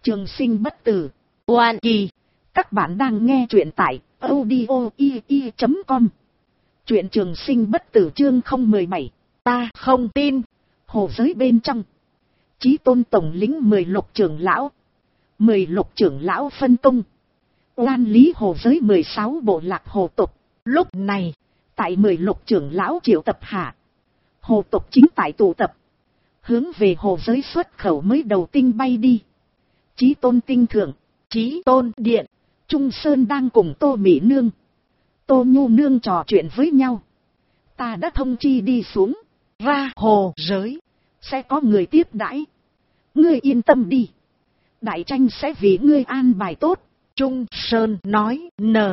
Trường sinh bất tử. Oan kỳ. Các bạn đang nghe truyện tại audio.com. Truyện trường sinh bất tử chương 017. Ta không tin. Hồ giới bên trong. Chí Tôn tổng lĩnh 10 lục trưởng lão. 10 lục trưởng lão phân công. Oan lý hồ giới 16 bộ lạc hồ tộc. Lúc này, tại 10 lục trưởng lão triệu tập hạ. Hồ tộc chính tại tụ tập. Hướng về hồ giới xuất khẩu mới đầu tinh bay đi. Chí Tôn tinh thượng, Chí Tôn điện, Trung Sơn đang cùng Tô Mỹ Nương, Tô Nhu Nương trò chuyện với nhau. Ta đã thông chi đi xuống, ra hồ giới, sẽ có người tiếp đãi. Ngươi yên tâm đi. Đại tranh sẽ vì ngươi an bài tốt. Trung Sơn nói.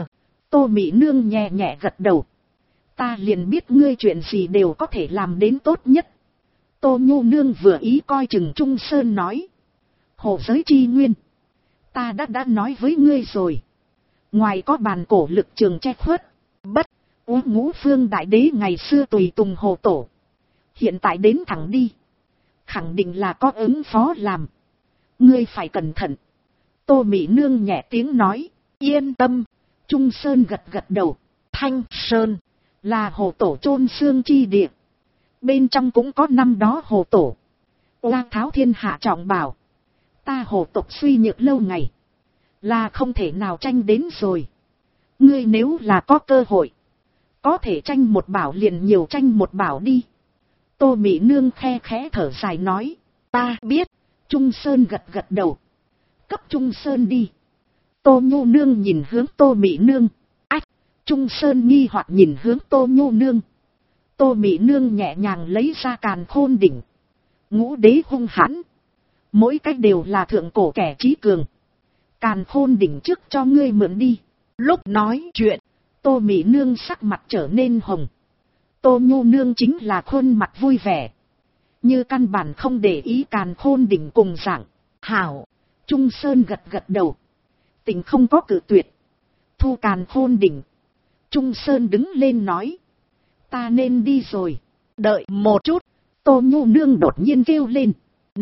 Tô Mỹ Nương nhẹ nhẹ gật đầu. Ta liền biết ngươi chuyện gì đều có thể làm đến tốt nhất. Tô Nhu Nương vừa ý coi chừng Trung Sơn nói. Hồ giới chi nguyên. Ta đã nói với ngươi rồi. Ngoài có bàn cổ lực trường che khuất. Bất Ngũ Phương Đại Đế ngày xưa tùy tùng hồ tổ. Hiện tại đến thẳng đi. Khẳng định là có ứng phó làm. Ngươi phải cẩn thận. Tô Mỹ Nương nhẹ tiếng nói. Yên tâm. Trung Sơn gật gật đầu. Thanh Sơn là hồ tổ chôn xương chi địa. Bên trong cũng có năm đó hồ tổ. Oa tháo thiên hạ trọng bảo. Ta hồ tộc suy nhược lâu ngày. Là không thể nào tranh đến rồi. Ngươi nếu là có cơ hội. Có thể tranh một bảo liền nhiều tranh một bảo đi. Tô Mỹ Nương khe khẽ thở dài nói. Ta biết. Trung Sơn gật gật đầu. Cấp Trung Sơn đi. Tô Nhu Nương nhìn hướng Tô Mỹ Nương. Ách. Trung Sơn nghi hoặc nhìn hướng Tô Nhu Nương. Tô Mỹ Nương nhẹ nhàng lấy ra càn khôn đỉnh. Ngũ đế hung hãn. Mỗi cách đều là thượng cổ kẻ trí cường. Càn khôn đỉnh trước cho ngươi mượn đi. Lúc nói chuyện, Tô Mỹ Nương sắc mặt trở nên hồng. Tô Nhu Nương chính là khuôn mặt vui vẻ. Như căn bản không để ý càn khôn đỉnh cùng dạng. Hảo. Trung Sơn gật gật đầu. Tình không có cự tuyệt. Thu càn khôn đỉnh. Trung Sơn đứng lên nói. Ta nên đi rồi. Đợi một chút. Tô Nhu Nương đột nhiên kêu lên.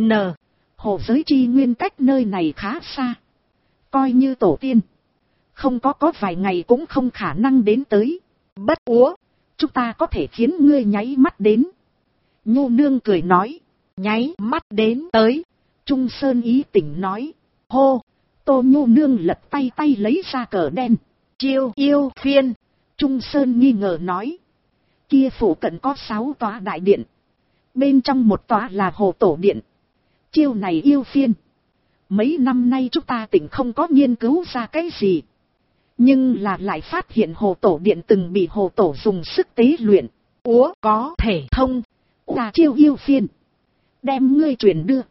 Hồ giới chi nguyên cách nơi này khá xa. Coi như tổ tiên. Không có vài ngày cũng không khả năng đến tới. Bất úa. Chúng ta có thể khiến ngươi nháy mắt đến. Nhu Nương cười nói. Nháy mắt đến tới. Trung Sơn ý tỉnh nói. Hô. Tô Nhu Nương lật tay lấy ra cờ đen. Chiêu yêu phiên. Trung Sơn nghi ngờ nói. Kia phủ cận có 6 tòa đại điện. Bên trong một tòa là hồ tổ điện. Chiêu này yêu phiên. Mấy năm nay chúng ta tỉnh không có nghiên cứu ra cái gì. Nhưng là lại phát hiện hồ tổ điện từng bị hồ tổ dùng sức tế luyện. Úa có thể thông. Là chiêu yêu phiên. Đem ngươi truyền đưa.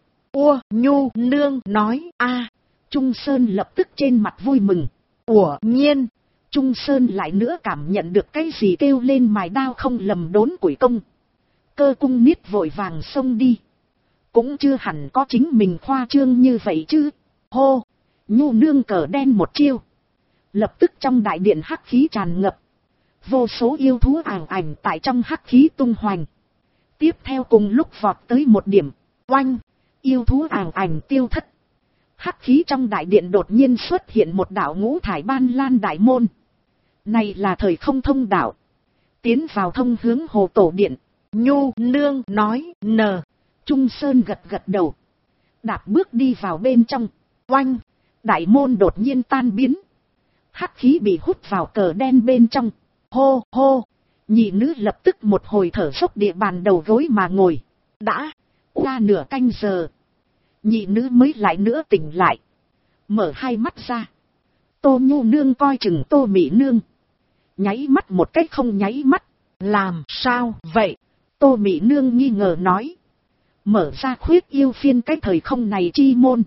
Nhu Nương nói. Trung Sơn lập tức trên mặt vui mừng. Nhiên. Trung Sơn lại nữa cảm nhận được cái gì kêu lên mài đao không lầm đốn củi công. Cơ cung niết vội vàng xông đi. Cũng chưa hẳn có chính mình khoa trương như vậy chứ. Hô. Nhu Nương cờ đen một chiêu. Lập tức trong đại điện hắc khí tràn ngập. Vô số yêu thú ảo ảnh tại trong hắc khí tung hoành. Tiếp theo cùng lúc vọt tới một điểm. Oanh. Yêu thú ảo ảnh tiêu thất. Hắc khí trong đại điện đột nhiên xuất hiện một đạo ngũ thải ban lan đại môn. Này là thời không thông đạo. Tiến vào thông hướng hồ tổ điện. Nhu Nương nói. Trung Sơn gật gật đầu. Đạp bước đi vào bên trong. Oanh. Đại môn đột nhiên tan biến. Hắc khí bị hút vào cờ đen bên trong. Hô hô. Nhị nữ lập tức một hồi thở sốc địa bàn đầu gối mà ngồi. Đã qua nửa canh giờ. Nhị nữ mới lại nữa tỉnh lại. Mở hai mắt ra. Tô Nhu Nương coi chừng Tô Mỹ Nương. Nháy mắt một cách không nháy mắt. Làm sao vậy? Tô Mỹ Nương nghi ngờ nói. Mở ra khuyết yêu phiên cái thời không này chi môn.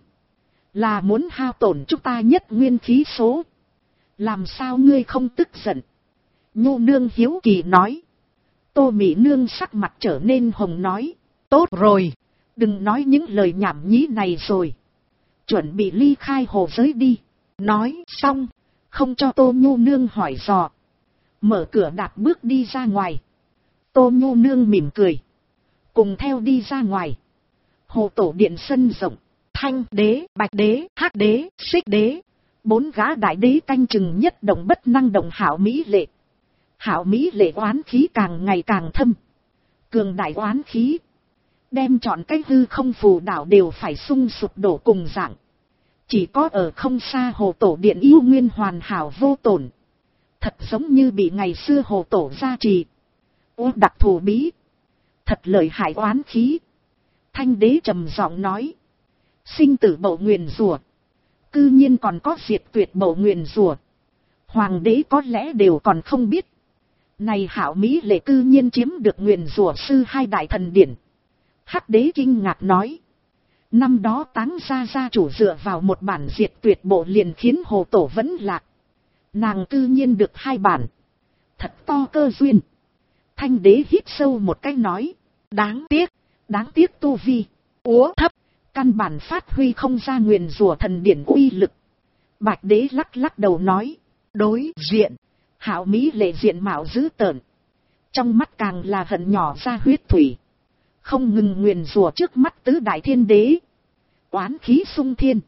Là muốn hao tổn chúng ta nhất nguyên khí số. Làm sao ngươi không tức giận? Nhu Nương hiếu kỳ nói. Tô Mỹ Nương sắc mặt trở nên hồng nói. Tốt rồi. Đừng nói những lời nhảm nhí này rồi. Chuẩn bị ly khai hồ giới đi. Nói xong. Không cho Tô Nhu Nương hỏi dò. Mở cửa đạp bước đi ra ngoài. Tô Nhu Nương mỉm cười. Cùng theo đi ra ngoài. Hồ tổ điện sân rộng. Thanh đế, Bạch đế, Hắc đế, Xích đế. 4 gã đại đế canh chừng nhất động bất năng động Hạo Mỹ Lệ. Hạo Mỹ Lệ oán khí càng ngày càng thâm. Cường đại oán khí. Đem chọn cái hư không phù đảo đều phải sung sụp đổ cùng dạng. Chỉ có ở không xa hồ tổ điện yêu nguyên hoàn hảo vô tổn. Thật giống như bị ngày xưa hồ tổ gia trì. Đặc thù bí. Thật lợi hại oán khí. Thanh đế trầm giọng nói. Sinh tử bậu nguyền rủa. Cư nhiên còn có diệt tuyệt bậu nguyền rủa. Hoàng đế có lẽ đều còn không biết. Này Hạo Mỹ Lệ cư nhiên chiếm được nguyền rủa sư 2 đại thần điển. Hắc đế kinh ngạc nói. Năm đó Táng gia chủ dựa vào một bản diệt tuyệt bộ liền khiến hồ tổ vẫn lạc. Nàng cư nhiên được 2 bản. Thật to cơ duyên. Thanh đế hít sâu một cái nói. Đáng tiếc tu vi. Thấp. Căn bản phát huy không ra nguyền rủa thần điển uy lực. Bạch đế lắc đầu nói. Đối diện. Hạo Mỹ Lệ diện mạo dữ tợn. Trong mắt càng là hận nhỏ ra huyết thủy. Không ngừng nguyền rủa trước mắt tứ đại thiên đế. Oán khí sung thiên.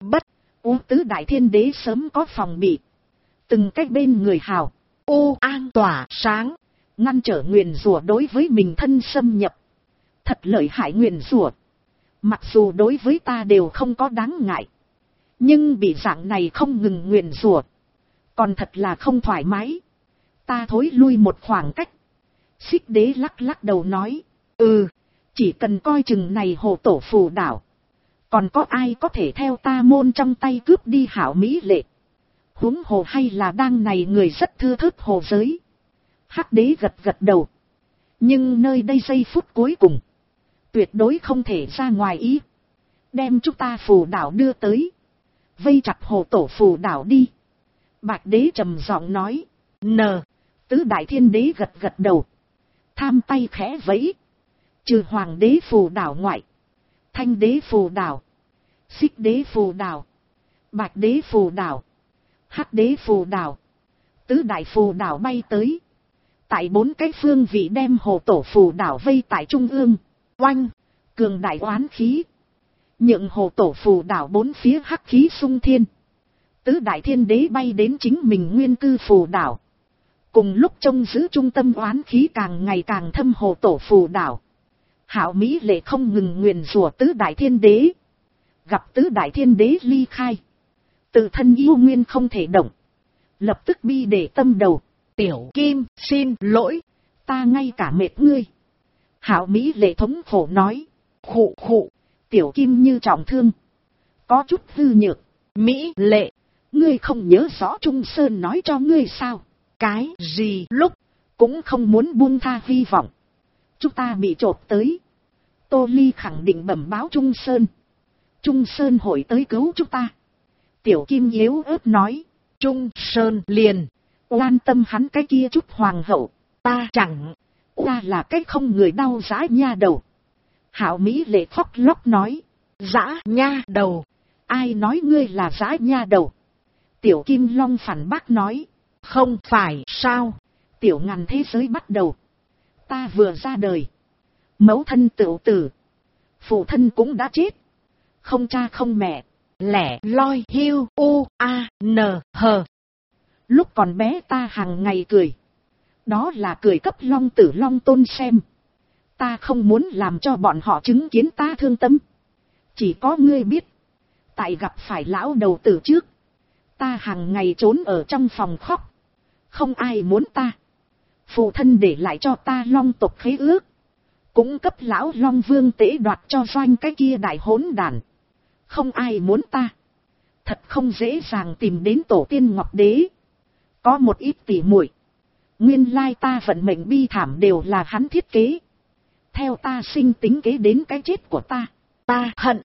Tứ đại thiên đế sớm có phòng bị. Từng cách bên người hào. An tỏa sáng. Ngăn trở nguyền rủa đối với mình thân xâm nhập. Thật lợi hại nguyền rủa. Mặc dù đối với ta đều không có đáng ngại. Nhưng bị dạng này không ngừng nguyền rủa. Còn thật là không thoải mái. Ta thối lui một khoảng cách. Xích đế lắc đầu nói. Chỉ cần coi chừng này hồ tổ phù đảo. Còn có ai có thể theo ta môn trong tay cướp đi Hạo Mỹ Lệ. Huống hồ hay là đang này người rất thưa thớt hồ giới. Hắc đế gật đầu. Nhưng nơi đây giây phút cuối cùng. Tuyệt đối không thể ra ngoài ý. Đem chúng ta phù đảo đưa tới. Vây chặt hồ tổ phù đảo đi. Bạch đế trầm giọng nói. Tứ đại thiên đế gật đầu. Tham tay khẽ vẫy. Trừ hoàng đế phù đảo ngoại. Thanh đế phù đảo. Xích đế phù đảo. Bạch đế phù đảo. Hắc đế phù đảo. Tứ đại phù đảo bay tới. Tại 4 cái phương vị đem hồ tổ phù đảo vây tại trung ương. Oanh. Cường đại oán khí. Nhượng hồ tổ phù đảo 4 phía hắc khí sung thiên. Tứ đại thiên đế bay đến chính mình nguyên cư phù đảo. Cùng lúc trông giữ trung tâm oán khí càng ngày càng thâm hồ tổ phù đảo. Hạo Mỹ Lệ không ngừng nguyền rủa tứ đại thiên đế. Gặp tứ đại thiên đế ly khai. Tự thân yêu nguyên không thể động. Lập tức bi để tâm đầu. Tiểu Kim xin lỗi. Ta ngay cả mệt ngươi. Hạo Mỹ Lệ thống khổ nói. Khụ. Tiểu Kim như trọng thương. Có chút hư nhược. Mỹ Lệ. Ngươi không nhớ rõ Trung Sơn nói cho ngươi sao? Cái gì lúc cũng không muốn buông tha hy vọng. Chúng ta bị chộp tới. Tô Ly khẳng định bẩm báo Trung Sơn. Trung Sơn hội tới cứu chúng ta. Tiểu Kim yếu ớt nói. Trung Sơn liền. Quan tâm hắn cái kia chút hoàng hậu. Ta chẳng. Ta là cái không người đau dã nha đầu. Hạo Mỹ Lệ khóc lóc nói. Dã nha đầu. Ai nói ngươi là dã nha đầu? Tiểu Kim Long phản bác nói. Không phải sao. Tiểu ngàn thế giới bắt đầu. Ta vừa ra đời. Mẫu thân tựu tử. Phụ thân cũng đã chết. Không cha không mẹ. Lẻ loi hiu u a n hờ. Lúc còn bé ta hàng ngày cười. Đó là cười cấp Long Tử Long Tôn xem. Ta không muốn làm cho bọn họ chứng kiến ta thương tâm. Chỉ có ngươi biết. Tại gặp phải lão đầu tử trước. Ta hàng ngày trốn ở trong phòng khóc. Không ai muốn ta. Phụ thân để lại cho ta Long tộc khế ước. Cũng cấp lão Long Vương tế đoạt cho doanh cái kia đại hỗn đàn. Không ai muốn ta. Thật không dễ dàng tìm đến tổ tiên Ngọc Đế. Có một ít tỉ muội. Nguyên lai ta vận mệnh bi thảm đều là hắn thiết kế. Theo ta sinh tính kế đến cái chết của ta. Ta hận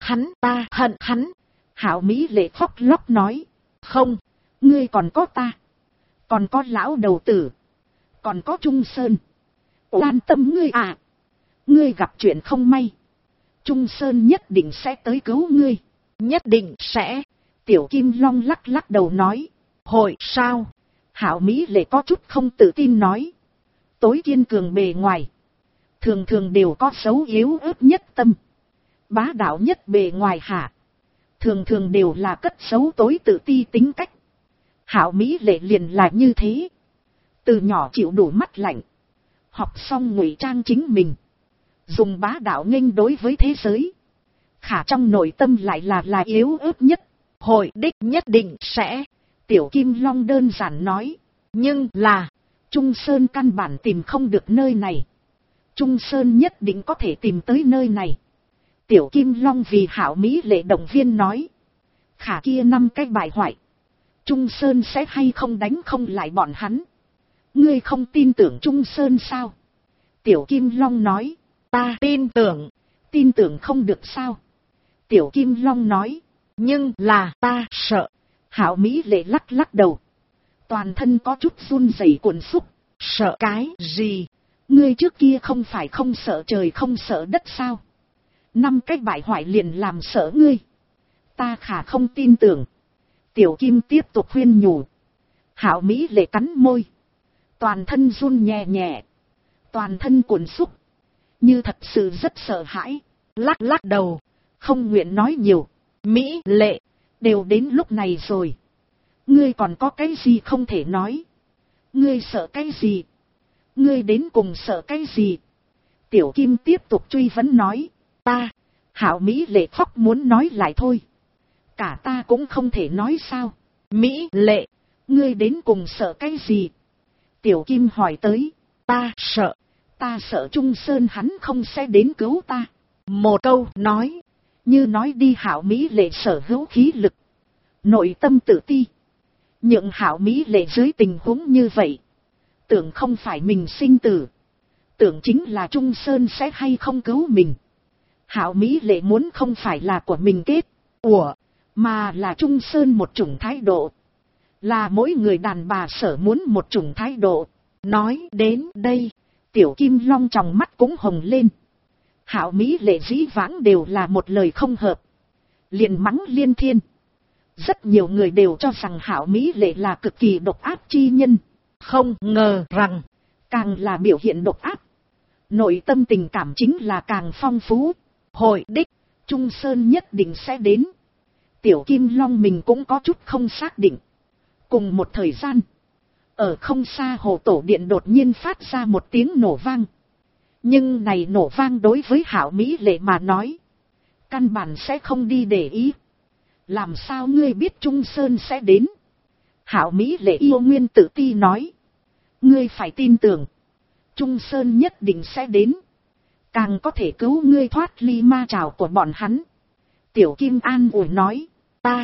hắn. Hạo Mỹ Lệ khóc lóc nói. Không, ngươi còn có ta. Còn có lão đầu tử. Còn có Trung Sơn. Quan tâm ngươi à. Ngươi gặp chuyện không may. Trung Sơn nhất định sẽ tới cứu ngươi. Nhất định sẽ. Tiểu Kim Long lắc đầu nói. Hội sao? Hạo Mỹ Lệ có chút không tự tin nói. Tối kiên cường bề ngoài. Thường thường đều có xấu yếu ớt nhất tâm. Bá đạo nhất bề ngoài hạ. thường thường đều là cất giấu tối tự ti tính cách. Hạo Mỹ Lệ liền là như thế. Từ nhỏ chịu đủ mắt lạnh. Học xong ngụy trang chính mình. Dùng bá đạo nghênh đối với thế giới. Khả trong nội tâm lại là yếu ớt nhất. Hội đích nhất định sẽ. Tiểu Kim Long đơn giản nói. Nhưng là, Trung Sơn căn bản tìm không được nơi này. Trung Sơn nhất định có thể tìm tới nơi này. Tiểu Kim Long vì Hạo Mỹ Lệ động viên nói. Khả kia 5 cái bại hoại. Trung Sơn sẽ hay không đánh không lại bọn hắn. Ngươi không tin tưởng Trung Sơn sao? Tiểu Kim Long nói. Ta tin tưởng không được sao? Tiểu Kim Long nói. Nhưng là ta sợ. Hạo Mỹ Lệ lắc lắc đầu. Toàn thân có chút run rẩy cuộn xúc. Sợ cái gì? Ngươi trước kia không phải không sợ trời không sợ đất sao? 5 cái bại hoại liền làm sợ ngươi. Ta khả không tin tưởng. Tiểu Kim tiếp tục khuyên nhủ. Hạo Mỹ Lệ cắn môi. Toàn thân run nhẹ nhẹ. Toàn thân cuộn xúc. Như thật sự rất sợ hãi. Lắc lắc đầu. Không nguyện nói nhiều. Mỹ Lệ. Đều đến lúc này rồi. Ngươi còn có cái gì không thể nói? Ngươi sợ cái gì? Ngươi đến cùng sợ cái gì? Tiểu Kim tiếp tục truy vấn nói. Ta. Hạo Mỹ Lệ khóc muốn nói lại thôi. Cả ta cũng không thể nói sao. Mỹ Lệ. Ngươi đến cùng sợ cái gì? Tiểu Kim hỏi tới. Ta sợ Trung Sơn hắn không sẽ đến cứu ta. Một câu nói. Như nói đi Hạo Mỹ Lệ sở hữu khí lực. Nội tâm tự ti. Nhượng Hạo Mỹ Lệ dưới tình huống như vậy. Tưởng không phải mình sinh tử. Tưởng chính là Trung Sơn sẽ hay không cứu mình. Hạo Mỹ Lệ muốn không phải là của mình kết. Mà là Trung Sơn một chủng thái độ. Là mỗi người đàn bà sở muốn một chủng thái độ. Nói đến đây. Tiểu Kim Long trong mắt cũng hồng lên. Hạo Mỹ Lệ dĩ vãng đều là một lời không hợp. Liền mắng liên thiên. Rất nhiều người đều cho rằng Hạo Mỹ Lệ là cực kỳ độc ác chi nhân. Không ngờ rằng, càng là biểu hiện độc ác. Nội tâm tình cảm chính là càng phong phú. Hội đích, Trung Sơn nhất định sẽ đến. Tiểu Kim Long mình cũng có chút không xác định. Cùng một thời gian, ở không xa hồ tổ điện đột nhiên phát ra một tiếng nổ vang. Nhưng này nổ vang đối với Hạo Mỹ Lệ mà nói, căn bản sẽ không đi để ý. Làm sao ngươi biết Trung Sơn sẽ đến? Hạo Mỹ Lệ yêu nguyên tự ti nói. Ngươi phải tin tưởng. Trung Sơn nhất định sẽ đến. Càng có thể cứu ngươi thoát ly ma trảo của bọn hắn. Tiểu Kim an ủi nói. Ta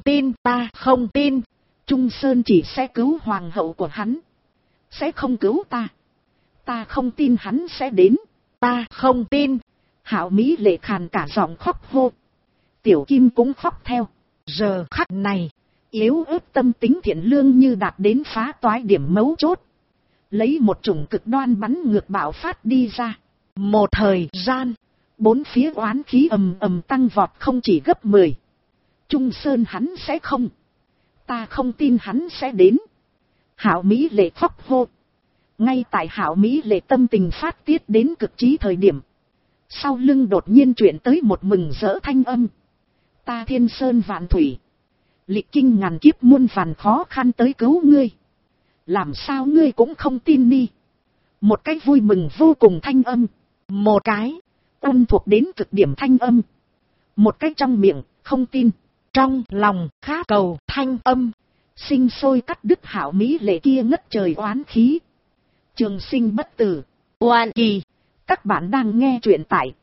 không tin. Trung Sơn chỉ sẽ cứu hoàng hậu của hắn. Sẽ không cứu ta. Ta không tin hắn sẽ đến. Ta không tin. Hạo Mỹ Lệ khàn cả giọng khóc hô. Tiểu Kim cũng khóc theo. Giờ khắc này, yếu ớt tâm tính thiện lương như đạt đến phá toái điểm mấu chốt. Lấy một chủng cực đoan bắn ngược bạo phát đi ra. Một thời gian, bốn phía oán khí ầm ầm tăng vọt không chỉ gấp 10. Trung Sơn hắn sẽ không. Ta không tin hắn sẽ đến. Hạo Mỹ Lệ khóc hô. Ngay tại Hạo Mỹ Lệ tâm tình phát tiết đến cực trí thời điểm. Sau lưng đột nhiên chuyển tới một mừng rỡ thanh âm. Ta thiên sơn vạn thủy. Lịch kinh ngàn kiếp muôn vàn khó khăn tới cứu ngươi. Làm sao ngươi cũng không tin đi. Một cái vui mừng vô cùng thanh âm. Một cái ôn thuộc đến cực điểm thanh âm. Một cái trong miệng không tin. Trong lòng khát cầu thanh âm. Sinh sôi cắt đứt Hạo Mỹ Lệ kia ngất trời oán khí. Trường sinh bất tử. Oan kỳ. Các bạn đang nghe truyện tại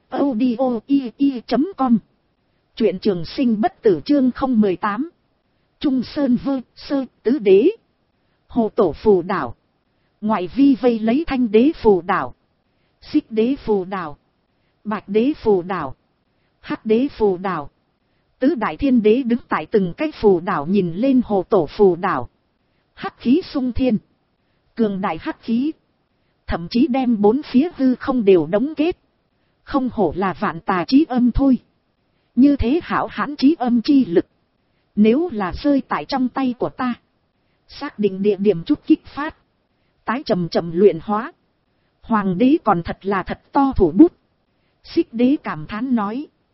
audio.com. Truyện trường sinh bất tử chương 018. Trung Sơn vơ sơ tứ đế. Hồ tổ phù đảo. Ngoại vi vây lấy thanh đế phù đảo. Xích đế phù đảo. Bạch đế phù đảo. Hắc đế phù đảo. Tứ đại thiên đế đứng tại từng cái phù đảo nhìn lên hồ tổ phù đảo. Hắc khí sung thiên. Cường đại hắc khí. Thậm chí đem bốn phía hư không đều đóng kết. Không hổ là vạn tà chí âm thôi. Như thế hảo hãn chí âm chi lực. Nếu là rơi tại trong tay của ta. Xác định địa điểm chút kích phát. Tái chậm chậm luyện hóa. Hoàng đế còn thật là thật to thủ bút. Xích đế cảm thán nói.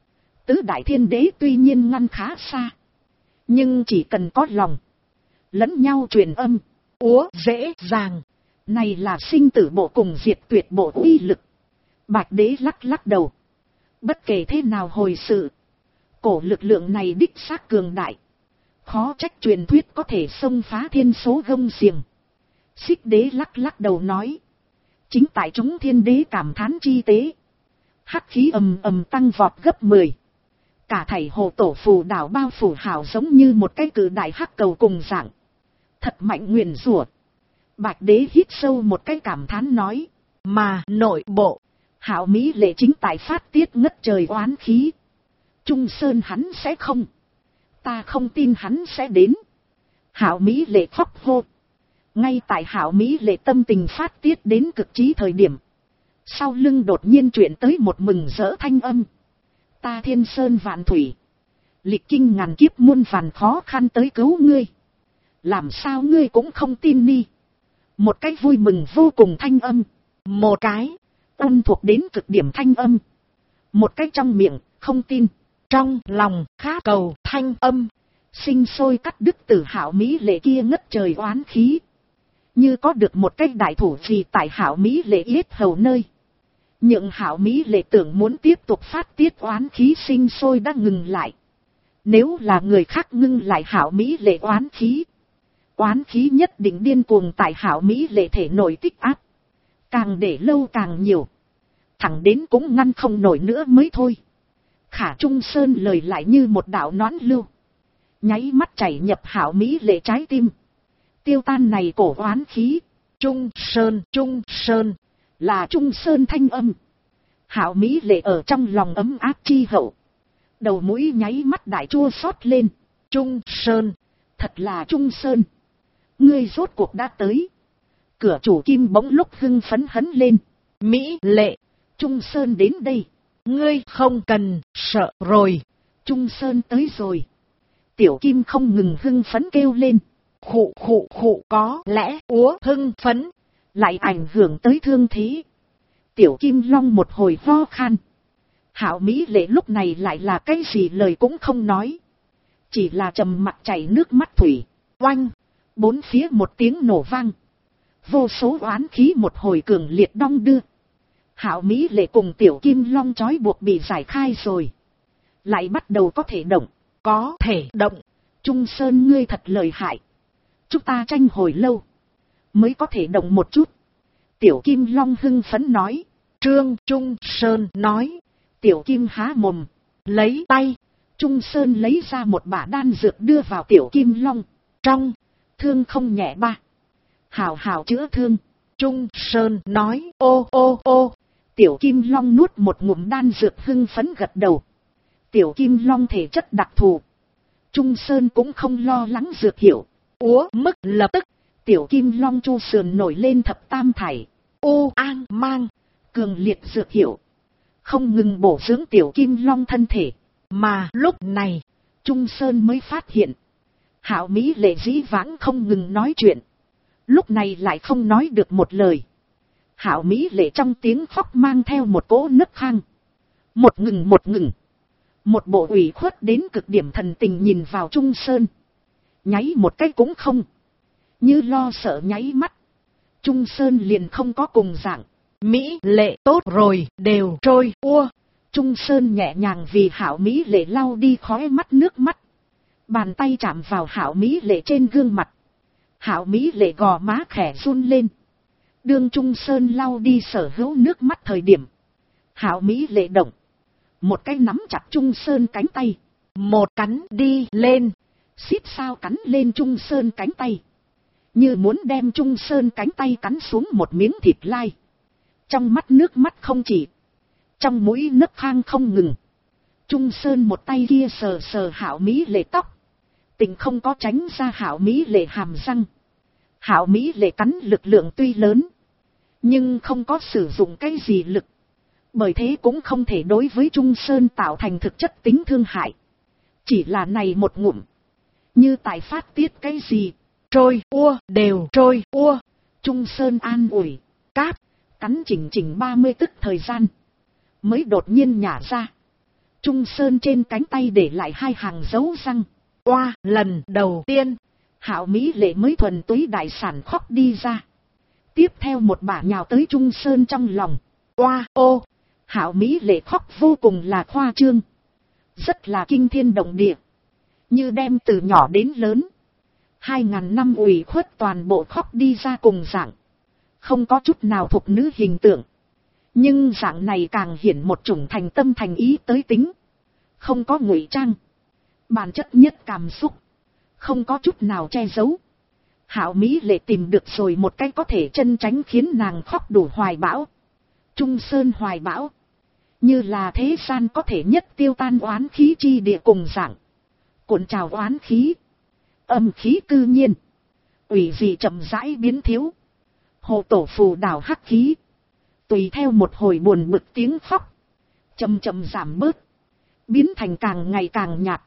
Tứ đại thiên đế tuy nhiên ngăn khá xa, nhưng chỉ cần có lòng, lẫn nhau truyền âm, dễ dàng. Này là sinh tử bộ cùng diệt tuyệt bộ uy lực. Bạch đế lắc lắc đầu. Bất kể thế nào hồi sự, cổ lực lượng này đích xác cường đại. Khó trách truyền thuyết có thể xông phá thiên số gông xiềng. Xích đế lắc lắc đầu nói. Chính tại chúng thiên đế cảm thán chi tế. Hắc khí ầm ầm tăng vọt gấp 10. Cả thảy hồ tổ phù đảo bao phủ hào giống như một cái cử đại hắc cầu cùng dạng. Thật mạnh nguyền rủa. Bạch đế hít sâu một cái cảm thán nói. Mà nội bộ, Hạo Mỹ Lệ chính tại phát tiết ngất trời oán khí. Trung Sơn hắn sẽ không. Ta không tin hắn sẽ đến. Hạo Mỹ Lệ khóc hô. Ngay tại Hạo Mỹ Lệ tâm tình phát tiết đến cực trí thời điểm, sau lưng đột nhiên chuyển tới một mừng rỡ thanh âm. Ta Thiên Sơn vạn thủy, lịch kinh ngàn kiếp muôn vàn khó khăn tới cứu ngươi. Làm sao ngươi cũng không tin ni? Một cái vui mừng vô cùng thanh âm. Một cái ôn thuộc đến cực điểm thanh âm. Một cái trong miệng không tin, trong lòng khát cầu thanh âm. Sinh sôi cắt đứt từ Hạo Mỹ Lệ kia ngất trời oán khí. Như có được một cái đại thủ vì tại Hạo Mỹ Lệ yết hầu nơi. Nhưng Hạo Mỹ Lệ tưởng muốn tiếp tục phát tiết oán khí sinh sôi đã ngừng lại. Nếu là người khác ngưng lại Hạo Mỹ Lệ oán khí nhất định điên cuồng tại Hạo Mỹ Lệ thể nội tích áp. Càng để lâu càng nhiều. Thẳng đến cũng ngăn không nổi nữa mới thôi. Khả Trung Sơn lời lại như một đạo nón lưu. Nháy mắt chảy nhập Hạo Mỹ Lệ trái tim. Tiêu tan này cổ oán khí. Trung Sơn, là Trung Sơn thanh âm. Hạo Mỹ Lệ ở trong lòng ấm áp chi hậu. Đầu mũi nháy mắt đại chua xót lên. Trung Sơn, thật là Trung Sơn. Ngươi rốt cuộc đã tới. Cửa chủ kim bỗng lúc hưng phấn hấn lên. Mỹ Lệ, Trung Sơn đến đây. Ngươi không cần sợ rồi. Trung Sơn tới rồi. Tiểu kim không ngừng hưng phấn kêu lên. Khụ có lẽ hưng phấn lại ảnh hưởng tới thương thế. Tiểu kim long một hồi ho khan. Hạo Mỹ Lệ lúc này lại là cái gì lời cũng không nói. Chỉ là trầm mặc chảy nước mắt thủy. Oanh, bốn phía một tiếng nổ vang. Vô số oán khí một hồi cường liệt đong đưa. Hạo Mỹ Lệ cùng tiểu kim long trói buộc bị giải khai rồi. Lại bắt đầu có thể động. Có thể động. Trung Sơn ngươi thật lợi hại. Chúng ta tranh hồi lâu mới có thể động một chút. Tiểu kim long hưng phấn nói. Trương Trung Sơn nói. Tiểu kim há mồm. Lấy tay. Trung Sơn lấy ra một bả đan dược đưa vào tiểu kim long. Trong. Thương không nhẹ ba. Hào chữa thương. Trung Sơn nói. Ô. Tiểu kim long nuốt một ngụm đan dược hưng phấn gật đầu. Tiểu kim long thể chất đặc thù. Trung Sơn cũng không lo lắng dược hiệu. Mức lập tức. Tiểu kim long chu sườn nổi lên thập tam thải. An mang. Cường liệt dược hiệu. Không ngừng bổ dưỡng tiểu kim long thân thể. Mà lúc này, Trung Sơn mới phát hiện. Hạo Mỹ Lệ dĩ vãng không ngừng nói chuyện. Lúc này lại không nói được một lời. Hạo Mỹ Lệ trong tiếng khóc mang theo một cỗ nấc khang. Một ngừng. Một bộ ủy khuất đến cực điểm thần tình nhìn vào Trung Sơn. Nháy một cái cũng không. Như lo sợ nháy mắt. Trung Sơn liền không có cùng dạng. Mỹ Lệ tốt rồi, đều trôi. Trung Sơn nhẹ nhàng vì Hạo Mỹ Lệ lau đi khóe mắt nước mắt. Bàn tay chạm vào Hạo Mỹ Lệ trên gương mặt. Hạo Mỹ Lệ gò má khẽ run lên. Đương Trung Sơn lau đi sở hữu nước mắt thời điểm. Hạo Mỹ Lệ động. Một cái nắm chặt Trung Sơn cánh tay. Một cắn đi lên. Xít sao cắn lên Trung Sơn cánh tay. Như muốn đem Trung Sơn cánh tay cắn xuống một miếng thịt lai. Trong mắt nước mắt không chỉ. Trong mũi nấc khang không ngừng. Trung Sơn một tay kia sờ Hạo Mỹ Lệ tóc. Tình không có tránh ra Hạo Mỹ Lệ hàm răng. Hạo Mỹ Lệ cắn lực lượng tuy lớn. Nhưng không có sử dụng cái gì lực. Bởi thế cũng không thể đối với Trung Sơn tạo thành thực chất tính thương hại. Chỉ là này một ngụm. Như tại phát tiết cái gì. Trôi đều trôi Trung Sơn an ủi. Cắn chỉnh 30 tức thời gian. Mới đột nhiên nhả ra. Trung Sơn trên cánh tay để lại 2 hàng dấu răng. Oa, lần đầu tiên, Hạo Mỹ Lệ mới thuần túy đại sản khóc đi ra. Tiếp theo một bả nhào tới Trung Sơn trong lòng. Oa, ô, Hạo Mỹ Lệ khóc vô cùng là khoa trương. Rất là kinh thiên động địa. Như đem từ nhỏ đến lớn. 2000 năm ủy khuất toàn bộ khóc đi ra cùng dạng. Không có chút nào thuộc nữ hình tượng. Nhưng dạng này càng hiển một chủng thành tâm thành ý tới tính. Không có ngụy trang. Bản chất nhất cảm xúc. Không có chút nào che giấu. Hạo Mỹ Lệ tìm được rồi một cách có thể chân tránh khiến nàng khóc đủ hoài bão. Trung Sơn hoài bão. Như là thế gian có thể nhất tiêu tan oán khí chi địa cùng dạng. Cuộn trào oán khí. Âm khí tự nhiên. Ủy dị chậm rãi biến thiếu. Hồ tổ phù đảo hắc khí. Tùy theo một hồi buồn bực tiếng khóc. Chậm chậm giảm bớt. Biến thành càng ngày càng nhạt.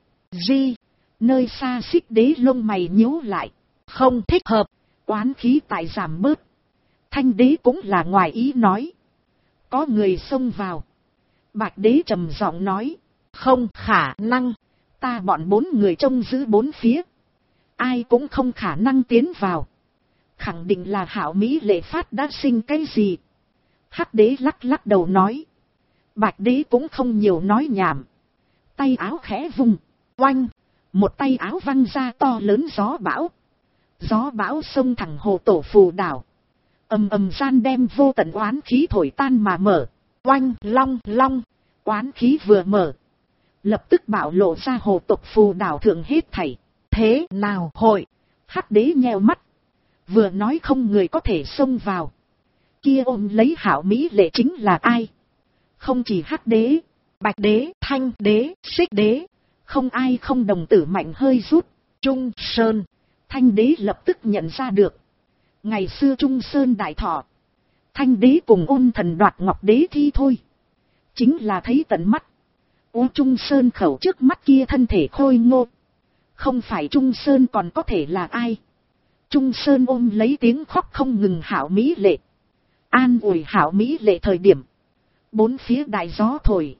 Nơi xa Xích Đế lông mày nhíu lại. Không thích hợp. Oán khí tại giảm bớt. Thanh Đế cũng là ngoài ý nói. Có người xông vào. Bạch Đế trầm giọng nói. Không khả năng. Ta bọn 4 người trông giữ 4 phía. Ai cũng không khả năng tiến vào. Khẳng định là Hạo Mỹ Lệ phát đã sinh cái gì. Hắc Đế lắc lắc đầu nói. Bạch Đế cũng không nhiều nói nhảm. Tay áo khẽ vung. Oanh. Một tay áo văng ra to lớn gió bão. Gió bão xông thẳng hồ tổ phù đảo. Ầm ầm gian đem vô tận oán khí thổi tan mà mở. Oanh long long. Oán khí vừa mở. Lập tức bạo lộ ra hồ tộc phù đảo thượng hết thảy. Thế nào hội? Hắc Đế nheo mắt. Vừa nói không người có thể xông vào. Kia ôm lấy Hạo Mỹ Lệ chính là ai? Không chỉ Hắc Đế, Bạch Đế, Thanh Đế, Xích Đế. Không ai không đồng tử mạnh hơi rút. Trung Sơn. Thanh Đế lập tức nhận ra được. Ngày xưa Trung Sơn đại thọ. Thanh Đế cùng Ôn Thần đoạt Ngọc Đế thi thôi. Chính là thấy tận mắt. Trung Sơn khẩu trước mắt kia thân thể khôi ngô. Không phải Trung Sơn còn có thể là ai? Trung Sơn ôm lấy tiếng khóc không ngừng Hạo Mỹ Lệ. An ủi Hạo Mỹ Lệ thời điểm. 4 phía đại gió thổi.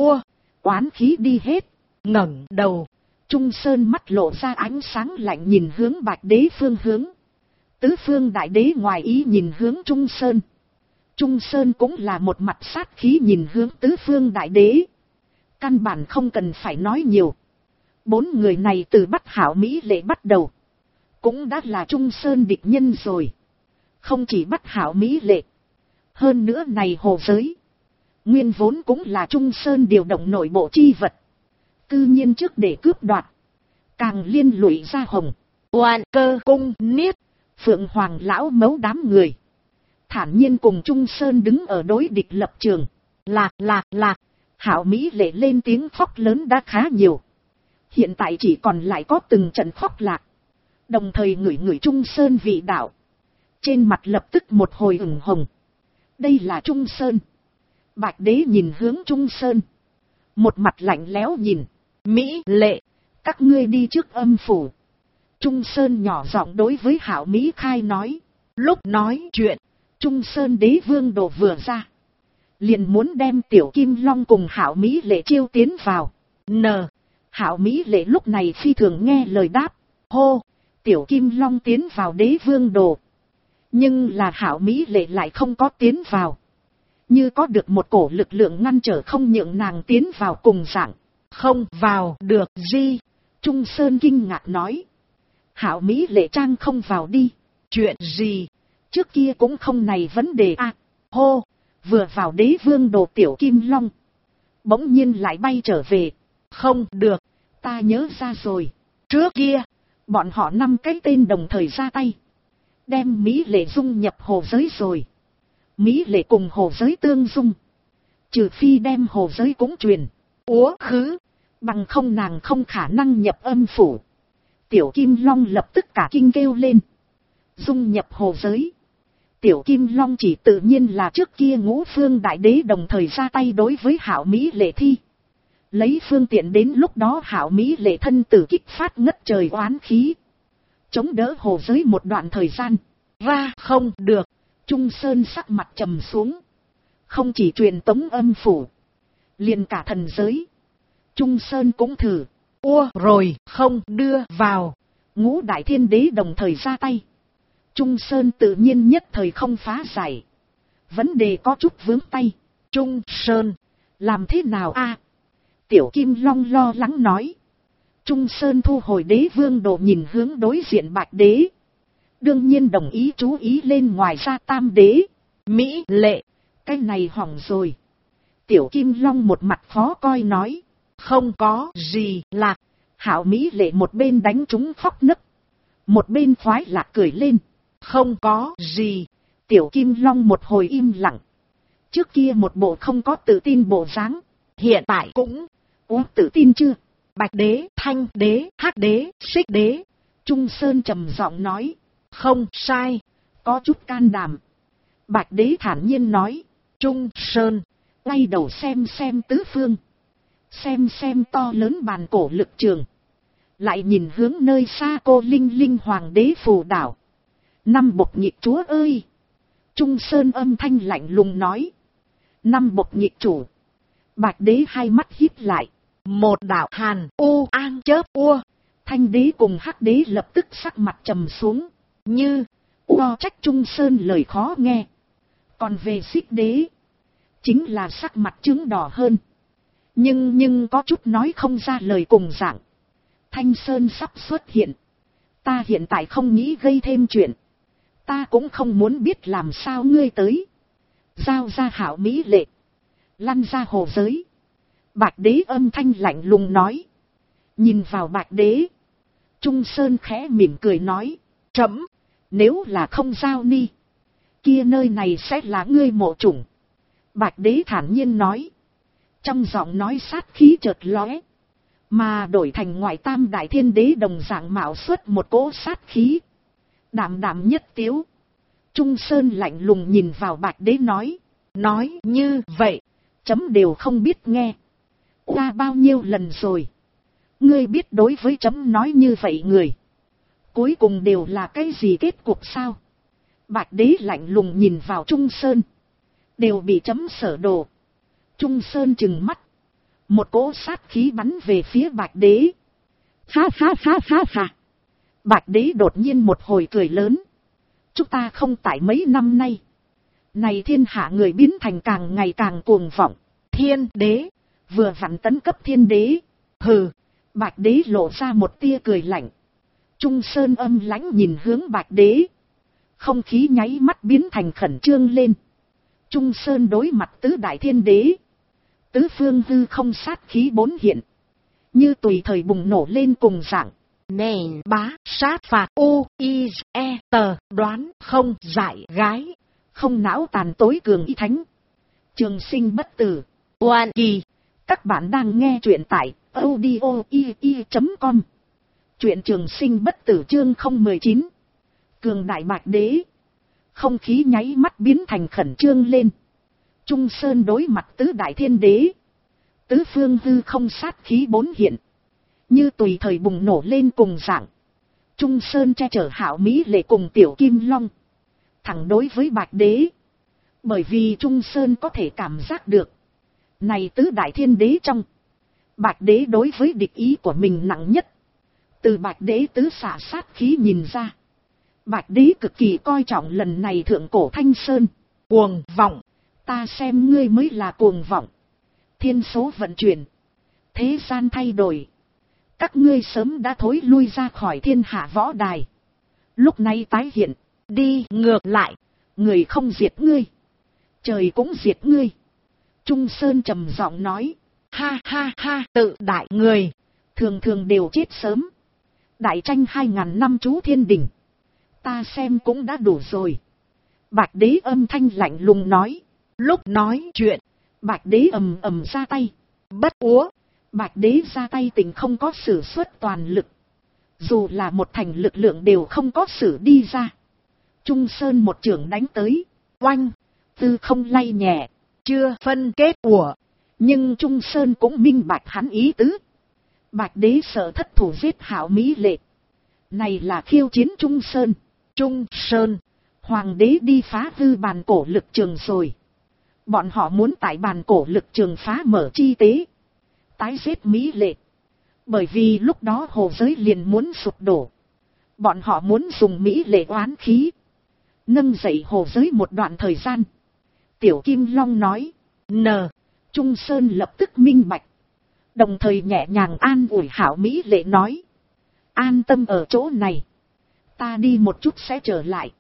Oán khí đi hết. Ngẩng đầu. Trung Sơn mắt lộ ra ánh sáng lạnh nhìn hướng Bạch Đế phương hướng. Tứ phương đại đế ngoài ý nhìn hướng Trung Sơn. Trung Sơn cũng là một mặt sát khí nhìn hướng tứ phương đại đế. Căn bản không cần phải nói nhiều. 4 người này từ bắt Hạo Mỹ Lệ bắt đầu. Cũng đã là Trung Sơn địch nhân rồi. Không chỉ bắt Hạo Mỹ Lệ. Hơn nữa này hồ giới. Nguyên vốn cũng là Trung Sơn điều động nội bộ chi vật. Tự nhiên trước để cướp đoạt. Càng liên lụy ra Hồng, Oan, Cơ, Cung, Niết, Phượng Hoàng lão mấu đám người. Thản nhiên cùng Trung Sơn đứng ở đối địch lập trường. Lạc. Hạo Mỹ Lệ lên tiếng khóc lớn đã khá nhiều. Hiện tại chỉ còn lại có từng trận khóc lạc. Đồng thời ngửi Trung Sơn vị đạo. Trên mặt lập tức một hồi ửng hồng. Đây là Trung Sơn. Bạch Đế nhìn hướng Trung Sơn. Một mặt lạnh lẽo nhìn. Mỹ Lệ, các ngươi đi trước âm phủ. Trung Sơn nhỏ giọng đối với Hạo Mỹ Khai nói. Lúc nói chuyện, Trung Sơn đế vương đồ vừa ra. Liền muốn đem Tiểu Kim Long cùng Hạo Mỹ Lệ chiêu tiến vào. Hạo Mỹ Lệ lúc này phi thường nghe lời đáp. Hô, Tiểu Kim Long tiến vào đế vương đồ. Nhưng là Hạo Mỹ Lệ lại không có tiến vào. Như có được một cổ lực lượng ngăn trở không nhượng nàng tiến vào cùng dạng. Không vào được gì. Trung Sơn kinh ngạc nói. Hạo Mỹ Lệ trang không vào đi. Chuyện gì? Trước kia cũng không này vấn đề à. Hô, vừa vào đế vương đồ Tiểu Kim Long. Bỗng nhiên lại bay trở về. Không được, ta nhớ ra rồi. Trước kia, bọn họ 5 cái tên đồng thời ra tay. Đem Mỹ Lệ dung nhập hồ giới rồi. Mỹ Lệ cùng hồ giới tương dung. Trừ phi đem hồ giới cũng truyền. Khứ. Bằng không nàng không khả năng nhập âm phủ. Tiểu Kim Long lập tức cả kinh kêu lên. Dung nhập hồ giới. Tiểu Kim Long chỉ tự nhiên là trước kia Ngũ Phương Đại Đế đồng thời ra tay đối với Hạo Mỹ Lệ thi. Lấy phương tiện đến lúc đó Hạo Mỹ Lệ thân tử kích phát ngất trời oán khí. Chống đỡ hồ giới một đoạn thời gian. Không được. Trung Sơn sắc mặt trầm xuống. Không chỉ truyền tống âm phủ. Liền cả thần giới. Trung Sơn cũng thử. Rồi không đưa vào. Ngũ đại thiên đế đồng thời ra tay. Trung Sơn tự nhiên nhất thời không phá giải. Vấn đề có chút vướng tay. Trung Sơn, làm thế nào a? Tiểu Kim Long lo lắng nói. Trung Sơn thu hồi đế vương đồ nhìn hướng đối diện Bạch Đế. Đương nhiên đồng ý chú ý lên, ngoài ra Tam Đế. Mỹ Lệ, cái này hỏng rồi. Tiểu Kim Long một mặt khó coi nói. Không có gì lạc. Hảo Mỹ Lệ một bên đánh trúng khóc nức, một bên khoái lạc cười lên. Không có gì. Tiểu Kim Long một hồi im lặng. Trước kia một bộ không có tự tin bộ dáng, hiện tại cũng tự tin chưa? Bạch Đế, Thanh Đế, Hắc Đế, Xích Đế. Trung Sơn trầm giọng nói. Không sai, có chút can đảm. Bạch Đế thản nhiên nói. Trung Sơn quay đầu xem tứ phương, xem to lớn bàn cổ lực trường, lại nhìn hướng nơi xa cô Linh Linh Hoàng đế phù đảo. Năm bộc nhị chúa ơi! Trung Sơn âm thanh lạnh lùng nói. Năm bộc nhị chủ. Bạch Đế hai mắt híp lại. Một đạo hàn u an chớp ua. Thanh Đế cùng Hắc Đế lập tức sắc mặt trầm xuống. Như trách Trung Sơn lời khó nghe. Còn về Xích Đế, chính là sắc mặt trướng đỏ hơn. Nhưng có chút nói không ra lời cùng dạng. Thanh Sơn sắp xuất hiện. Ta hiện tại không nghĩ gây thêm chuyện. Ta cũng không muốn biết làm sao ngươi tới. Giao ra Hảo Mỹ Lệ, lăn ra hồ giới. Bạch Đế âm thanh lạnh lùng nói. Nhìn vào Bạch Đế, Trung Sơn khẽ mỉm cười nói. Trẫm, nếu là không giao ni, kia nơi này sẽ là ngươi mộ chủng. Bạch Đế thản nhiên nói. Trong giọng nói sát khí chợt lóe, mà đổi thành ngoại tam đại thiên đế đồng dạng mạo xuất một cỗ sát khí. Đạm đạm nhất tiếu. Trung Sơn lạnh lùng nhìn vào Bạch Đế nói. Nói như vậy, chấm đều không biết nghe. Qua bao nhiêu lần rồi, ngươi biết đối với chấm nói như vậy người, cuối cùng đều là cái gì kết cục sao? Bạch Đế lạnh lùng nhìn vào Trung Sơn. Đều bị chấm sở đồ. Trung Sơn trừng mắt. Một cỗ sát khí bắn về phía Bạch Đế. Ha. Bạch Đế đột nhiên một hồi cười lớn. Chúng ta không tại mấy năm nay, này thiên hạ người biến thành càng ngày càng cuồng vọng. Thiên Đế vừa vặn tấn cấp Thiên Đế. Hừ. Bạch Đế lộ ra một tia cười lạnh. Trung Sơn âm lãnh nhìn hướng Bạch Đế. Không khí nháy mắt biến thành khẩn trương lên. Trung Sơn đối mặt tứ đại thiên đế. Tứ phương hư không sát khí bốn hiện, như tùy thời bùng nổ lên cùng dạng. Nền bá sát phạt tờ đoán không giải gái. Không não tàn tối cường y thánh. Trường sinh bất tử. Oan kỳ. Các bạn đang nghe truyện tại audio.com. Truyện trường sinh bất tử chương 019. Cường đại Bạch Đế. Không khí nháy mắt biến thành khẩn trương lên. Trung Sơn đối mặt tứ đại thiên đế. Tứ phương hư không sát khí bốn hiện, như tùy thời bùng nổ lên cùng dạng. Trung Sơn che chở Hảo Mỹ Lệ cùng Tiểu Kim Long, thẳng đối với Bạch Đế. Bởi vì Trung Sơn có thể cảm giác được, này tứ đại thiên đế trong, Bạch Đế đối với địch ý của mình nặng nhất. Từ Bạch Đế tứ xạ sát khí nhìn ra, Bạch Đế cực kỳ coi trọng lần này thượng cổ Thanh Sơn. Cuồng vọng, ta xem ngươi mới là cuồng vọng. Thiên số vận chuyển, thế gian thay đổi, các ngươi sớm đã thối lui ra khỏi thiên hạ võ đài. Lúc này tái hiện, đi ngược lại, người không diệt ngươi, trời cũng diệt ngươi. Trung Sơn trầm giọng nói. Ha, tự đại người, thường đều chết sớm. Đại tranh 2000 năm chú thiên đình, ta xem cũng đã đủ rồi. Bạch Đế âm thanh lạnh lùng nói. Lúc nói chuyện, Bạch Đế ầm ra tay. Bất úa, Bạch Đế ra tay tình không có sử xuất toàn lực, dù là một thành lực lượng đều không có sử đi ra. Trung Sơn một chưởng đánh tới, oanh, tư không lay nhẹ, chưa phân kết ủa. Nhưng Trung Sơn cũng minh bạch hắn ý tứ. Bạch Đế sợ thất thủ giết Hảo Mỹ Lệ, này là khiêu chiến Trung Sơn. Trung Sơn, Hoàng đế đi phá hư bàn cổ lực trường rồi. Bọn họ muốn tại bàn cổ lực trường phá mở chi tế. tái giết Mỹ Lệ. Bởi vì lúc đó hồ giới liền muốn sụp đổ. Bọn họ muốn dùng Mỹ Lệ oán khí nâng dậy hồ giới một đoạn thời gian. Tiểu Kim Long nói. Trung Sơn lập tức minh bạch. Đồng thời nhẹ nhàng an ủi Hảo Mỹ Lệ nói. An tâm ở chỗ này. Ta đi một chút sẽ trở lại.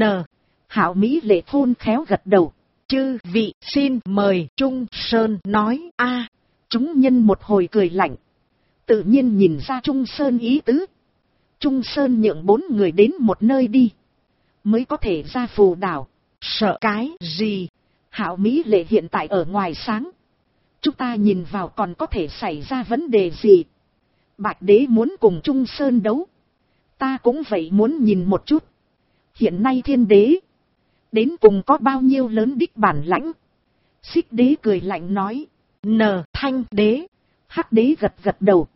Hảo Mỹ Lệ khôn khéo gật đầu. Chư vị xin mời. Trung Sơn nói. Chúng nhân một hồi cười lạnh. Tự nhiên nhìn ra Trung Sơn ý tứ. Trung Sơn nhượng 4 người đến một nơi đi. Mới có thể ra phù đảo. Sợ cái gì? Hảo Mỹ Lệ hiện tại ở ngoài sáng. Chúng ta nhìn vào còn có thể xảy ra vấn đề gì? Bạch Đế muốn cùng Trung Sơn đấu. Ta cũng vậy muốn nhìn một chút. Hiện nay Thiên Đế đến cùng có bao nhiêu lớn đích bản lãnh? Xích Đế cười lạnh nói. Thanh Đế. Hắc Đế gật gật đầu.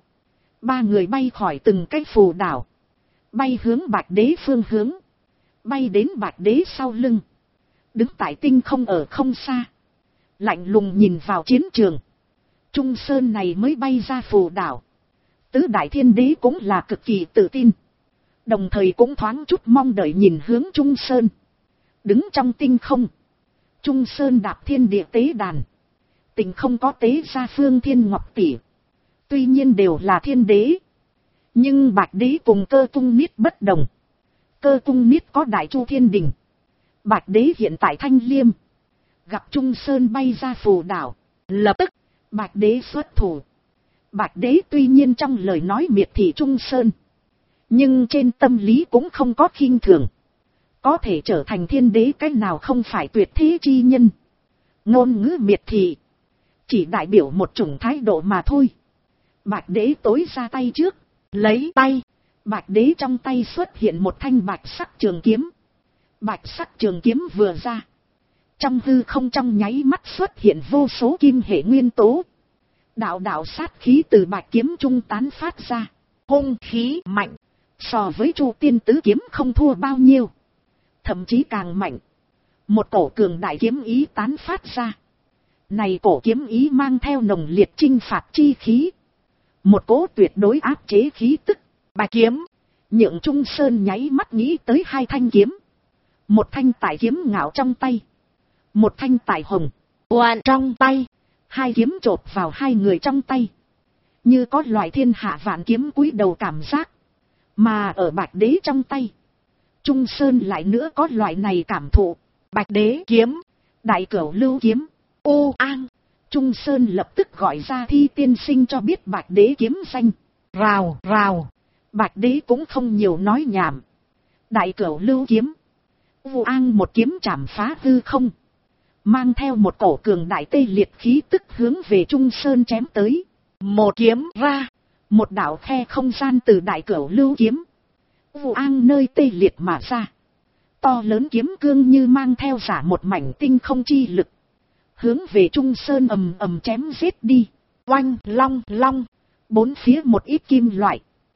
3 người bay khỏi từng cái phù đảo. Bay hướng Bạch Đế phương hướng. Bay đến Bạch Đế sau lưng. Đứng tại tinh không ở không xa. Lạnh lùng nhìn vào chiến trường. Trung Sơn này mới bay ra phù đảo. Tứ Đại Thiên Đế cũng là cực kỳ tự tin. Đồng thời cũng thoáng chút mong đợi nhìn hướng Trung Sơn. Đứng trong tinh không. Trung Sơn đạp thiên địa tế đàn. Tình không có tế ra Phương Thiên Ngọc Tỷ. Tuy nhiên đều là Thiên Đế. Nhưng Bạch Đế cùng Cơ Cung Niết bất đồng. Cơ Cung Niết có Đại Chu Thiên Đình. Bạch Đế hiện tại Thanh Liêm. Gặp Trung Sơn bay ra phù đảo. Lập tức Bạch Đế xuất thủ. Bạch Đế tuy nhiên trong lời nói miệt thị Trung Sơn. Nhưng trên tâm lý cũng không có khinh thường. Có thể trở thành Thiên Đế cái nào không phải tuyệt thế chi nhân. Ngôn ngữ miệt thị chỉ đại biểu một chủng thái độ mà thôi. Bạch Đế tối ra tay trước. Lấy tay. Bạch Đế trong tay xuất hiện một thanh bạch sắc trường kiếm. Bạch sắc trường kiếm vừa ra. Trong hư không trong nháy mắt xuất hiện vô số kim hệ nguyên tố. Đạo đạo sát khí từ bạch kiếm trung tán phát ra. Hung khí mạnh. So với Chu Tiên tứ kiếm không thua bao nhiêu. Thậm chí càng mạnh. Một cổ cường đại kiếm ý tán phát ra. Này cổ kiếm ý mang theo nồng liệt chinh phạt chi khí. Một cỗ tuyệt đối áp chế khí tức. Bạch kiếm. Nhượng Trung Sơn nháy mắt nghĩ tới 2 thanh kiếm. Một thanh tại kiếm ngạo trong tay. Một thanh tại hồng oan trong tay. 2 kiếm chộp vào 2 người trong tay. Như có loại thiên hạ vạn kiếm cúi đầu cảm giác. Mà ở Bạch Đế trong tay. Trung Sơn lại nữa có loại này cảm thụ. Bạch Đế kiếm. Đại Cửu Lưu kiếm. An. Trung Sơn lập tức gọi ra Thi tiên sinh cho biết Bạch Đế kiếm danh. Rào rào. Bạch Đế cũng không nhiều nói nhảm. Đại Cửu Lưu kiếm. An một kiếm chảm phá hư không. Mang theo một cổ cường đại tê liệt khí tức hướng về Trung Sơn chém tới. Một kiếm ra. Một đạo khe không gian từ Đại Cửu Lưu kiếm. An nơi tê liệt mà ra. To lớn kiếm cương như mang theo giả một mảnh tinh không chi lực. Hướng về Trung Sơn ầm ầm chém giết đi. Oanh long long. 4 phía một ít kim loại.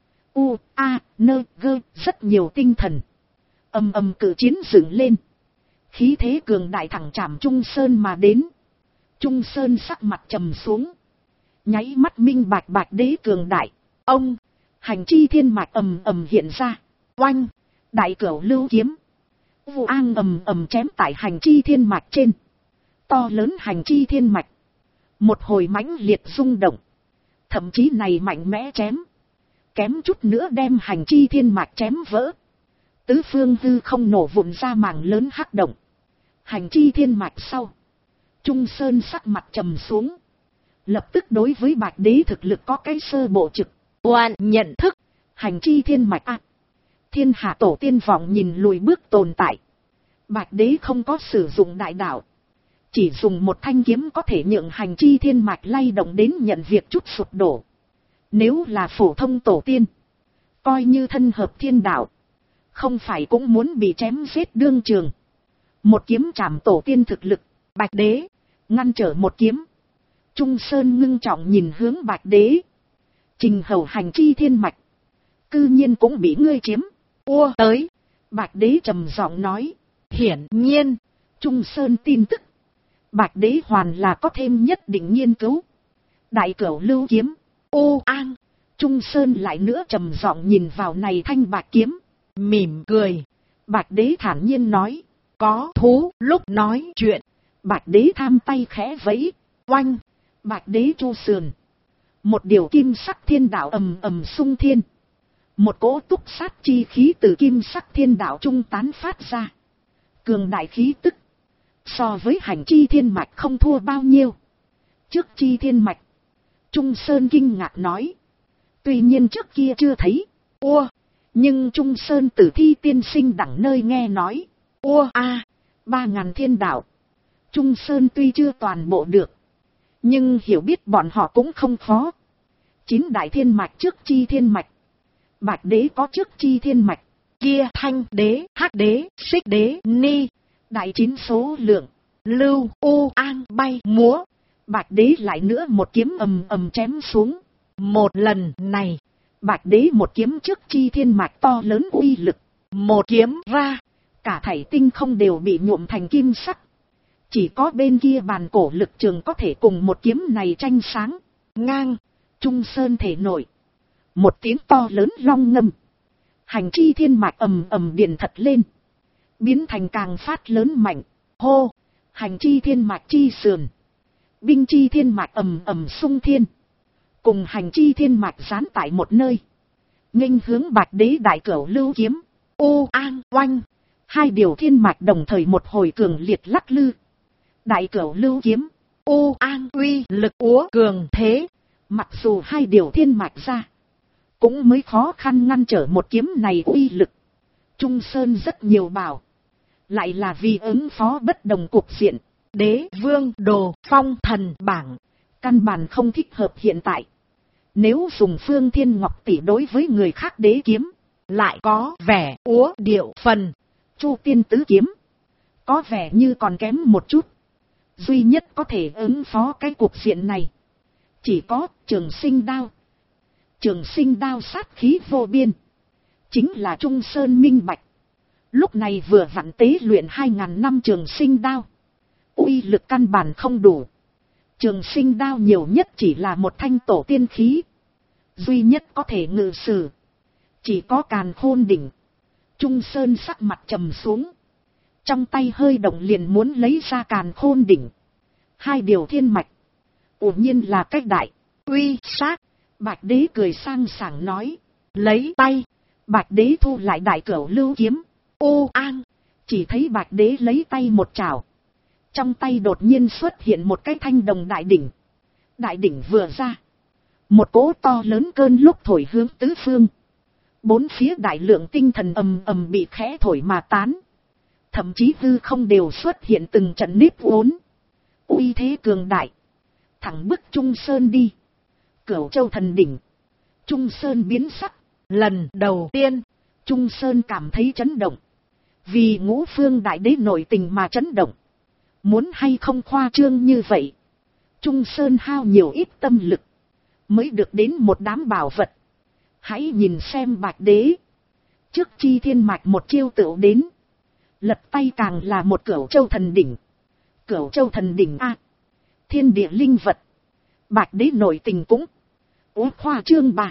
Rất nhiều tinh thần. Ầm ầm cử chiến dựng lên. Khí thế cường đại thẳng chạm Trung Sơn mà đến. Trung Sơn sắc mặt trầm xuống. Nháy mắt minh bạch Bạch Đế cường đại. Ông. Hành chi thiên mạch ầm ầm hiện ra. Oanh. Đại Cửu Lưu kiếm. An ầm ầm chém tại hành chi thiên mạch trên. To lớn hành chi thiên mạch. Một hồi mãnh liệt rung động. Thậm chí này mạnh mẽ chém. Kém chút nữa đem hành chi thiên mạch chém vỡ. Tứ phương hư không nổ vụn ra mảng lớn hắc động. Hành chi thiên mạch sau. Trung Sơn sắc mặt trầm xuống. Lập tức đối với Bạch Đế thực lực có cái sơ bộ trực oan nhận thức. Hành chi thiên mạch thiên hạ tổ tiên vọng nhìn lùi bước tồn tại. Bạch Đế không có sử dụng đại đạo. Chỉ dùng một thanh kiếm có thể nhượng hành chi thiên mạch lay động đến nhận việc chút sụp đổ. Nếu là phổ thông tổ tiên. Coi như thân hợp thiên đạo. Không phải cũng muốn bị chém giết đương trường. Một kiếm chạm tổ tiên thực lực. Bạch Đế. Ngăn trở một kiếm. Trung Sơn ngưng trọng nhìn hướng Bạch Đế. Trình hầu hành chi thiên mạch. Cư nhiên cũng bị ngươi chiếm. Tới. Bạch Đế trầm giọng nói. Hiển nhiên. Trung Sơn tin tức. Bạch Đế hoàn là có thêm nhất định nghiên cứu. Đại Cửu Lưu kiếm. Ô an. Trung Sơn lại nữa trầm giọng nhìn vào này thanh bạch kiếm. Mỉm cười. Bạch đế thản nhiên nói. Có thú lúc nói chuyện. Bạch đế tham tay khẽ vẫy. Oanh. Bạch đế chu sườn. Một điều kim sắc thiên đạo ầm ầm xung thiên. Một cỗ túc sát chi khí từ kim sắc thiên đạo trung tán phát ra. Cường đại khí tức. So với hành chi thiên mạch không thua bao nhiêu. Trước chi thiên mạch. Trung Sơn kinh ngạc nói. Tuy nhiên trước kia chưa thấy. Nhưng Trung Sơn Tử Thi tiên sinh đẳng nơi nghe nói. 3.000 thiên đạo. Trung Sơn tuy chưa toàn bộ được. Nhưng hiểu biết bọn họ cũng không khó. 9 đại thiên mạch trước chi thiên mạch. Bạch đế có trước chi thiên mạch. Kia thanh đế, hắc đế, xích đế, ni. Đại 9 số lượng. Lưu, u, an, bay, múa. Bạch đế lại nữa một kiếm ầm ầm chém xuống. Một lần này. Bạch đế một kiếm trước chi thiên mạch to lớn uy lực. Một kiếm ra. Cả thảy tinh không đều bị nhuộm thành kim sắc. Chỉ có bên kia bàn cổ lực trường có thể cùng một kiếm này tranh sáng. Ngang. Trung Sơn thể nổi. Một tiếng to lớn long ngâm. Hành chi thiên mạch ầm ầm điện thật lên. Biến thành càng phát lớn mạnh. Hô. Hành chi thiên mạch chi sườn. Binh chi thiên mạch ầm ầm xung thiên. Cùng hành chi thiên mạch dán tại một nơi. Nghênh hướng Bạch đế Đại Cửu Lưu kiếm. An oanh. Hai điều thiên mạch đồng thời một hồi cường liệt lắc lư. Đại Cửu Lưu kiếm. An uy lực úa cường thế. Mặc dù hai điều thiên mạch ra. Cũng mới khó khăn ngăn trở một kiếm này uy lực. Trung Sơn rất nhiều bảo. Lại là vì ứng phó bất đồng cục diện. Đế vương đồ phong thần bảng. Căn bản không thích hợp hiện tại. Nếu dùng Phương Thiên Ngọc tỷ đối với người khác đế kiếm. Lại có vẻ úa điệu phần. Chu tiên tứ kiếm. Có vẻ như còn kém một chút. Duy nhất có thể ứng phó cái cục diện này. Chỉ có Trường Sinh đao. Trường Sinh đao sát khí vô biên. Chính là Trung Sơn minh bạch. Lúc này vừa vặn tế luyện 2.000 năm Trường Sinh đao. Uy lực căn bản không đủ. Trường Sinh đao nhiều nhất chỉ là một thanh tổ tiên khí. Duy nhất có thể ngự sử. Chỉ có Càn Khôn đỉnh. Trung Sơn sắc mặt trầm xuống. Trong tay hơi động liền muốn lấy ra Càn Khôn đỉnh. Hai điều thiên mạch. Ủa nhiên là cách đại. Uy sát. Bạch đế cười sang sảng nói. Lấy tay. Bạch đế thu lại Đại Cửu Lưu kiếm. An. Chỉ thấy Bạch đế lấy tay một chảo. Trong tay đột nhiên xuất hiện một cái thanh đồng đại đỉnh. Đại đỉnh vừa ra. Một cỗ to lớn cơn lúc thổi hướng tứ phương. Bốn phía đại lượng tinh thần ầm ầm bị khẽ thổi mà tán. Thậm chí hư không đều xuất hiện từng trận nếp uốn. Uy thế cường đại. Thẳng bức Trung Sơn đi. Cửu Châu thần đỉnh. Trung Sơn biến sắc. Lần đầu tiên. Trung Sơn cảm thấy chấn động. Vì Ngũ Phương đại đế nổi tình mà chấn động. Muốn hay không khoa trương như vậy. Trung Sơn hao nhiều ít tâm lực. Mới được đến một đám bảo vật. Hãy nhìn xem Bạch đế. Trước chi thiên mạch một chiêu tựu đến. Lật tay càng là một Cửu Châu thần đỉnh. Cửu Châu thần đỉnh a. Thiên địa linh vật. Bạch đế nổi tình cũng. Khoa trương bà.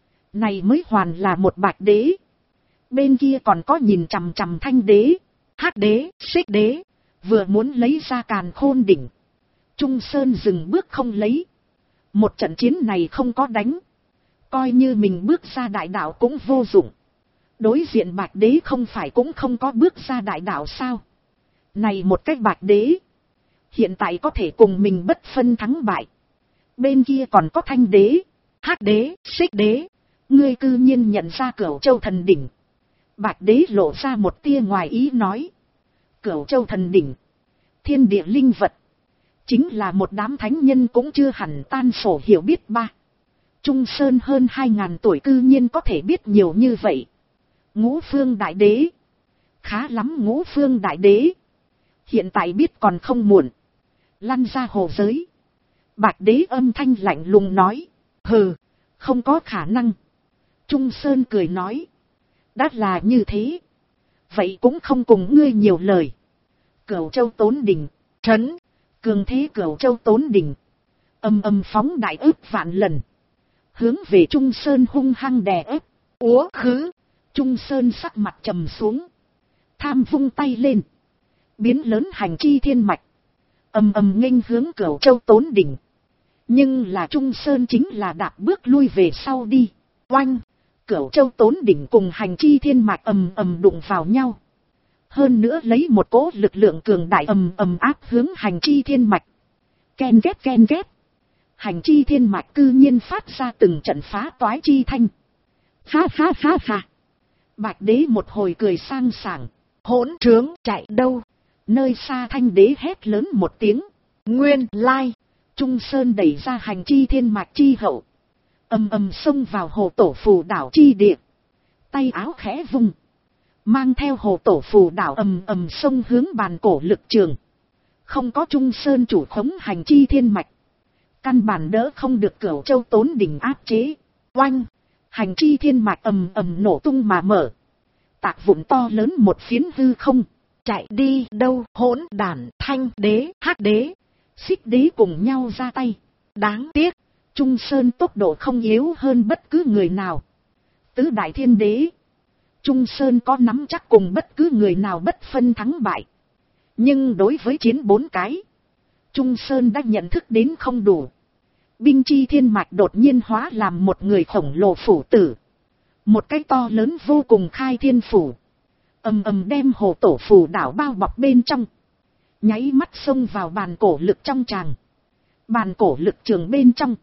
Này mới hoàn là một Bạch đế. Bên kia còn có nhìn chằm chằm thanh đế. Hắc đế, xích đế. Vừa muốn lấy ra Càn Khôn đỉnh. Trung Sơn dừng bước không lấy. Một trận chiến này không có đánh. Coi như mình bước ra đại đạo cũng vô dụng. Đối diện Bạch đế không phải cũng không có bước ra đại đạo sao. Này một cách Bạch đế. Hiện tại có thể cùng mình bất phân thắng bại. Bên kia còn có thanh đế. Hắc đế, xích đế. Ngươi cư nhiên nhận ra Cửu Châu thần đỉnh. Bạch đế lộ ra một tia ngoài ý nói. Cửu Châu thần đỉnh. Thiên địa linh vật. Chính là một đám thánh nhân cũng chưa hẳn tan sổ hiểu biết ba. Trung Sơn hơn 2.000 tuổi cư nhiên có thể biết nhiều như vậy. Ngũ Phương đại đế. Khá lắm Ngũ Phương đại đế. Hiện tại biết còn không muộn. Lăn ra hồ giới. Bạch đế âm thanh lạnh lùng nói. Hừ, không có khả năng. Trung Sơn cười nói. Đã là như thế. Vậy cũng không cùng ngươi nhiều lời. Cửu Châu tốn đỉnh. Trấn. Cường thế Cửu Châu tốn đỉnh. Ầm ầm phóng đại ức vạn lần. Hướng về Trung Sơn hung hăng đè ép. Úa khứ. Trung Sơn sắc mặt trầm xuống. Tham vung tay lên. Biến lớn hành chi thiên mạch. Ầm ầm nghênh hướng Cửu Châu Tốn Đỉnh. Nhưng là Trung Sơn chính là đạp bước lui về sau đi. Oanh. Cửu Châu Tốn Đỉnh cùng hành chi thiên mạch ầm ầm đụng vào nhau. Hơn nữa lấy một cỗ lực lượng cường đại ầm ầm áp hướng hành chi thiên mạch. Ken ghét ken ghét. Hành chi thiên mạch cư nhiên phát ra từng trận phá toái chi thanh. Ha ha ha ha. Bạch đế một hồi cười sang sảng. Hỗn trướng chạy đâu? Nơi xa Thanh đế hét lớn một tiếng. Nguyên lai. Trung Sơn đẩy ra hành chi thiên mạch chi hậu. Ầm ầm xông vào hồ tổ phù đảo chi địa. Tay áo khẽ vung. Mang theo hồ tổ phù đảo ầm ầm xông hướng bàn cổ lực trường. Không có Trung Sơn chủ khống hành chi thiên mạch. Căn bản đỡ không được Cửu Châu Tốn Đỉnh áp chế. Oanh. Hành chi thiên mạch ầm ầm nổ tung mà mở. Tạc vụn to lớn một phiến hư không. Chạy đi đâu hỗn đản. Thanh đế, Hắc đế, Xích đế cùng nhau ra tay. Đáng tiếc. Trung Sơn tốc độ không yếu hơn bất cứ người nào. Tứ đại thiên đế. Trung Sơn có nắm chắc cùng bất cứ người nào bất phân thắng bại. Nhưng đối với chiến 4 cái. Trung Sơn đã nhận thức đến không đủ. Binh chi thiên mạch đột nhiên hóa làm một người khổng lồ phủ tử. Một cái to lớn vô cùng khai thiên phủ. Ầm ầm đem hồ tổ phù đảo bao bọc bên trong. Nháy mắt xông vào bàn cổ lực trong tràng. Bàn cổ lực trường bên trong.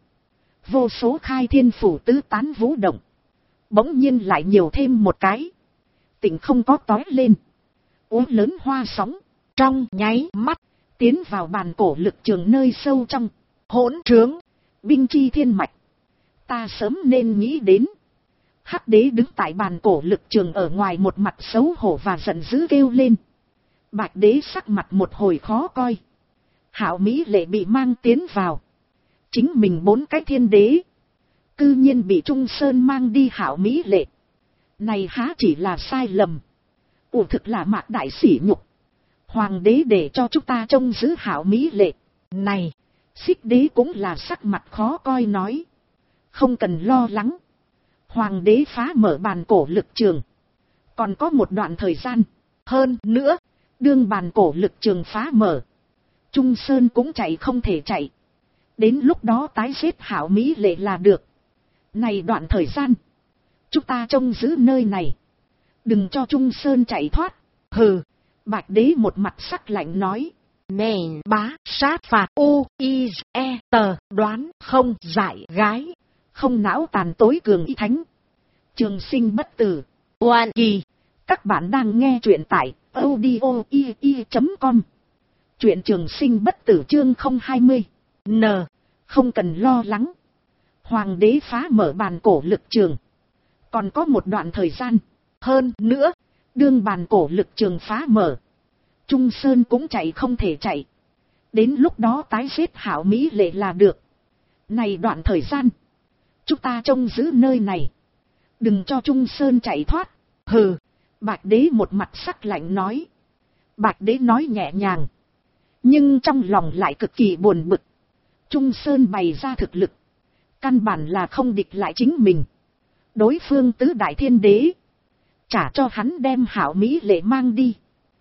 Vô số khai thiên phủ tứ tán vũ động. Bỗng nhiên lại nhiều thêm một cái. Tỉnh không có tói lên. Uống lớn hoa sóng. Trong nháy mắt. Tiến vào bàn cổ lực trường nơi sâu trong. Hỗn trướng. Binh chi thiên mạch. Ta sớm nên nghĩ đến. Hắc đế đứng tại bàn cổ lực trường ở ngoài một mặt xấu hổ và giận dữ kêu lên. Bạch đế sắc mặt một hồi khó coi. Hạo Mỹ Lệ bị mang tiến vào. Chính mình 4 cái thiên đế. Cư nhiên bị Trung Sơn mang đi Hạo Mỹ Lệ. Này há chỉ là sai lầm. Thực là mạc đại sỉ nhục. Hoàng đế để cho chúng ta trông giữ Hạo Mỹ Lệ. Này, Xích đế cũng là sắc mặt khó coi nói. Không cần lo lắng. Hoàng đế phá mở bàn cổ lực trường. Còn có một đoạn thời gian. Hơn nữa, đương bàn cổ lực trường phá mở. Trung Sơn cũng chạy không thể chạy. Đến lúc đó tái giết Hạo Mỹ Lệ là được. Này đoạn thời gian. Chúng ta trông giữ nơi này. Đừng cho Trung Sơn chạy thoát. Hừ. Bạch đế một mặt sắc lạnh nói. Mèn bá sát phạt U-I-E tờ đoán không giải gái. Không não tàn tối cường y thánh. Trường sinh bất tử. Oan kỳ. Các bạn đang nghe truyện tại audio.com. Truyện trường sinh bất tử chương 020. N. Không cần lo lắng. Hoàng đế phá mở bàn cổ lực trường. Còn có một đoạn thời gian. Hơn nữa. Đương bàn cổ lực trường phá mở. Trung Sơn cũng chạy không thể chạy. Đến lúc đó tái giết Hạo Mỹ Lệ là được. Này đoạn thời gian. Chúng ta trông giữ nơi này. Đừng cho Trung Sơn chạy thoát. Hừ. Bạch đế một mặt sắc lạnh nói. Bạch đế nói nhẹ nhàng. Nhưng trong lòng lại cực kỳ buồn bực. Trung Sơn bày ra thực lực. Căn bản là không địch lại chính mình. Đối phương tứ đại thiên đế. Trả cho hắn đem Hạo Mỹ Lệ mang đi.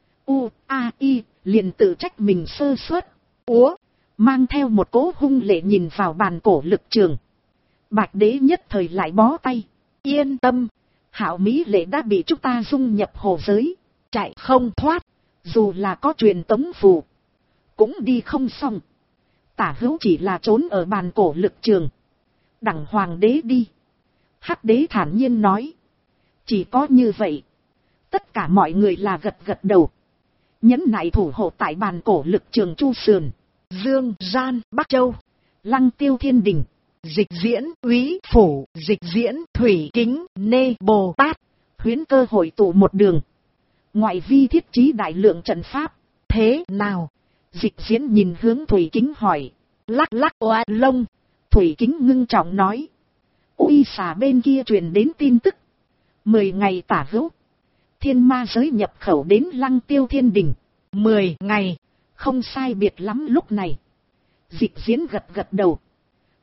U-A-I liền tự trách mình sơ suất. Úa. Mang theo một cỗ hung lệ nhìn vào bàn cổ lực trường. Bạch đế nhất thời lại bó tay. Yên tâm. Hạo Mỹ Lệ đã bị chúng ta dung nhập hồ giới. Chạy không thoát. Dù là có truyền tống phù. Cũng đi không xong. Tả hữu chỉ là trốn ở bàn cổ lực trường. Đặng hoàng đế đi. Hắc đế thản nhiên nói. Chỉ có như vậy. Tất cả mọi người là gật gật đầu. Nhẫn nại thủ hộ tại bàn cổ lực trường Chu Sườn. Dương Gian Bắc Châu. Lăng Tiêu Thiên Đình. Dịch diễn Úy Phủ. Dịch diễn Thủy Kính Nê Bồ Tát. Huyễn Cơ hội tụ một đường. Ngoại vi thiết trí đại lượng trận pháp. Thế nào? Dịch diễn nhìn hướng Thủy Kính hỏi. Lắc lắc oa lông. Thủy Kính ngưng trọng nói. Uy xà bên kia truyền đến tin tức. 10 ngày tả hữu. Thiên ma giới nhập khẩu đến Lăng Tiêu Thiên Đình. 10 ngày. Không sai biệt lắm lúc này. Dịch diễn gật gật đầu.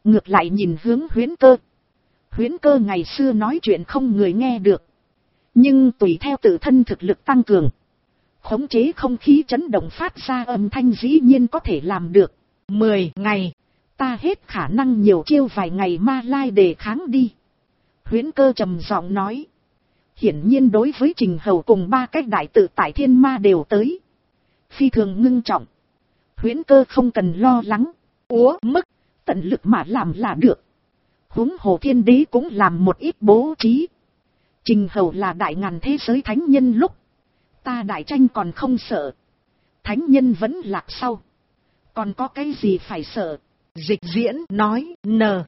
Ngược lại nhìn hướng Huyễn Cơ. Huyễn Cơ ngày xưa nói chuyện không người nghe được. Nhưng tùy theo tự thân thực lực tăng cường, khống chế không khí chấn động phát ra âm thanh dĩ nhiên có thể làm được. 10 ngày, ta hết khả năng nhiều chiêu vài ngày ma lai đề kháng đi. Huyễn Cơ trầm giọng nói. Hiển nhiên đối với Trình Hầu cùng 3 cái đại tự tại thiên ma đều tới. Phi thường ngưng trọng. Huyễn Cơ không cần lo lắng. Úa mức, tận lực mà làm là được. Huống hồ thiên đế cũng làm một ít bố trí. Trình Hầu là đại ngàn thế giới thánh nhân lúc. Ta đại tranh còn không sợ. Thánh nhân vẫn lạc sau. Còn có cái gì phải sợ? Dịch Diễn nói.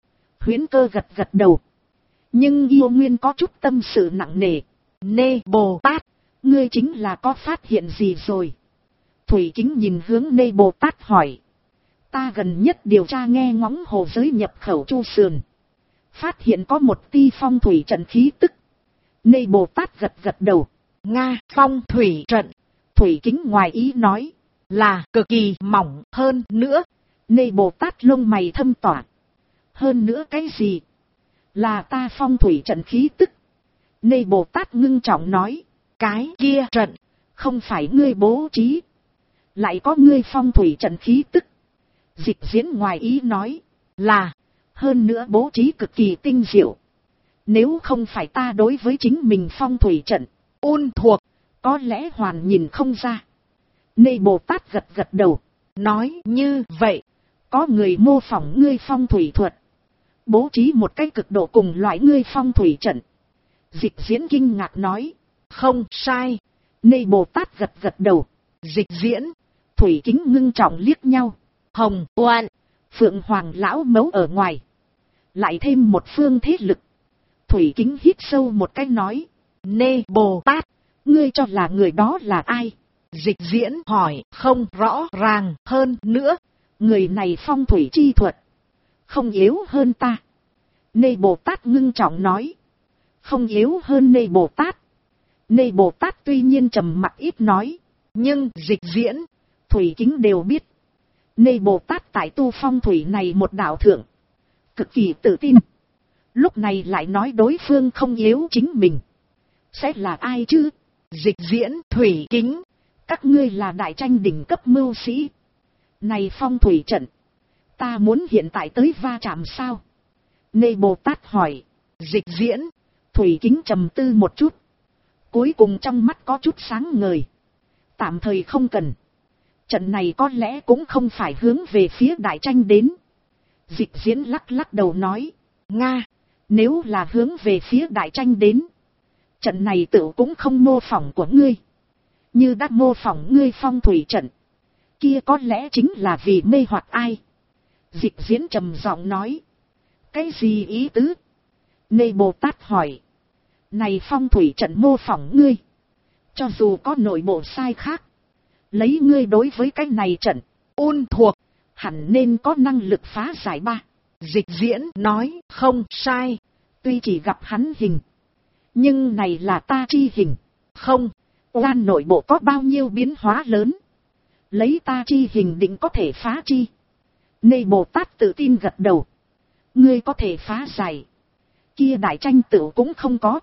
Huyễn Cơ gật gật đầu. Nhưng yêu nguyên có chút tâm sự nặng nề. Nê Bồ Tát, ngươi chính là có phát hiện gì rồi? Thủy Kính nhìn hướng Nê Bồ Tát hỏi. Ta gần nhất điều tra nghe ngóng hồ giới nhập khẩu Chu Sườn. Phát hiện có một ti phong thủy trận khí tức. Nê Bồ Tát gật gật đầu. Nga phong thủy trận. Thủy Kính ngoài ý nói. Là cực kỳ mỏng hơn nữa. Nê Bồ Tát lông mày thâm tỏa. Hơn nữa cái gì? Là ta phong thủy trận khí tức. Nê Bồ Tát ngưng trọng nói. Cái kia trận, không phải ngươi bố trí. Lại có ngươi phong thủy trận khí tức. Dịch Diễn ngoài ý nói. Là, hơn nữa bố trí cực kỳ tinh diệu. Nếu không phải ta đối với chính mình phong thủy trận thuộc, có lẽ hoàn nhìn không ra. Nê Bồ Tát gật gật đầu. Nói như vậy, có người mô phỏng ngươi phong thủy thuật. Bố trí một cái cực độ cùng loại ngươi phong thủy trận. Dịch Diễn kinh ngạc nói. Không sai. Nê Bồ Tát gật gật đầu. Dịch Diễn, Thủy Kính ngưng trọng liếc nhau. Hồng Oan, Phượng Hoàng lão mấu ở ngoài. Lại thêm một phương thế lực. Thủy Kính hít sâu một cái nói. Nê Bồ Tát, ngươi cho là người đó là ai? Dịch Diễn hỏi. Không rõ ràng hơn nữa. Người này phong thủy chi thuật không yếu hơn ta. Nê Bồ Tát ngưng trọng nói. Không yếu hơn Nê Bồ Tát. Nê Bồ Tát tuy nhiên trầm mặc ít nói. Nhưng Dịch Diễn, Thủy Kính đều biết. Nê Bồ Tát tại tu phong thủy này một đạo thượng. Cực kỳ tự tin. Lúc này lại nói đối phương không yếu chính mình. Sẽ là ai chứ? Dịch Diễn, Thủy Kính, các ngươi là đại tranh đỉnh cấp mưu sĩ. Này phong thủy trận, ta muốn hiện tại tới va chạm sao? Nê Bồ Tát hỏi. Dịch Diễn, Thủy Kính trầm tư một chút. Cuối cùng trong mắt có chút sáng ngời. Tạm thời không cần. Trận này có lẽ cũng không phải hướng về phía đại tranh đến. Dịch Diễn lắc lắc đầu nói. Nga, nếu là hướng về phía đại tranh đến. Trận này tự cũng không mô phỏng của ngươi. Như đã mô phỏng ngươi phong thủy trận. Kia có lẽ chính là vì mê hoặc ai. Dịch Diễn trầm giọng nói. Cái gì ý tứ? Nê Bồ Tát hỏi. Này phong thủy trận mô phỏng ngươi. Cho dù có nội bộ sai khác. Lấy ngươi đối với cái này trận thuộc. Hẳn nên có năng lực phá giải ba. Dịch Diễn nói. Không sai. Tuy chỉ gặp hắn hình. Nhưng này là ta chi hình. Không. Oan nội bộ có bao nhiêu biến hóa lớn. Lấy ta chi hình định có thể phá chi. Nê Bồ Tát tự tin gật đầu. Ngươi có thể phá giải. Kia đại tranh tử cũng không có.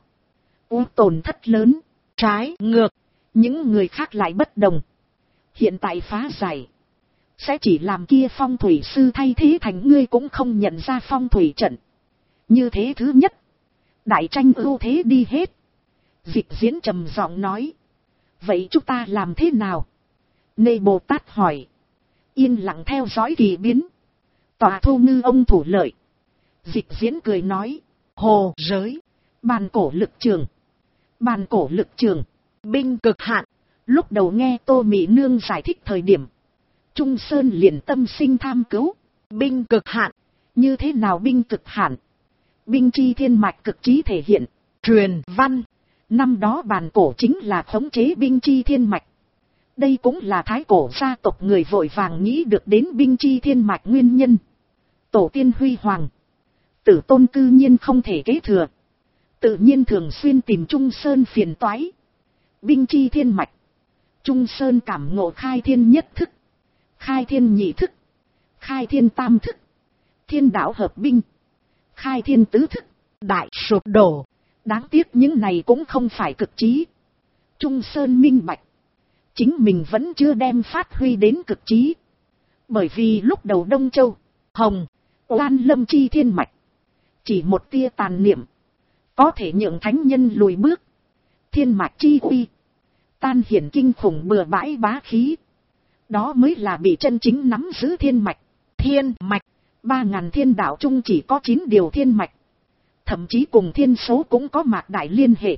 Tổn thất lớn. Trái ngược. Những người khác lại bất đồng. Hiện tại phá giải. Sẽ chỉ làm kia phong thủy sư thay thế thành ngươi cũng không nhận ra phong thủy trận. Như thế thứ nhất. Đại tranh ưu thế đi hết. Dịch Diễn trầm giọng nói. Vậy chúng ta làm thế nào? Nê Bồ Tát hỏi. Yên lặng theo dõi kỳ biến. Tòa thu ngư ông thủ lợi. Dịch Diễn cười nói. Hồ giới. Bàn cổ lực trường. Bàn cổ lực trường. Binh cực hạn. Lúc đầu nghe Tô Mỹ Nương giải thích thời điểm. Trung Sơn liền tâm sinh tham cứu. Binh cực hạn. Như thế nào binh cực hạn? Binh chi thiên mạch cực trí thể hiện. Truyền văn. Năm đó bàn cổ chính là khống chế binh chi thiên mạch. Đây cũng là thái cổ gia tộc người vội vàng nghĩ được đến binh chi thiên mạch nguyên nhân. Tổ tiên huy hoàng. Tử tôn cư nhiên không thể kế thừa. Tự nhiên thường xuyên tìm Trung Sơn phiền toái. Binh chi thiên mạch. Trung Sơn cảm ngộ khai thiên nhất thức. Khai thiên nhị thức. Khai thiên tam thức. Thiên đạo hợp binh. Khai thiên tứ thức. Đại sụp đổ. Đáng tiếc những này cũng không phải cực trí. Trung Sơn minh bạch. Chính mình vẫn chưa đem phát huy đến cực trí. Bởi vì lúc đầu Đông Châu, Hồng, Oan Lâm chi thiên mạch. Chỉ một tia tàn niệm. Có thể nhượng thánh nhân lùi bước. Thiên mạch chi uy. Tan hiển kinh khủng bừa bãi bá khí. Đó mới là bị chân chính nắm giữ thiên mạch. Thiên mạch. 3.000 thiên đạo chung chỉ có 9 điều thiên mạch. Thậm chí cùng thiên số cũng có mạc đại liên hệ.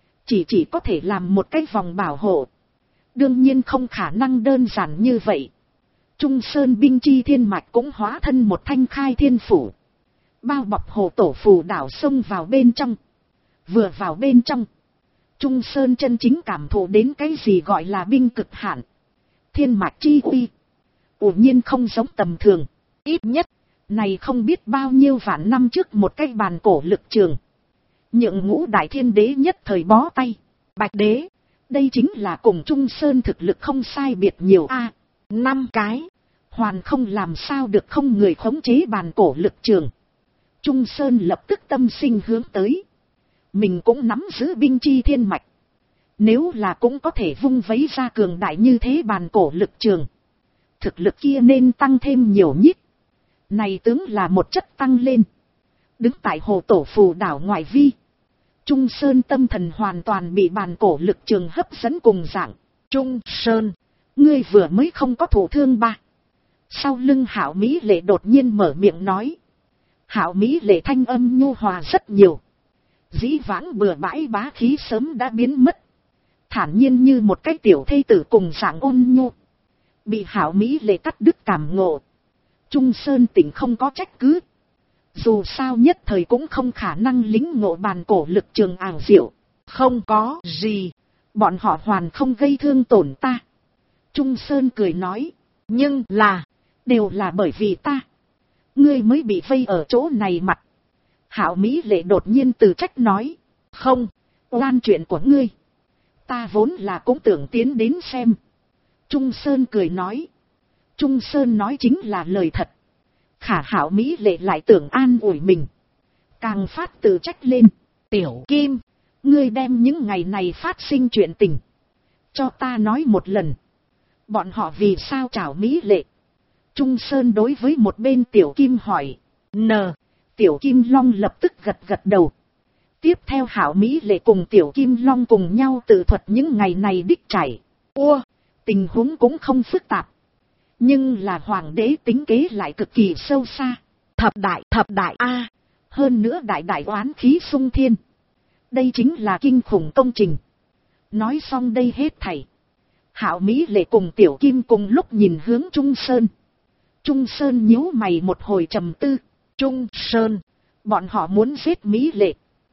Chỉ có thể làm một cái vòng bảo hộ. Đương nhiên không khả năng đơn giản như vậy. Trung Sơn binh chi thiên mạch cũng hóa thân một thanh khai thiên phủ. Bao bọc hồ tổ phù đảo xông vào bên trong. Vừa vào bên trong. Trung Sơn chân chính cảm thụ đến cái gì gọi là binh cực hạn. Thiên mạch chi uy. Ủa nhiên không giống tầm thường. Ít nhất. Này không biết bao nhiêu vạn năm trước một cái bàn cổ lực trường. Nhượng ngũ đại thiên đế nhất thời bó tay. Bạch đế. Đây chính là cùng Trung Sơn thực lực không sai biệt nhiều a. 5 cái. Hoàn không làm sao được không người khống chế bàn cổ lực trường. Trung Sơn lập tức tâm sinh hướng tới. Mình cũng nắm giữ binh chi thiên mạch. Nếu là cũng có thể vung vấy ra cường đại như thế bàn cổ lực trường. Thực lực kia nên tăng thêm nhiều nhít. Này tướng là một chất tăng lên. Đứng tại hồ tổ phù đảo ngoại vi. Trung Sơn tâm thần hoàn toàn bị bàn cổ lực trường hấp dẫn cùng dạng. Trung Sơn, ngươi vừa mới không có thụ thương ba. Sau lưng Hạo Mỹ Lệ đột nhiên mở miệng nói. Hạo Mỹ Lệ thanh âm nhu hòa rất nhiều. Dĩ vãng bừa bãi bá khí sớm đã biến mất. Thản nhiên như một cái tiểu thê tử cùng dạng ôn nhu. Bị Hạo Mỹ Lệ cắt đứt cảm ngộ. Trung Sơn tỉnh không có trách cứ. Dù sao nhất thời cũng không khả năng lính ngộ bàn cổ lực trường ảo diệu. Không có gì. Bọn họ hoàn không gây thương tổn ta. Trung Sơn cười nói. Nhưng là. Đều là bởi vì ta. Ngươi mới bị vây ở chỗ này mặt. Hạo Mỹ Lệ đột nhiên từ trách nói. Không. Oan chuyện của ngươi. Ta vốn là cũng tưởng tiến đến xem. Trung Sơn cười nói. Trung Sơn nói chính là lời thật. Khả Hạo Mỹ Lệ lại tưởng an ủi mình. Càng phát tự trách lên. Tiểu Kim. Ngươi đem những ngày này phát sinh chuyện tình. Cho ta nói một lần. Bọn họ vì sao chảo Mỹ Lệ. Trung Sơn đối với một bên Tiểu Kim hỏi. Tiểu Kim Long lập tức gật gật đầu. Tiếp theo Hạo Mỹ Lệ cùng Tiểu Kim Long cùng nhau tự thuật những ngày này đích trải. Tình huống cũng không phức tạp. Nhưng là hoàng đế tính kế lại cực kỳ sâu xa. Thập đại a. Hơn nữa đại oán khí xung thiên. Đây chính là kinh khủng công trình. Nói xong đây hết thảy. Hạo Mỹ Lệ cùng Tiểu Kim cùng lúc nhìn hướng Trung Sơn. Trung Sơn nhíu mày một hồi trầm tư. Trung Sơn. Bọn họ muốn giết Mỹ Lệ.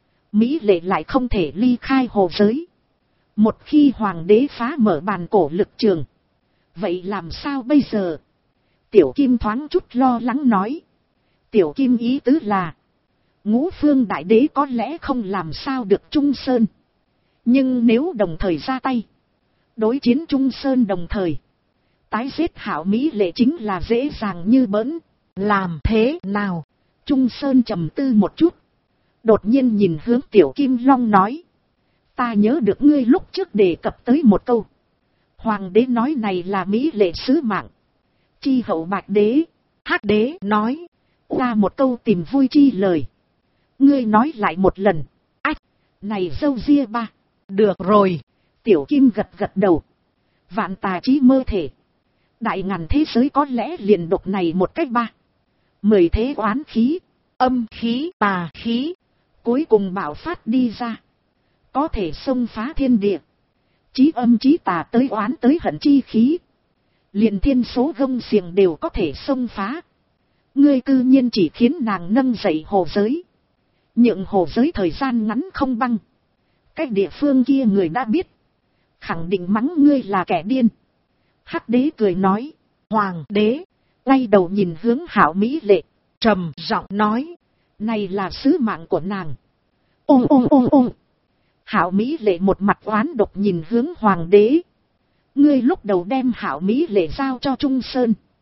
Mỹ Lệ lại không thể ly khai hồ giới. Một khi hoàng đế phá mở bàn cổ lực trường. Vậy làm sao bây giờ? Tiểu Kim thoáng chút lo lắng nói. Tiểu Kim ý tứ là. Ngũ phương đại đế có lẽ không làm sao được Trung Sơn. Nhưng nếu đồng thời ra tay. Đối chiến Trung Sơn đồng thời. Tái giết Hạo Mỹ Lệ chính là dễ dàng như bỡn. Làm thế nào? Trung Sơn trầm tư một chút. Đột nhiên nhìn hướng Tiểu Kim Long nói. Ta nhớ được ngươi lúc trước đề cập tới một câu. Hoàng đế nói này là Mỹ Lệ sứ mạng. Chi hậu Bạch đế. Hắc đế nói. Ra một câu tìm vui chi lời. Ngươi nói lại một lần. Ách. Này dâu ria ba. Được rồi. Tiểu Kim gật gật đầu. Vạn tà chí mơ thể. Đại ngàn thế giới có lẽ liền độc này một cách ba. 10 thế oán khí. Âm khí tà khí. Cuối cùng bạo phát đi ra. Có thể xông phá thiên địa. Chí âm chí tà tới oán tới hận chi khí. Liền thiên số gông xiềng đều có thể xông phá. Ngươi cư nhiên chỉ khiến nàng nâng dậy hồ giới. Nhượng hồ giới thời gian ngắn không băng. Cách địa phương kia người đã biết. Khẳng định mắng ngươi là kẻ điên. Hắc đế cười nói. Hoàng đế. Quay đầu nhìn hướng Hạo Mỹ Lệ. Trầm giọng nói. Này là sứ mạng của nàng. Ôm. Hạo Mỹ Lệ một mặt oán độc nhìn hướng hoàng đế. Ngươi lúc đầu đem Hạo Mỹ Lệ giao cho Trung Sơn.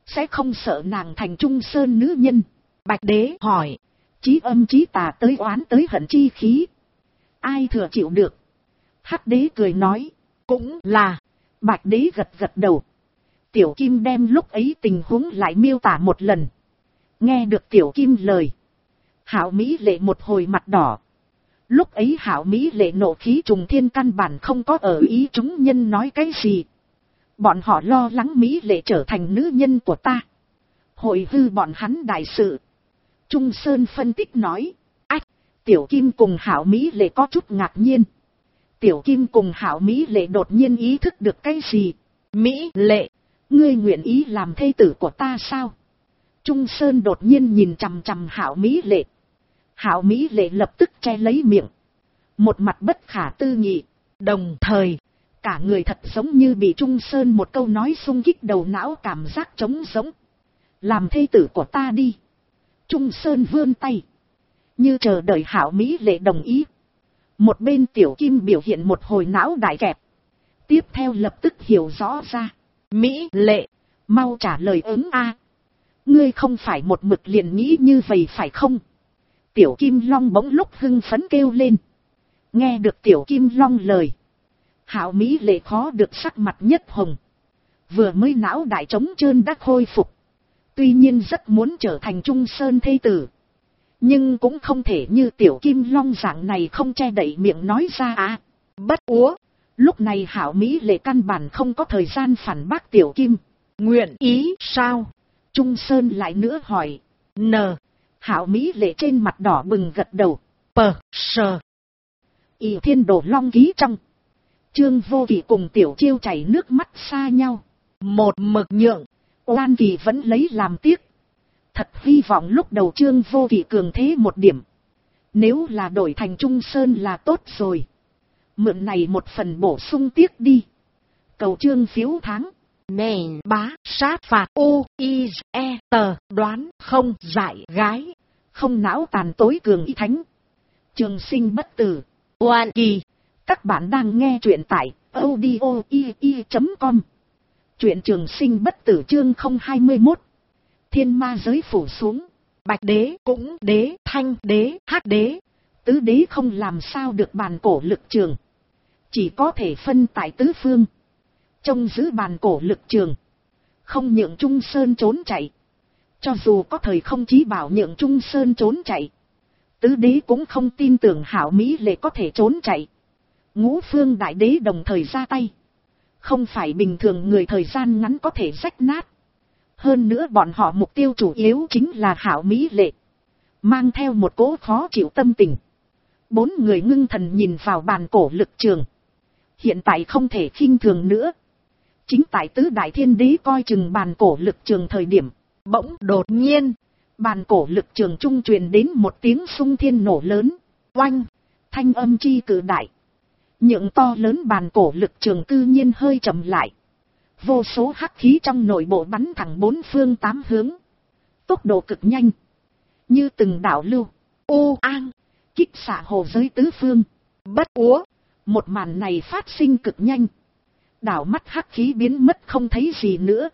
sẽ không sợ nàng thành Trung Sơn nữ nhân? Bạch đế hỏi. Chí âm chí tà tới oán tới hận chi khí, ai thừa chịu được? Hắc đế cười nói. Cũng là. Bạch đế gật gật đầu. Tiểu Kim đem lúc ấy tình huống lại miêu tả một lần. Nghe được Tiểu Kim lời, Hạo Mỹ Lệ một hồi mặt đỏ. Lúc ấy Hạo Mỹ Lệ nộ khí trùng thiên, căn bản không có ở ý chúng nhân nói cái gì. Bọn họ lo lắng Mỹ Lệ trở thành nữ nhân của ta, hội hư bọn hắn đại sự. Trung Sơn phân tích nói. Ách, Tiểu Kim cùng Hạo Mỹ Lệ có chút ngạc nhiên. Tiểu Kim cùng Hạo Mỹ Lệ đột nhiên ý thức được cái gì. Mỹ Lệ, ngươi nguyện ý làm thê tử của ta sao? Trung Sơn đột nhiên nhìn chằm chằm Hạo Mỹ Lệ. Hạo Mỹ Lệ lập tức che lấy miệng, một mặt bất khả tư nghị. Đồng thời, cả người thật giống như bị Trung Sơn một câu nói xung kích đầu não, cảm giác trống rỗng. Làm thê tử của ta đi. Trung Sơn vươn tay, như chờ đợi Hạo Mỹ Lệ đồng ý. Một bên Tiểu Kim biểu hiện một hồi não đại kẹp. Tiếp theo lập tức hiểu rõ ra. Mỹ Lệ, mau trả lời ứng a. Ngươi không phải một mực liền nghĩ như vậy phải không? Tiểu Kim Long bỗng lúc hưng phấn kêu lên. Nghe được Tiểu Kim Long lời, Hạo Mỹ Lệ khó được sắc mặt nhất hồng. Vừa mới não đại trống trơn đã khôi phục. Tuy nhiên rất muốn trở thành Trung Sơn thê tử, nhưng cũng không thể như Tiểu Kim Long dạng này không che đậy miệng nói ra à. Bất úa. Lúc này Hạo Mỹ Lệ căn bản không có thời gian phản bác Tiểu Kim. Nguyện ý sao? Trung Sơn lại nữa hỏi. N. Hạo Mỹ Lệ trên mặt đỏ bừng gật đầu. Sờ. Ỷ Thiên Đồ Long ký trong. Trương Vô Kỵ cùng Tiểu Chiêu chảy nước mắt xa nhau. Một mực nhượng, Oan Kỳ vẫn lấy làm tiếc. Thật hy vọng lúc đầu Trương Vô Kỵ cường thế một điểm. Nếu là đổi thành Trung Sơn là tốt rồi. Mượn này một phần bổ sung tiếc đi. Cầu Trương phiếu tháng. Nền bá sát phạt U-I-E tờ đoán không giải gái. Không não tàn tối cường y thánh. Trường sinh bất tử. Oan Kỳ. Các bạn đang nghe truyện tại audio.com. Truyện Trường Sinh Bất Tử chương 021. Thiên ma giới phủ xuống. Bạch đế cũng đế, thanh đế, hắc đế, tứ đế không làm sao được bàn cổ lực trường. Chỉ có thể phân tại tứ phương, trông giữ bàn cổ lực trường, không nhượng Trung Sơn trốn chạy. Cho dù có thời không chí bảo nhượng Trung Sơn trốn chạy, tứ đế cũng không tin tưởng Hạo Mỹ Lệ có thể trốn chạy. Ngũ phương đại đế đồng thời ra tay. Không phải bình thường người thời gian ngắn có thể rách nát. Hơn nữa bọn họ mục tiêu chủ yếu chính là Hạo Mỹ Lệ. Mang theo một cỗ khó chịu tâm tình, bốn người ngưng thần nhìn vào bàn cổ lực trường. Hiện tại không thể khinh thường nữa. Chính tại tứ đại thiên đế coi chừng bàn cổ lực trường thời điểm, bỗng đột nhiên, bàn cổ lực trường trung truyền đến một tiếng xung thiên nổ lớn. Oanh, thanh âm chi cử đại. Nhượng to lớn bàn cổ lực trường cư nhiên hơi chậm lại. Vô số hắc khí trong nội bộ bắn thẳng bốn phương tám hướng. Tốc độ cực nhanh, như từng đạo lưu, an, kích xạ hồ giới tứ phương. Bất úa, một màn này phát sinh cực nhanh. Đảo mắt hắc khí biến mất không thấy gì nữa.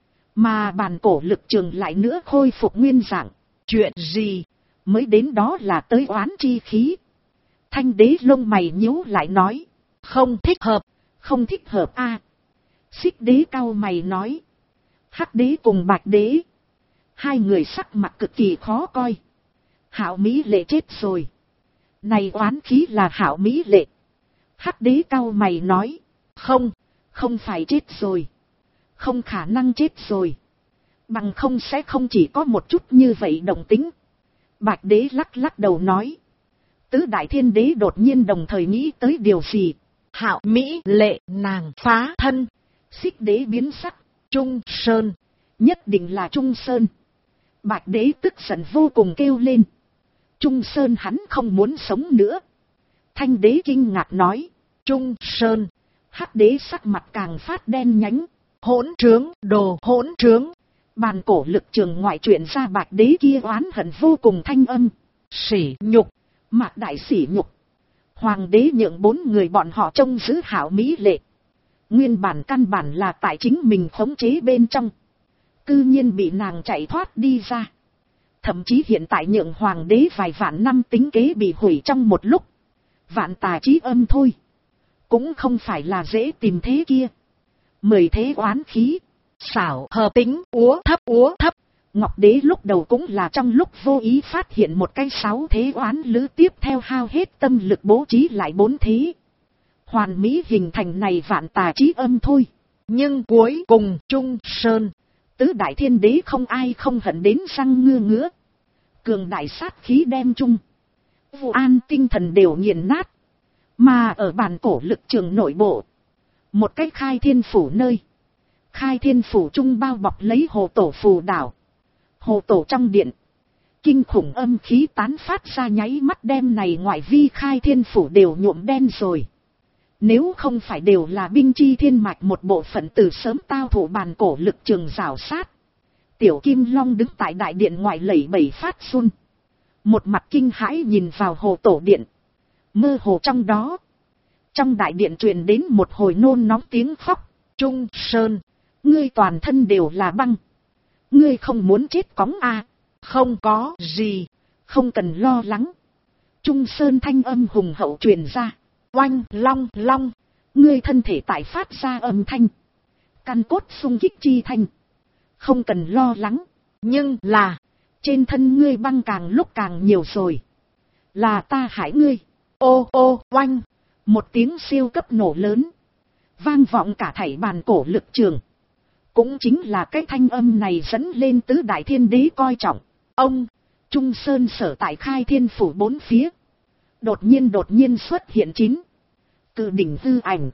Mà bàn cổ lực trường lại nữa khôi phục nguyên dạng. Chuyện gì? Mới đến đó là tới oán chi khí. Thanh đế lông mày nhíu lại nói. Không thích hợp, không thích hợp a. Xích đế cau mày nói. Hắc đế cùng bạch đế, hai người sắc mặt cực kỳ khó coi. Hạo Mỹ Lệ chết rồi. Này oán khí là Hạo Mỹ Lệ. Hắc đế cau mày nói. Không, không phải chết rồi. Không khả năng chết rồi. Bằng không sẽ không chỉ có một chút như vậy động tính. Bạch đế lắc lắc đầu nói. Tứ đại thiên đế đột nhiên đồng thời nghĩ tới điều gì. Hạo Mỹ Lệ nàng phá thân. Xích đế biến sắc. Trung Sơn. Nhất định là Trung Sơn. Bạch đế tức giận vô cùng kêu lên. Trung Sơn hắn không muốn sống nữa. Thanh đế kinh ngạc nói. Trung Sơn. Hắc đế sắc mặt càng phát đen nhánh. Hỗn trướng, đồ hỗn trướng. Bàn cổ lực trường ngoại truyện ra bạch đế kia oán hận vô cùng thanh âm. Sỉ nhục, mạc đại sỉ nhục. Hoàng đế nhượng bốn người bọn họ trông giữ Hạo Mỹ Lệ. Nguyên bản căn bản là tại chính mình khống chế bên trong. cư nhiên bị nàng chạy thoát đi ra. Thậm chí hiện tại nhượng hoàng đế vài vạn năm tính kế bị hủy trong một lúc. Vạn tà chí âm thôi. Cũng không phải là dễ tìm thế kia. 10 thế oán khí. Xảo hợp tính úa thấp. Ngọc đế lúc đầu cũng là trong lúc vô ý phát hiện một cái 6 thế oán lữ tiếp theo hao hết tâm lực bố trí lại 4 thế. Hoàn mỹ hình thành này vạn tà chí âm thôi. Nhưng cuối cùng Trung Sơn, tứ đại thiên đế không ai không hận đến răng ngứa. Cường đại sát khí đem chung. Vụ an tinh thần đều nghiền nát. Mà ở bản cổ lực trường nội bộ, một cái khai thiên phủ nơi. Khai thiên phủ trung bao bọc lấy hồ tổ phù đảo. Hồ tổ trong điện, kinh khủng âm khí tán phát ra nháy mắt đem này ngoại vi khai thiên phủ đều nhuộm đen rồi. Nếu không phải đều là binh chi thiên mạch một bộ phận từ sớm tao thủ bàn cổ lực trường rào sát. Tiểu Kim Long đứng tại đại điện ngoài lẩy bẩy phát run. Một mặt kinh hãi nhìn vào hồ tổ điện. Mơ hồ trong đó, trong đại điện truyền đến một hồi nôn nóng tiếng khóc. Trung Sơn, ngươi toàn thân đều là băng. Ngươi không muốn chết cóng à? Không có gì, không cần lo lắng. Trung Sơn thanh âm hùng hậu truyền ra. Oanh long, ngươi thân thể tại phát ra âm thanh. Căn cốt xung kích chi thanh. Không cần lo lắng, nhưng là, trên thân ngươi băng càng lúc càng nhiều rồi. Là ta hại ngươi. Ô oanh, một tiếng siêu cấp nổ lớn. Vang vọng cả thảy bàn cổ lực trường. Cũng chính là cái thanh âm này dẫn lên tứ đại thiên đế coi trọng. Ông, Trung Sơn sở tại khai thiên phủ bốn phía. Đột nhiên xuất hiện 9 cự đỉnh hư ảnh.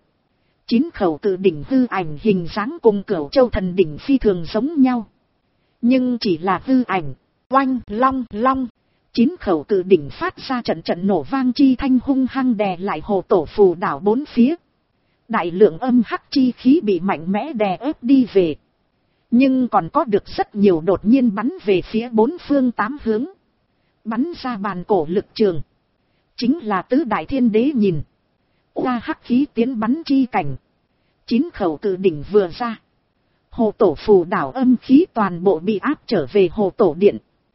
9 khẩu cự đỉnh hư ảnh hình dáng cùng Cửu Châu thần đỉnh phi thường giống nhau. Nhưng chỉ là hư ảnh. Oanh long. 9 khẩu cự đỉnh phát ra trận nổ vang chi thanh hung hăng đè lại hồ tổ phù đảo bốn phía. Đại lượng âm hắc chi khí bị mạnh mẽ đè ép đi về. Nhưng còn có được rất nhiều đột nhiên bắn về phía 4 phương 8 hướng. Bắn ra bàn cổ lực trường. Chính là tứ đại thiên đế nhìn. Qua hắc khí tiến bắn chi cảnh. 9 khẩu cự đỉnh vừa ra. Hồ tổ phù đảo âm khí toàn bộ bị áp trở về hồ tổ điện.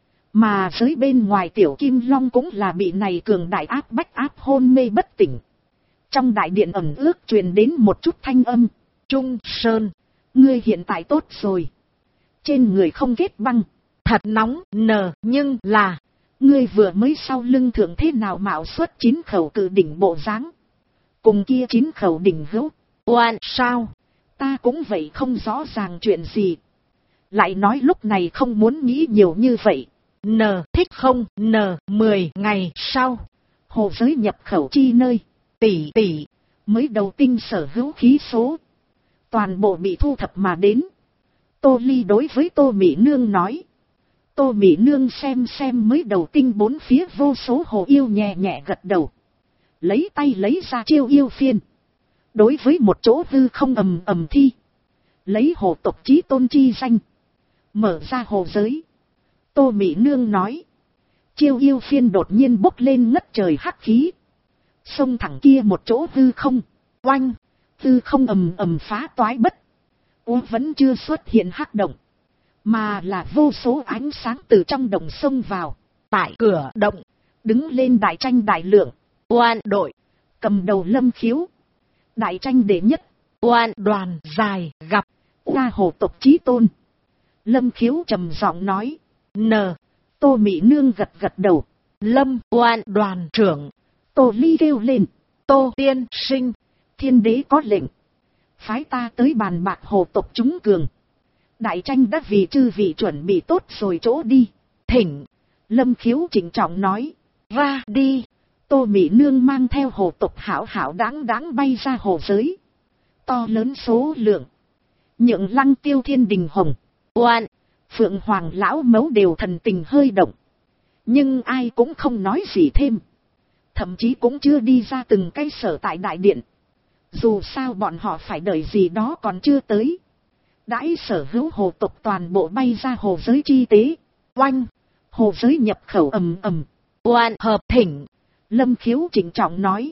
Mà dưới bên ngoài Tiểu Kim Long cũng là bị này cường đại áp bách áp hôn mê bất tỉnh. Trong đại điện ẩm ước truyền đến một chút thanh âm. Trung Sơn, ngươi hiện tại tốt rồi. Trên người không kết băng. Thật nóng nhưng là, ngươi vừa mới sau lưng thượng thế nào mạo xuất 9 khẩu cự đỉnh bộ dáng. Cùng kia 9 khẩu đỉnh hữu. Oan sao? Ta cũng vậy không rõ ràng chuyện gì. Lại nói lúc này không muốn nghĩ nhiều như vậy. Thích không? 10 ngày sau. Hồ giới nhập khẩu chi nơi. Tỷ. Mới đầu tinh sở hữu khí số. Toàn bộ bị thu thập mà đến. Tô Ly đối với Tô Mỹ Nương nói. Tô Mỹ Nương xem mới đầu tinh bốn phía vô số hồ yêu nhẹ gật đầu. Lấy tay lấy ra chiêu yêu phiên. Đối với một chỗ hư không ầm thi. Lấy hồ tộc chí tôn chi danh. Mở ra hồ giới. Tô Mỹ Nương nói. Chiêu yêu phiên đột nhiên bốc lên ngất trời hắc khí. Xông thẳng kia một chỗ hư không. Oanh. Hư không ầm phá toái bất. Vẫn chưa xuất hiện hắc động. Mà là vô số ánh sáng từ trong động xông vào. Tại cửa động. Đứng lên đại tranh đại lượng. Oan đội. Cầm đầu Lâm Khiếu. Đại tranh đệ nhất. Oan đoàn dài gặp. Qua hồ tộc chí tôn. Lâm Khiếu trầm giọng nói. Tô Mỹ Nương gật đầu. Lâm oan đoàn trưởng. Tô Ly kêu lên. Tô tiên sinh. Thiên đế có lệnh. Phái ta tới bàn bạc hồ tộc chúng cường. Đại tranh đã vì chư vị chuẩn bị tốt rồi chỗ đi. Thỉnh. Lâm Khiếu trịnh trọng nói. Ra đi. Tô Mỹ Nương mang theo hồ tộc hảo đáng bay ra hồ giới. To lớn số lượng. Nhượng Lăng Tiêu Thiên Đình Hồng. Oan. Phượng Hoàng lão mấu đều thần tình hơi động. Nhưng ai cũng không nói gì thêm. Thậm chí cũng chưa đi ra từng cái sở tại đại điện. Dù sao bọn họ phải đợi gì đó còn chưa tới. Đãi sở hữu hồ tộc toàn bộ bay ra hồ giới chi tế. Oanh. Hồ giới nhập khẩu ầm. Oan hợp thỉnh. Lâm Khiếu trịnh trọng nói.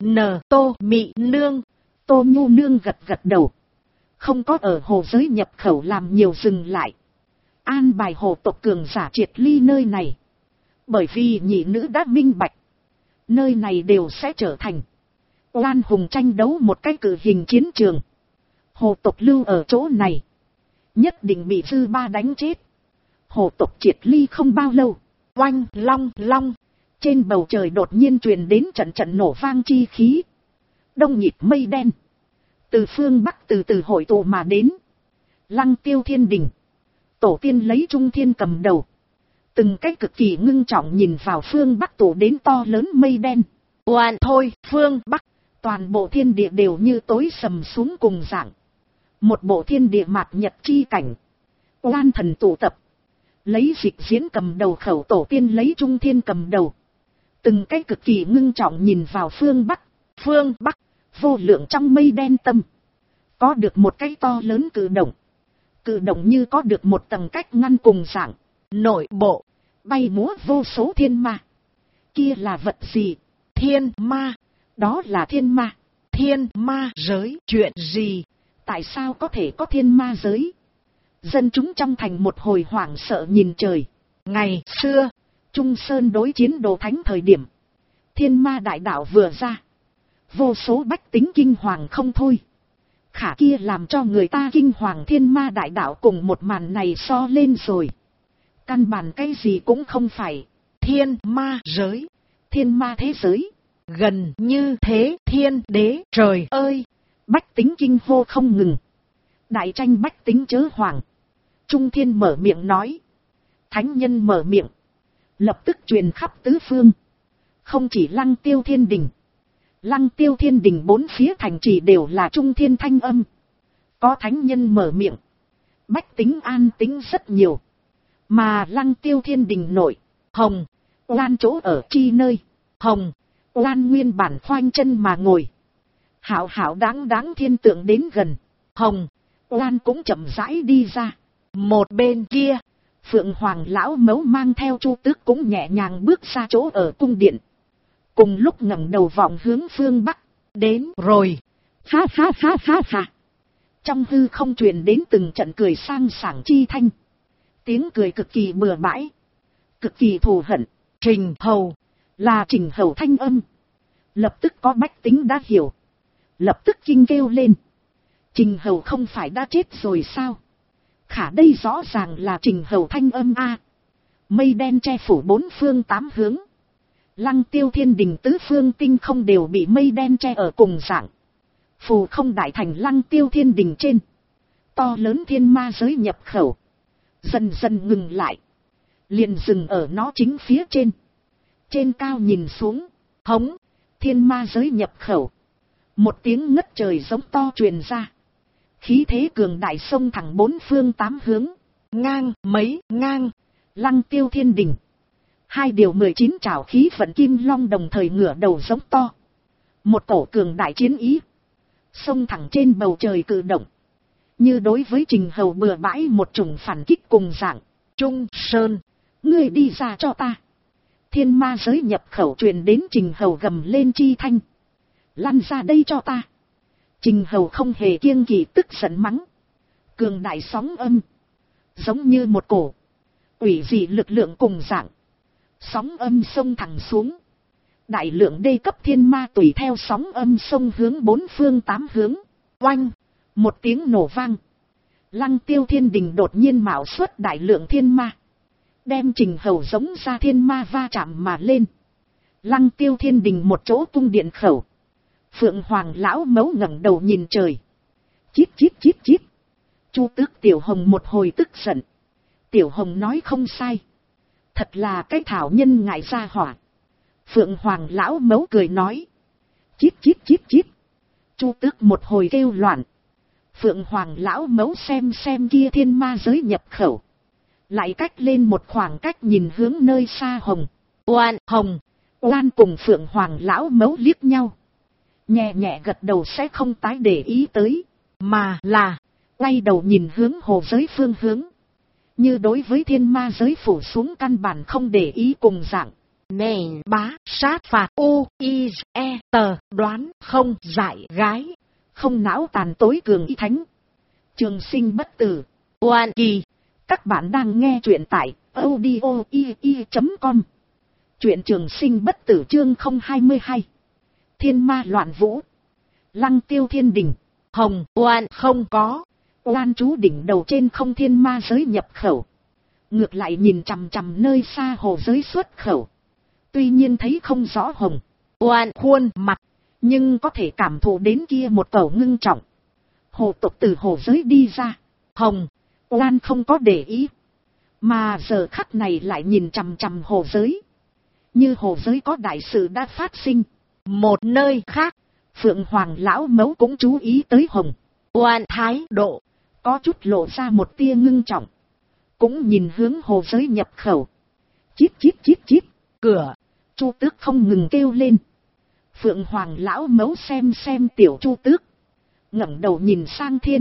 Tô Mỹ Nương. Tô Nhu Nương gật đầu. Không có ở hồ giới nhập khẩu làm nhiều dừng lại. an bài hồ tộc cường giả triệt ly nơi này. Bởi vì nhị nữ đã minh bạch, nơi này đều sẽ trở thành oan hùng tranh đấu một cái cử hình chiến trường. Hồ tộc lưu ở chỗ này, nhất định bị dư ba đánh chết. Hồ tộc triệt ly không bao lâu, oanh long long, trên bầu trời đột nhiên truyền đến trận trận nổ vang chi khí. Đông nhịp mây đen, từ phương Bắc từ từ hội tụ mà đến. Lăng Tiêu Thiên Đình, tổ tiên lấy Trung Thiên cầm đầu, từng cái cực kỳ ngưng trọng nhìn vào phương Bắc tụ đến to lớn mây đen. Oan thôi, phương Bắc, toàn bộ thiên địa đều như tối sầm xuống cùng dạng. Một bộ thiên địa mạt nhật chi cảnh. Oan thần tụ tập, lấy Dịch Diễn cầm đầu khẩu tổ tiên lấy Trung Thiên cầm đầu. Từng cái cực kỳ ngưng trọng nhìn vào phương Bắc. Phương Bắc, vô lượng trong mây đen tâm, có được một cái to lớn cử động. Cử động như có được một tầng cách ngăn cùng dạng. Nội bộ, bay múa vô số thiên ma. Kia là vật gì? Thiên ma. Đó là thiên ma. Thiên ma giới, chuyện gì? Tại sao có thể có thiên ma giới? Dân chúng trong thành một hồi hoảng sợ nhìn trời. Ngày xưa, Trung Sơn đối chiến Đồ Thánh thời điểm, thiên ma đại đạo vừa ra, vô số bách tính kinh hoàng không thôi. Khả kia làm cho người ta kinh hoàng thiên ma đại đạo cùng một màn này so lên rồi. Căn bản cái gì cũng không phải. Thiên ma giới, thiên ma thế giới, gần như thế thiên đế, trời ơi! Bách tính kinh hô không ngừng. Đại tranh bách tính chớ hoàng. Trung Thiên mở miệng nói. Thánh nhân mở miệng, lập tức truyền khắp tứ phương. Không chỉ Lăng Tiêu Thiên Đình, Lăng Tiêu Thiên Đình bốn phía thành trì đều là Trung Thiên thanh âm. Có thánh nhân mở miệng, bách tính an tính rất nhiều. Mà Lăng Tiêu Thiên Đình nội, Hồng Oan chỗ ở chi nơi. Hồng Oan nguyên bản khoanh chân mà ngồi, hảo hảo đáng đáng thiên tượng đến gần. Hồng Oan cũng chậm rãi đi ra. Một bên kia, Phượng Hoàng lão mấu mang theo Chu Tước cũng nhẹ nhàng bước ra chỗ ở cung điện. Cùng lúc ngẩng đầu vọng hướng phương Bắc. Đến rồi. Ha ha ha ha ha. Trong hư không truyền đến từng trận cười sang sảng chi thanh. Tiếng cười cực kỳ bừa bãi, cực kỳ thù hận. Trình Hầu, là Trình Hầu thanh âm. Lập tức có bách tính đã hiểu, lập tức kinh kêu lên. Trình Hầu không phải đã chết rồi sao? Khả đây rõ ràng là Trình Hầu thanh âm a. Mây đen che phủ bốn phương tám hướng. Lăng Tiêu Thiên Đình tứ phương tinh không đều bị mây đen che ở cùng dạng. Phù không đại thành Lăng Tiêu Thiên Đình trên, to lớn thiên ma giới nhập khẩu, dần dần ngừng lại, liền dừng ở nó chính phía trên. Trên cao nhìn xuống, hống, thiên ma giới nhập khẩu. Một tiếng ngất trời giống to truyền ra. Khí thế cường đại xông thẳng bốn phương tám hướng. Ngang, mấy, ngang, Lăng Tiêu Thiên Đình. 2 điều 19 trảo khí vận kim long đồng thời ngửa đầu giống to. Một cổ cường đại chiến ý xông thẳng trên bầu trời cử động. Như đối với Trình Hầu bừa bãi một chủng phản kích cùng dạng. Trung Sơn, ngươi đi ra cho ta. Thiên ma giới nhập khẩu truyền đến Trình Hầu gầm lên chi thanh. Lăn ra đây cho ta. Trình Hầu không hề kiêng kỵ tức giận mắng. Cường đại sóng âm, giống như một cổ ủy dị lực lượng cùng dạng. Sóng âm xông thẳng xuống. Đại lượng đê cấp thiên ma tùy theo sóng âm xông hướng bốn phương tám hướng. Oanh, một tiếng nổ vang. Lăng Tiêu Thiên Đình đột nhiên mạo xuất đại lượng thiên ma, đem Trình Hầu giống ra thiên ma va chạm mà lên. Lăng Tiêu Thiên Đình một chỗ cung điện khẩu. Phượng Hoàng lão mấu ngẩng đầu nhìn trời. Chít chít chít chít. Chu Tước Tiểu Hồng một hồi tức giận. Tiểu Hồng nói không sai, thật là cái thảo nhân ngại ra hỏa. Phượng Hoàng lão mấu cười nói. Chít chít chít chít. Chu Tước một hồi kêu loạn. Phượng Hoàng lão mấu xem kia thiên ma giới nhập khẩu, lại cách lên một khoảng cách nhìn hướng nơi xa. Hồng Oan cùng Phượng Hoàng lão mấu liếc nhau, nhẹ nhẹ gật đầu sẽ không tái để ý tới, mà là quay đầu nhìn hướng hồ giới phương hướng. Như đối với thiên ma giới phủ xuống căn bản không để ý cùng dạng. Nền bá sát phạt U-I-E tờ đoán không dại gái. Không não tàn tối cường y thánh. Trường sinh bất tử. Oan kỳ. Các bạn đang nghe truyện tại audio.com. Truyện Trường Sinh Bất Tử chương 022. Thiên ma loạn vũ. Lăng Tiêu Thiên Đình. Hồng Oan không có. Oan chú đỉnh đầu trên không thiên ma giới nhập khẩu. Ngược lại nhìn chằm chằm nơi xa hồ giới xuất khẩu. Tuy nhiên thấy không rõ Hồng Oan khuôn mặt, nhưng có thể cảm thụ đến kia một cầu ngưng trọng. Hồ tộc từ hồ giới đi ra. Hồng Oan không có để ý, mà giờ khắc này lại nhìn chằm chằm hồ giới. Như hồ giới có đại sự đã phát sinh. Một nơi khác, Phượng Hoàng lão mẫu cũng chú ý tới Hồng Oan thái độ, có chút lộ ra một tia ngưng trọng. Cũng nhìn hướng hồ giới nhập khẩu. Chít chít chít chít, cửa Chu Tước không ngừng kêu lên. Phượng Hoàng lão mẫu xem tiểu Chu Tước, ngẩng đầu nhìn sang thiên,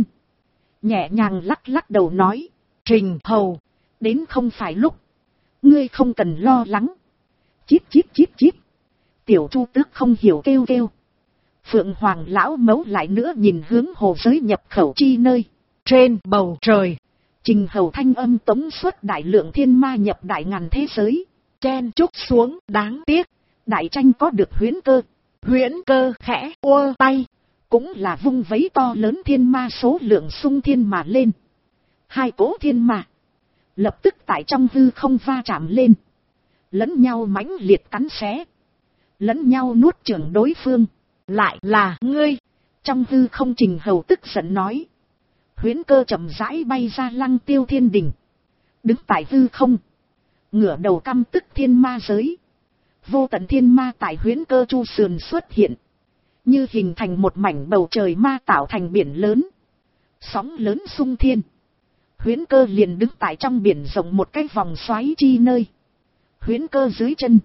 nhẹ nhàng lắc lắc đầu nói: Trình hầu, đến không phải lúc, ngươi không cần lo lắng. Chít chít chít chít, tiểu Chu Tước không hiểu kêu kêu. Phượng Hoàng lão mẫu lại nữa nhìn hướng hồ giới nhập khẩu chi nơi. Trên bầu trời, Trình hầu thanh âm tống xuất đại lượng thiên ma nhập đại ngàn thế giới. Chen chúc xuống, đáng tiếc đại tranh có được Huyễn Cơ. Huyễn Cơ khẽ ua tay, cũng là vung vấy to lớn thiên ma số lượng xung thiên mà lên. Hai cỗ thiên ma lập tức tại trong hư không va chạm lên, lẫn nhau mãnh liệt cắn xé, lẫn nhau nuốt chửng đối phương. Lại là ngươi! Trong hư không Trình hầu tức giận nói. Huyễn Cơ chậm rãi bay ra Lăng Tiêu Thiên Đình, đứng tại hư không, ngửa đầu căm tức thiên ma giới. Vô tận thiên ma tại Huyễn Cơ chu sườn xuất hiện, như hình thành một mảnh bầu trời ma tạo thành biển lớn, sóng lớn sung thiên. Huyễn Cơ liền đứng tại trong biển rộng một cái vòng xoáy chi nơi. Huyễn Cơ dưới chân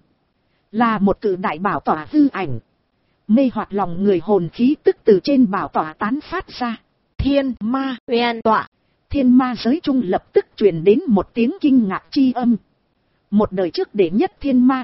là một cự đại bảo tỏa hư ảnh, mê hoặc lòng người hồn khí tức từ trên bảo tỏa tán phát ra. Thiên ma uyên tọa. Thiên ma giới trung lập tức truyền đến một tiếng kinh ngạc chi âm. Một đời trước đệ nhất thiên ma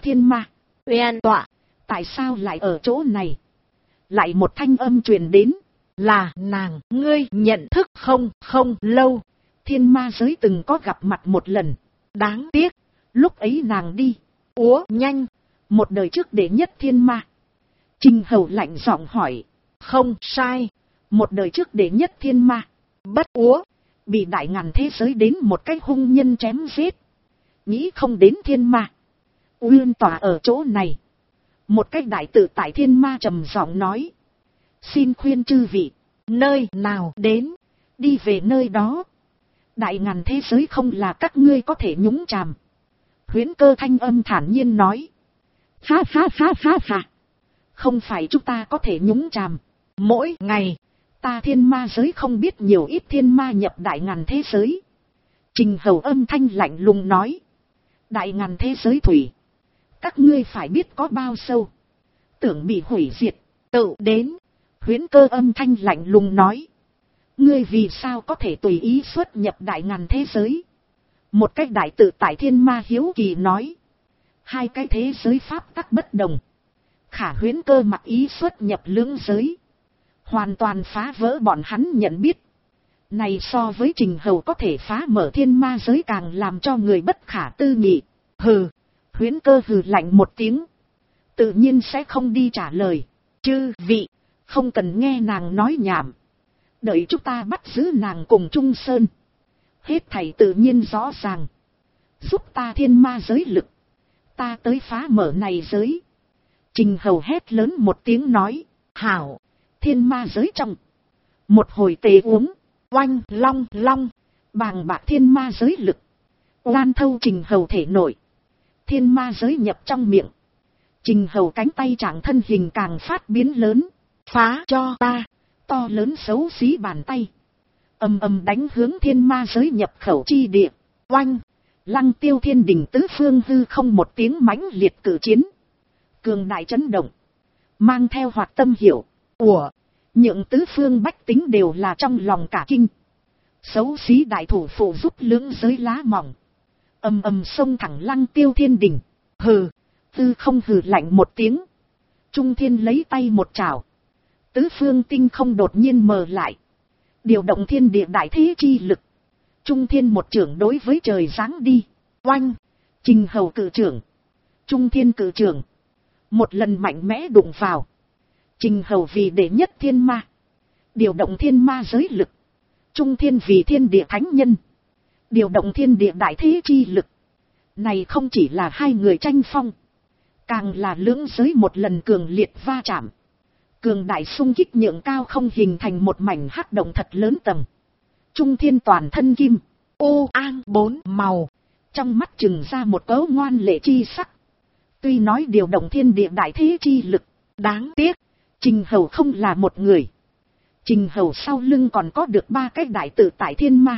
uyên tọa, tại sao lại ở chỗ này? Lại một thanh âm truyền đến, là nàng, ngươi nhận thức không? Không lâu, thiên ma giới từng có gặp mặt một lần. Đáng tiếc, lúc ấy nàng đi. Úa nhanh, một đời trước đệ nhất thiên ma. Trình hầu lạnh giọng hỏi. Không sai, một đời trước đệ nhất thiên ma. Bất úa, bị đại ngàn thế giới đến một cái hung nhân chém giết. Nghĩ không đến thiên ma uyên tỏa ở chỗ này. Một cái đại tự tại thiên ma trầm giọng nói. Xin khuyên chư vị, nơi nào đến, đi về nơi đó. Đại ngàn thế giới không là các ngươi có thể nhúng chàm. Huyễn Cơ thanh âm thản nhiên nói. Ha ha ha ha ha, không phải chúng ta có thể nhúng chàm. Mỗi ngày, ta thiên ma giới không biết nhiều ít thiên ma nhập đại ngàn thế giới. Trình hầu âm thanh lạnh lùng nói. Đại ngàn thế giới thủy, các ngươi phải biết có bao sâu, tưởng bị hủy diệt, tự đến. Huyễn Cơ âm thanh lạnh lùng nói. Ngươi vì sao có thể tùy ý xuất nhập đại ngàn thế giới? Một cách đại tự tại thiên ma hiếu kỳ nói. Hai cái thế giới pháp tắc bất đồng, khả Huyễn Cơ mặc ý xuất nhập lưỡng giới, hoàn toàn phá vỡ bọn hắn nhận biết. Này so với Trình hầu có thể phá mở thiên ma giới càng làm cho người bất khả tư nghị. Hừ. Huyễn Cơ hừ lạnh một tiếng, tự nhiên sẽ không đi trả lời. Chư vị, không cần nghe nàng nói nhảm. Đợi chúng ta bắt giữ nàng cùng Trung Sơn, hết thảy tự nhiên rõ ràng. Giúp ta thiên ma giới lực, ta tới phá mở này giới. Trình hầu hét lớn một tiếng nói. Hảo. Thiên ma giới trong một hồi tề uống, oanh long long, bàng bạc thiên ma giới lực lan thâu Trình hầu thể nội. Thiên ma giới nhập trong miệng, Trình hầu cánh tay trạng thân hình càng phát biến lớn. Phá cho ta! To lớn xấu xí bàn tay ầm ầm đánh hướng thiên ma giới nhập khẩu chi địa. Oanh! Lăng Tiêu Thiên Đình tứ phương hư không một tiếng mãnh liệt cử chiến, cường đại chấn động, mang theo hoạt tâm hiểu. Ủa, nhượng tứ phương bách tính đều là trong lòng cả kinh. Xấu xí đại thủ phụ giúp lưỡng giới lá mỏng, ầm ầm xông thẳng Lăng Tiêu Thiên Đình. Hừ, tư không hừ lạnh một tiếng. Trung thiên lấy tay một chảo, tứ phương tinh không đột nhiên mờ lại, điều động thiên địa đại thế chi lực, Trung Thiên một trưởng đối với trời giáng đi. Oanh. Trình Hầu cự trưởng. Trung Thiên cự trưởng. Một lần mạnh mẽ đụng vào. Trình Hầu vì đệ nhất thiên ma. Điều động thiên ma giới lực. Trung Thiên vì thiên địa thánh nhân. Điều động thiên địa đại thế chi lực. Này không chỉ là hai người tranh phong. Càng là lưỡng giới một lần cường liệt va chạm. Cường đại xung kích nhượng cao không hình thành một mảnh hắc động thật lớn tầng. Trung Thiên toàn thân kim. Ô an bốn màu. Trong mắt trừng ra một cấu ngoan lệ chi sắc. Tuy nói điều động thiên địa đại thế chi lực. Đáng tiếc. Trình Hầu không là một người. Trình Hầu sau lưng còn có được 3 cái đại tự tại thiên ma.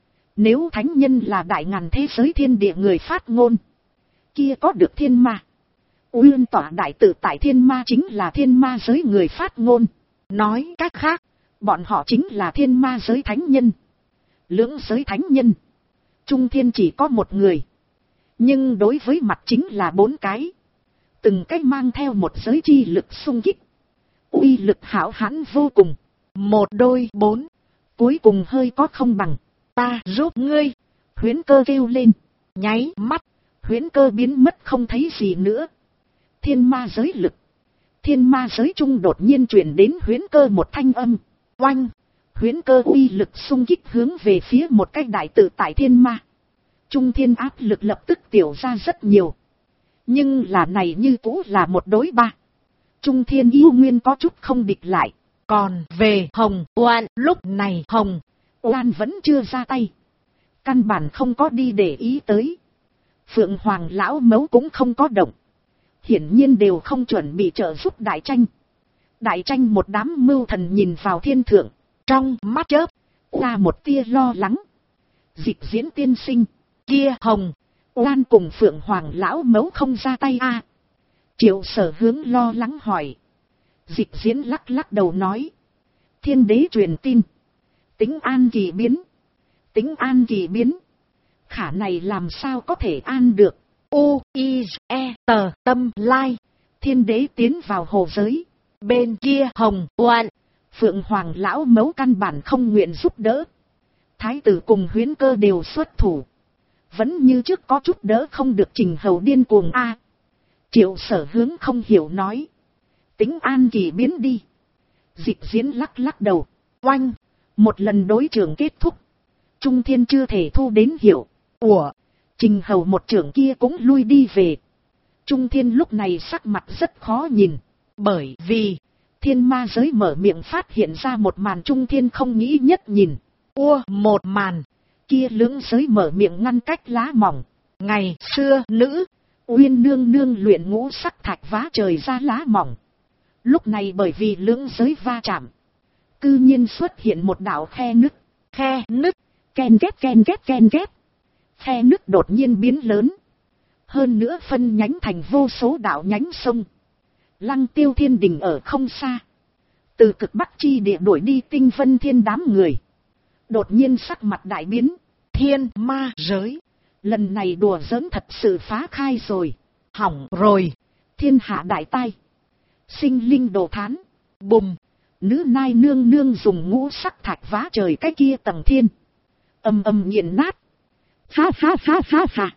Nếu thánh nhân là đại ngàn thế giới thiên địa người phát ngôn. Kia có được thiên ma. Uyên tỏa đại tự tại thiên ma chính là thiên ma giới người phát ngôn. Nói cách khác. Bọn họ chính là thiên ma giới thánh nhân. Lưỡng giới thánh nhân. Trung Thiên chỉ có một người. Nhưng đối với mặt chính là 4 cái. Từng cái mang theo một giới chi lực xung kích. Uy lực hảo hãn vô cùng. Một đôi 4. Cuối cùng hơi có không bằng. Ta giúp ngươi. Huyễn Cơ kêu lên. Nháy mắt. Huyễn Cơ biến mất không thấy gì nữa. Thiên ma giới lực. Thiên ma giới trung đột nhiên truyền đến Huyễn Cơ một thanh âm. Oanh. Huyễn Cơ uy lực xung kích hướng về phía một cái đại tự tại thiên ma. Trung Thiên áp lực lập tức tiểu ra rất nhiều. Nhưng là này như cũ là một đối 3. Trung Thiên yêu nguyên có chút không địch lại. Còn về Hồng Oan, lúc này Hồng Oan vẫn chưa ra tay. Căn bản không có đi để ý tới. Phượng Hoàng lão mấu cũng không có động. Hiển nhiên đều không chuẩn bị trợ giúp Đại Tranh. Đại Tranh một đám mưu thần nhìn vào thiên thượng. Trong mắt chớp ra một tia lo lắng. Dịch Diễn tiên sinh. Kia Hồng Oan cùng Phượng Hoàng lão mấu không ra tay a? Triệu Sở Hướng lo lắng hỏi. Dịch Diễn lắc lắc đầu nói. Thiên đế truyền tin. Tính an kỳ biến. Tính an kỳ biến. Khả này làm sao có thể an được. U-I-E-T tâm lai. Thiên đế tiến vào hồ giới. Bên kia Hồng Oan. Phượng Hoàng lão mấu căn bản không nguyện giúp đỡ. Thái tử cùng Huyễn Cơ đều xuất thủ. Vẫn như trước có chút đỡ không được Trình Hầu điên cuồng a. Triệu Sở Hướng không hiểu nói. Tính an kỳ biến đi. Dịch Diễn lắc lắc đầu. Oanh. Một lần đối trường kết thúc. Trung Thiên chưa thể thu đến hiệu. Ủa. Trình Hầu một trưởng kia cũng lui đi về. Trung Thiên lúc này sắc mặt rất khó nhìn. Bởi vì. Thiên ma giới mở miệng phát hiện ra một màn Trung Thiên không nghĩ nhất nhìn. Một màn. Kia lưỡng giới mở miệng ngăn cách lá mỏng. Ngày xưa nữ. Uyên nương nương luyện ngũ sắc thạch vá trời ra lá mỏng. Lúc này bởi vì lưỡng giới va chạm. Cư nhiên xuất hiện một đạo khe nứt. Khe nứt. Ken ghép ken ghép ken ghép. Khe nứt đột nhiên biến lớn. Hơn nữa phân nhánh thành vô số đạo nhánh sông. Lăng Tiêu Thiên Đình ở không xa. Từ cực bắc chi địa đuổi đi Tinh Vân Thiên đám người. Đột nhiên sắc mặt đại biến. Thiên ma giới. Lần này đùa giỡn thật sự phá khai rồi. Hỏng rồi. Thiên hạ đại tai. Sinh linh đồ thán. Bùm. Nữ nai nương nương dùng ngũ sắc thạch vá trời cái kia tầng thiên. Âm âm nghiền nát. Ha ha ha ha ha.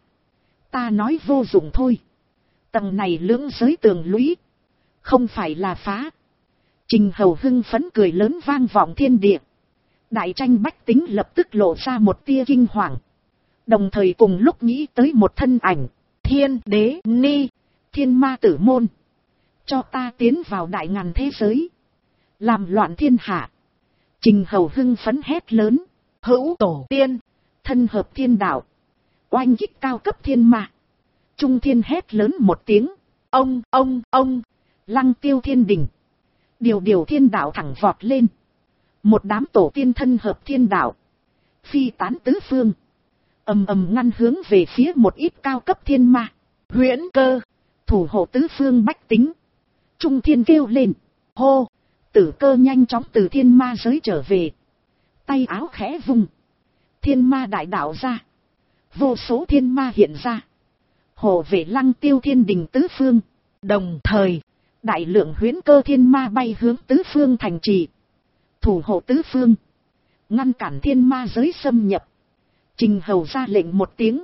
Ta nói vô dụng thôi. Tầng này lưỡng giới tường lũy. Không phải là phá. Trình Hầu hưng phấn cười lớn vang vọng thiên địa. Đại Tranh bách tính lập tức lộ ra một tia kinh hoàng. Đồng thời cùng lúc nghĩ tới một thân ảnh. Thiên đế ni. Thiên ma tử môn. Cho ta tiến vào đại ngàn thế giới. Làm loạn thiên hạ. Trình Hầu hưng phấn hét lớn. Hữu tổ tiên. Thân hợp thiên đạo. Oanh kích cao cấp thiên ma. Trung Thiên hét lớn một tiếng. Ông. Lăng Tiêu Thiên Đình. Điều thiên đạo thẳng vọt lên. Một đám tổ tiên thân hợp thiên đạo. Phi tán tứ phương. Ầm ngăn hướng về phía một ít cao cấp thiên ma. Huyễn Cơ. Thủ hộ tứ phương bách tính. Trung Thiên kêu lên. Hô. Tử Cơ nhanh chóng từ thiên ma giới trở về. Tay áo khẽ vung. Thiên ma đại đạo ra. Vô số thiên ma hiện ra. Hộ vệ Lăng Tiêu Thiên Đình tứ phương. Đồng thời. Đại lượng Huyễn Cơ thiên ma bay hướng tứ phương thành trì. Thủ hộ tứ phương. Ngăn cản thiên ma giới xâm nhập. Trình Hầu ra lệnh một tiếng.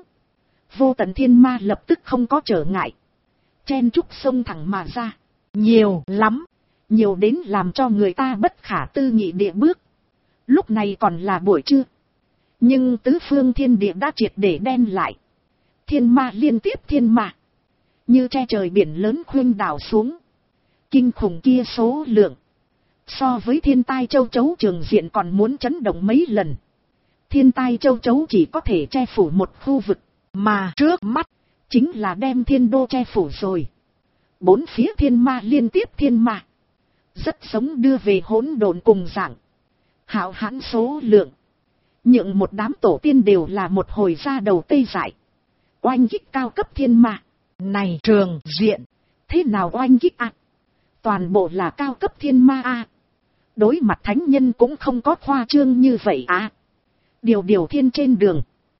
Vô tận thiên ma lập tức không có trở ngại. Chen trúc sông thẳng mà ra. Nhiều lắm. Nhiều đến làm cho người ta bất khả tư nghị địa bước. Lúc này còn là buổi trưa. Nhưng tứ phương thiên địa đã triệt để đen lại. Thiên ma liên tiếp thiên ma. Như che trời biển lớn khuynh đảo xuống. Kinh khủng kia số lượng. So với thiên tai châu chấu trường diện còn muốn chấn động mấy lần. Thiên tai châu chấu chỉ có thể che phủ một khu vực. Mà trước mắt chính là đem thiên đô che phủ rồi. Bốn phía thiên ma liên tiếp thiên ma. Rất sống đưa về hỗn độn cùng dạng. Hạo hãn số lượng. Những một đám tổ tiên đều là một hồi ra đầu tê dại. Oanh kích cao cấp thiên ma. Này trường diện. Thế nào oanh kích ạ? Toàn bộ là cao cấp thiên ma a. Đối mặt thánh nhân cũng không có khoa trương như vậy à. Điều thiên trên đường.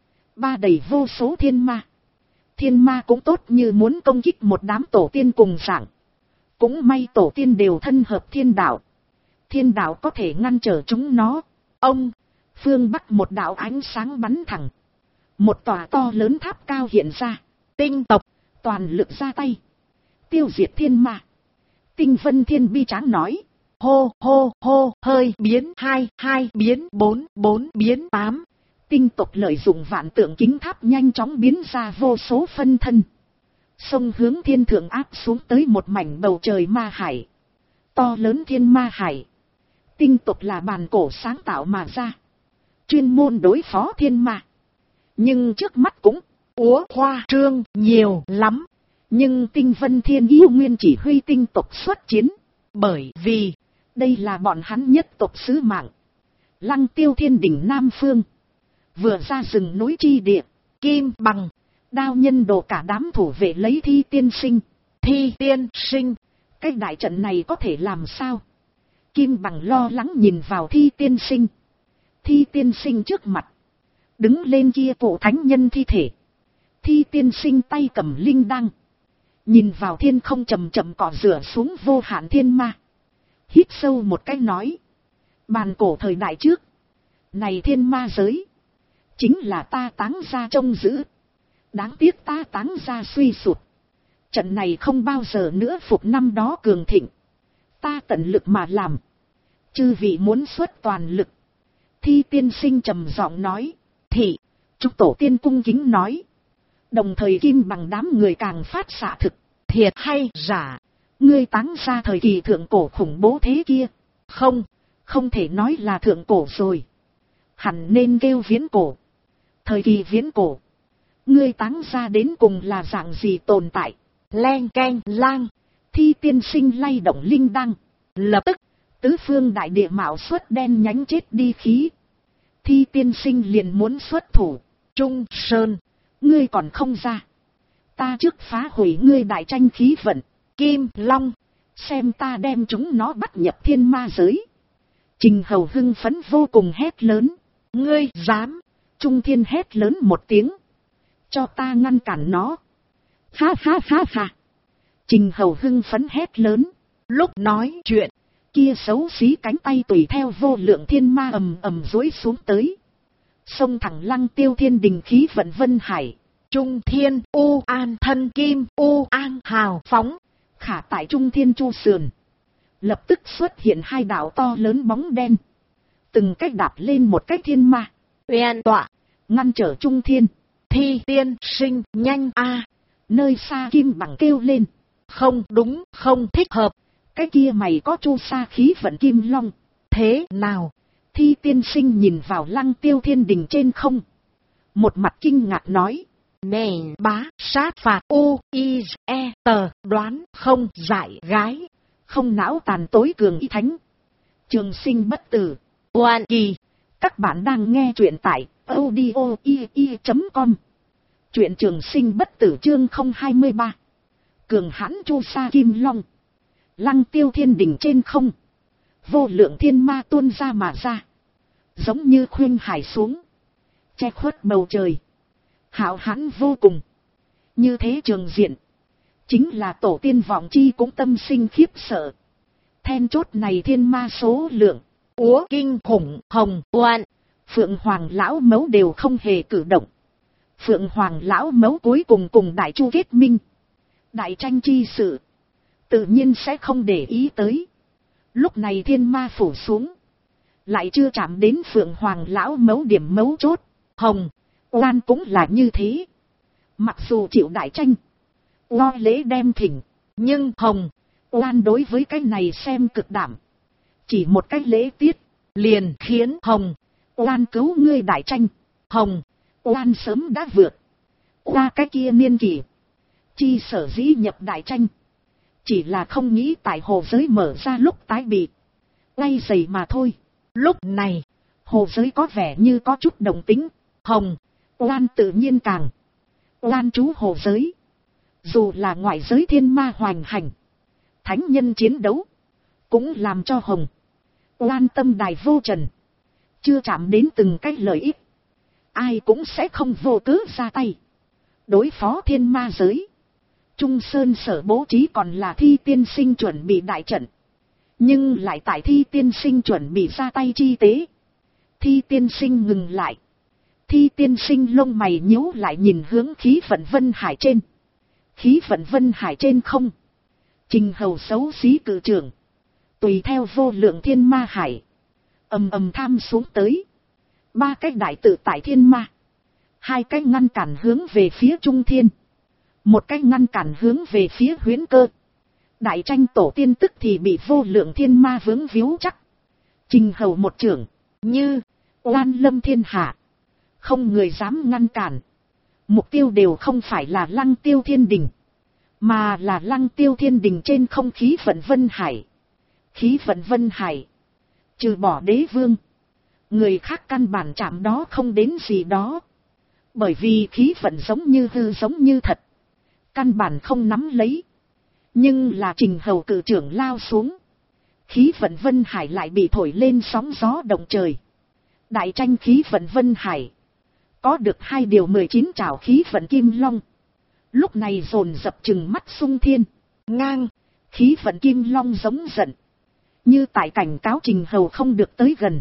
Ba đầy vô số thiên ma. Thiên ma cũng tốt như muốn công kích một đám tổ tiên cùng dạng. Cũng may tổ tiên đều thân hợp thiên đạo. Thiên đạo có thể ngăn trở chúng nó. Ông, phương bắc một đạo ánh sáng bắn thẳng. Một tòa to lớn tháp cao hiện ra. Tinh tộc, toàn lực ra tay. Tiêu diệt thiên ma. Tinh Vân Thiên bi tráng nói. Hô hô hô, hơi biến 2, 2 biến 4, 4 biến 8. Tinh tộc lợi dụng vạn tượng kính tháp nhanh chóng biến ra vô số phân thân. Sông hướng thiên thượng áp xuống tới một mảnh bầu trời ma hải. To lớn thiên ma hải. Tinh tộc là bàn cổ sáng tạo mà ra. Chuyên môn đối phó thiên ma. Nhưng trước mắt cũng khoa trương nhiều lắm. Nhưng Tinh Vân Thiên yêu nguyên chỉ huy tinh tộc xuất chiến. Bởi vì đây là bọn hắn nhất tộc sứ mạng. Lăng Tiêu Thiên đỉnh Nam Phương. Vừa ra rừng núi chi địa. Kim Bằng, Đao Nhân Đồ cả đám thủ vệ lấy Thi Tiên Sinh. Thi Tiên Sinh, cái đại trận này có thể làm sao? Kim Bằng lo lắng nhìn vào Thi Tiên Sinh. Thi Tiên Sinh trước mặt. Đứng lên kia cổ thánh nhân thi thể. Thi Tiên Sinh tay cầm linh đăng. Nhìn vào thiên không chậm chậm cọ rửa xuống vô hạn thiên ma. Hít sâu một cái nói. Bàn cổ thời đại trước. Này thiên ma giới. Chính là ta táng ra trông giữ. Đáng tiếc ta táng ra suy sụp. Trận này không bao giờ nữa phục năm đó cường thịnh. Ta tận lực mà làm. Chư vị muốn xuất toàn lực. Thi Tiên Sinh trầm giọng nói. Thì, chúc tổ tiên cung kính nói. Đồng thời Kim Bằng đám người càng phát xạ thực. Thiệt hay giả? Ngươi táng ra thời kỳ thượng cổ khủng bố thế kia. Không thể nói là thượng cổ rồi. Hẳn nên kêu viễn cổ. Thời kỳ viễn cổ. Ngươi táng ra đến cùng là dạng gì tồn tại? Leng keng lang. Thi Tiên Sinh lay động linh đăng. Lập tức, tứ phương đại địa mạo xuất đen nhánh chết đi khí. Thi Tiên Sinh liền muốn xuất thủ. Trung Sơn, ngươi còn không ra. Ta trước phá hủy ngươi đại tranh khí vận. Kim Long, xem ta đem chúng nó bắt nhập thiên ma giới. Trình Hầu hưng phấn vô cùng hét lớn. Ngươi dám? Trung Thiên hét lớn một tiếng. Cho ta ngăn cản nó. Ha ha ha ha. Trình Hầu hưng phấn hét lớn. Lúc nói chuyện, kia xấu xí cánh tay tùy theo vô lượng thiên ma ầm ầm duỗi xuống tới. Xông thẳng Lăng Tiêu Thiên đình khí vận vân hải. Trung Thiên U An thân kim U An hào phóng. Khả tại Trung Thiên chu sườn. Lập tức xuất hiện hai đạo to lớn bóng đen. Từng cách đạp lên một cách thiên ma. Uyên tọa, ngăn trở Trung Thiên. Thi Tiên Sinh nhanh a. Nơi xa Kim Bằng kêu lên. Không đúng, không thích hợp. Cái kia mày có chu sa khí vận kim long. Thế nào? Thi Tiên Sinh nhìn vào Lăng Tiêu Thiên đình trên không. Một mặt kinh ngạc nói. Nè bá sát phạt u i e tờ đoán không giải gái. Không não tàn tối cường y thánh. Trường sinh bất tử. Oan kỳ. Các bạn đang nghe truyện tại audio.com. Truyện trường sinh bất tử chương 023. Cường hãn chu sa kim long. Lăng Tiêu Thiên đình trên không. Vô lượng thiên ma tuôn ra mà ra. Giống như khuynh hải xuống. Che khuất bầu trời. Hạo hãn vô cùng. Như thế trường diện. Chính là tổ tiên vọng chi cũng tâm sinh khiếp sợ. Then chốt này thiên ma số lượng. Kinh khủng hồng oan. Phượng Hoàng lão mẫu đều không hề cử động. Phượng Hoàng lão mẫu cuối cùng cùng Đại Chu kết minh, đại tranh chi sự, tự nhiên sẽ không để ý tới. Lúc này thiên ma phủ xuống, lại chưa chạm đến Phượng Hoàng lão mẫu điểm mấu chốt. Hồng Oan cũng là như thế. Mặc dù chịu đại tranh, lo lễ đem thỉnh, nhưng Hồng Oan đối với cái này xem cực đảm. Chỉ một cái lễ tiết, liền khiến Hồng Oan cứu ngươi đại tranh. Hồng Oan sớm đã vượt qua cái kia niên kỷ. Chi sở dĩ nhập đại tranh, chỉ là không nghĩ tại hồ giới mở ra lúc tái bị lay dày mà thôi. Lúc này, hồ giới có vẻ như có chút đồng tính. Hồng Oan tự nhiên càng oan trú hồ giới. Dù là ngoại giới thiên ma hoành hành, thánh nhân chiến đấu, cũng làm cho Hồng Oan tâm đài vô trần. Chưa chạm đến từng cái lợi ích, ai cũng sẽ không vô cớ ra tay đối phó thiên ma giới. Trung Sơn sở bố trí còn là Thi tiên sinh chuẩn bị đại trận, nhưng lại tại Thi tiên sinh chuẩn bị ra tay chi tế, Thi tiên sinh ngừng lại. Thi tiên sinh lông mày nhíu lại nhìn hướng khí vận Vân Hải trên. Khí vận Vân Hải trên không, Trình Hầu xấu xí cự trưởng, tùy theo vô lượng thiên ma hải, ầm ầm tham xuống tới. 3 cái đại tự tại thiên ma, 2 cái ngăn cản hướng về phía Trung Thiên, 1 cái ngăn cản hướng về phía Huyễn Cơ. Đại tranh tổ tiên tức thì bị vô lượng thiên ma vướng víu chắc. Trình Hầu một trưởng, như oan lâm thiên hạ, không người dám ngăn cản. Mục tiêu đều không phải là Lăng Tiêu Thiên Đình, mà là Lăng Tiêu Thiên Đình trên không khí vận Vân Hải. Khí vận Vân Hải, trừ bỏ đế vương, người khác căn bản chạm đó không đến gì đó. Bởi vì khí vận giống như hư giống như thật, căn bản không nắm lấy. Nhưng là Trình Hầu cử trưởng lao xuống, khí vận Vân Hải lại bị thổi lên sóng gió động trời. Đại tranh khí vận Vân Hải, có được 2 điều 19 trảo khí vận Kim Long. Lúc này dồn dập chừng mắt sung thiên, ngang, khí vận Kim Long giống giận, như tại cảnh cáo Trình Hầu không được tới gần.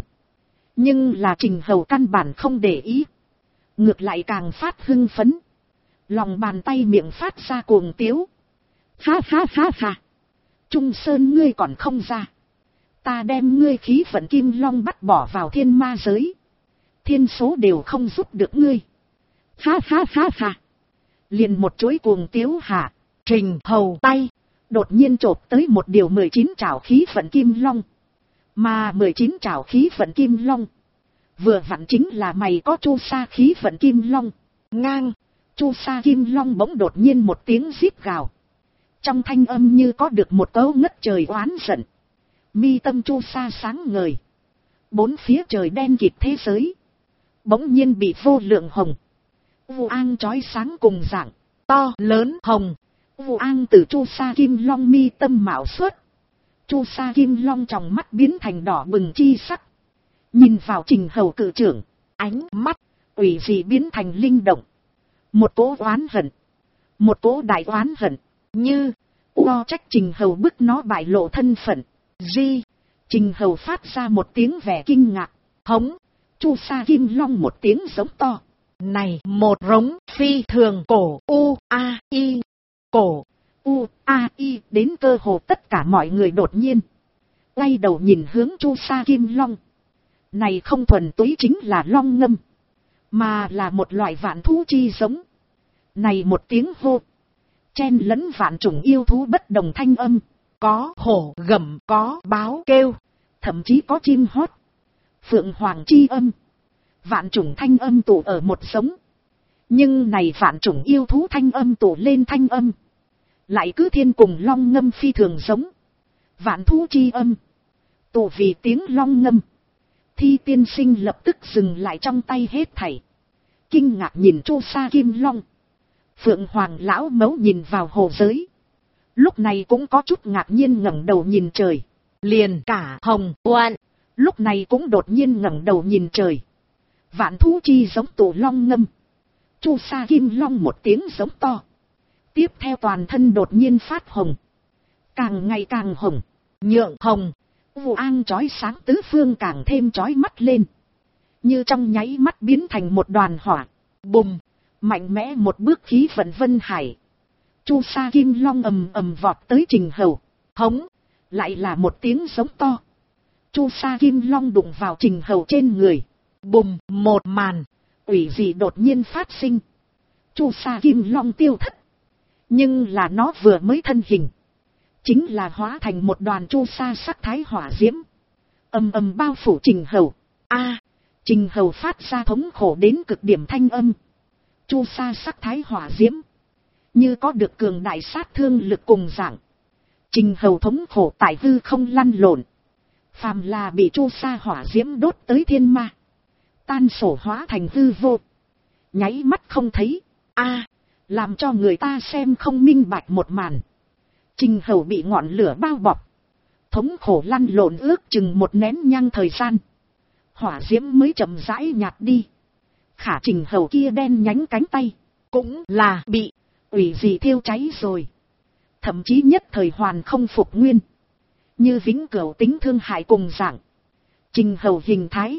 Nhưng là Trình Hầu căn bản không để ý, ngược lại càng phát hưng phấn. Lòng bàn tay miệng phát ra cuồng tiếu. Ha ha ha ha. Trung Sơn ngươi còn không ra, ta đem ngươi khí vận Kim Long bắt bỏ vào thiên ma giới, thiên số đều không giúp được ngươi. Ha ha ha ha. Liền một chuỗi cuồng tiếu hạ, Trình Hầu tay đột nhiên chộp tới 1 điều 19 trảo khí vận Kim Long. Mà 19 trảo khí vận Kim Long, vừa vặn chính là mày có Chu Sa khí vận Kim Long. Ngang, Chu Sa Kim Long bỗng đột nhiên một tiếng rít gào. Trong thanh âm như có được một cấu ngất trời oán giận. Mi tâm Chu Sa sáng ngời, 4 phía trời đen kịt thế giới bỗng nhiên bị vô lượng hồng vu an chói sáng cùng dạng to lớn hồng vu an từ Chu Sa Kim Long mi tâm mạo xuất. Chu Sa Kim Long trong mắt biến thành đỏ bừng chi sắc, nhìn vào Trình Hầu cử trưởng, ánh mắt ủy dị biến thành linh động. Một cỗ oán hận, một cỗ đại oán hận, như lo trách Trình Hầu bức nó bại lộ thân phận. Trình Hầu phát ra một tiếng vẻ kinh ngạc, hống. Chu Sa Kim Long một tiếng giống to. Này một rống phi thường cổ u a i, cổ u a i đến cơ hồ tất cả mọi người đột nhiên quay đầu nhìn hướng Chu Sa Kim Long. Này không thuần túy chính là long ngâm, mà là một loại vạn thú chi giống. Này một tiếng hô, chen lẫn vạn chủng yêu thú bất đồng thanh âm, có hổ gầm, có báo kêu, thậm chí có chim hót, phượng hoàng chi âm. Vạn chủng thanh âm tụ ở một giống. Nhưng này vạn chủng yêu thú thanh âm tụ lên thanh âm, lại cứ thiên cùng long ngâm phi thường giống. Vạn thú chi âm tụ vì tiếng long ngâm. Thi tiên sinh lập tức dừng lại trong tay hết thảy, kinh ngạc nhìn Chu Sa Kim Long. Phượng Hoàng lão mẫu nhìn vào hồ giới, lúc này cũng có chút ngạc nhiên ngẩng đầu nhìn trời. Liền cả Hồng Oan lúc này cũng đột nhiên ngẩng đầu nhìn trời. Vạn thú chi giống tụ long ngâm. Chu Sa Kim Long một tiếng giống to, tiếp theo toàn thân đột nhiên phát hồng, càng ngày càng hồng, nhượng hồng vu an chói sáng tứ phương càng thêm chói mắt lên. như trong nháy mắt biến thành một đoàn hỏa. Bùm, mạnh mẽ một bước khí vận vân hải. Chu sa kim long ầm ầm vọt tới Trình Hầu. Hống, lại là một tiếng giống to. Chu sa kim long đụng vào Trình Hầu trên người. Bùm, một màn ủy dị đột nhiên phát sinh. Chu sa kim long tiêu thất. Nhưng là nó vừa mới thân hình, chính là hóa thành một đoàn chu sa sắc thái hỏa diễm. Ầm ầm bao phủ Trình Hầu. A, Trình Hầu phát ra thống khổ đến cực điểm thanh âm. Chu sa sắc thái hỏa diễm, như có được cường đại sát thương lực cùng dạng. Trình Hầu thống khổ tại hư không lăn lộn. Phàm là bị chu sa hỏa diễm đốt tới thiên ma, tan sổ hóa thành hư vô, nháy mắt không thấy. A, làm cho người ta xem không minh bạch một màn. Trình Hầu bị ngọn lửa bao bọc, thống khổ lăn lộn ước chừng một nén nhang thời gian, hỏa diễm mới chậm rãi nhạt đi. Khả Trình Hầu kia đen nhánh cánh tay, cũng là bị ủy dị thiêu cháy rồi. Thậm chí nhất thời hoàn không phục nguyên, như vĩnh cửu tính thương hại cùng dạng. Trình Hầu hình thái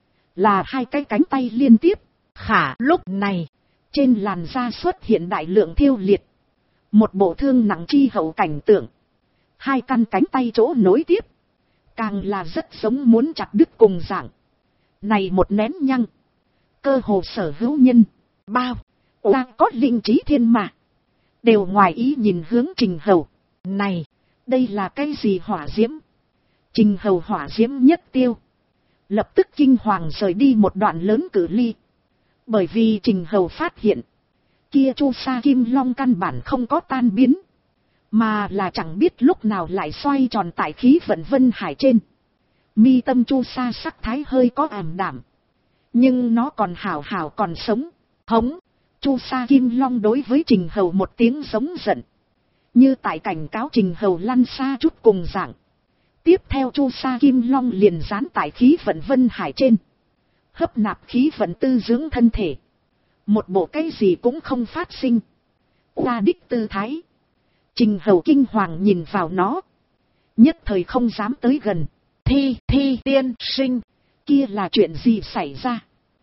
là hai cái cánh tay liên tiếp. Khả lúc này, trên làn da xuất hiện đại lượng thiêu liệt, một bộ thương nặng chi hậu cảnh tượng. Hai căn cánh tay chỗ nối tiếp, càng là rất giống muốn chặt đứt cùng dạng. Này một nén nhăng, cơ hồ sở hữu nhân, bao, đang có linh trí thiên mà, đều ngoài ý nhìn hướng Trình Hầu. Này, đây là cái gì hỏa diễm? Trình Hầu hỏa diễm nhất tiêu, lập tức kinh hoàng rời đi một đoạn lớn cự ly. Bởi vì Trình Hầu phát hiện, kia chu sa kim long căn bản không có tan biến, mà là chẳng biết lúc nào lại xoay tròn tại khí vận vân hải trên. Mi tâm chu sa sắc thái hơi có ảm đạm, nhưng nó còn hảo hảo còn sống. Hống, chu sa kim long đối với Trình Hầu một tiếng giống giận, như tại cảnh cáo Trình Hầu lăn xa chút cùng dạng. Tiếp theo chu sa kim long liền dán tại khí vận vân hải trên, hấp nạp khí vận tư dưỡng thân thể. Một bộ cái gì cũng không phát sinh, qua đích tư thái. Trình Hầu kinh hoàng nhìn vào nó, nhất thời không dám tới gần. Thi tiên sinh, kia là chuyện gì xảy ra?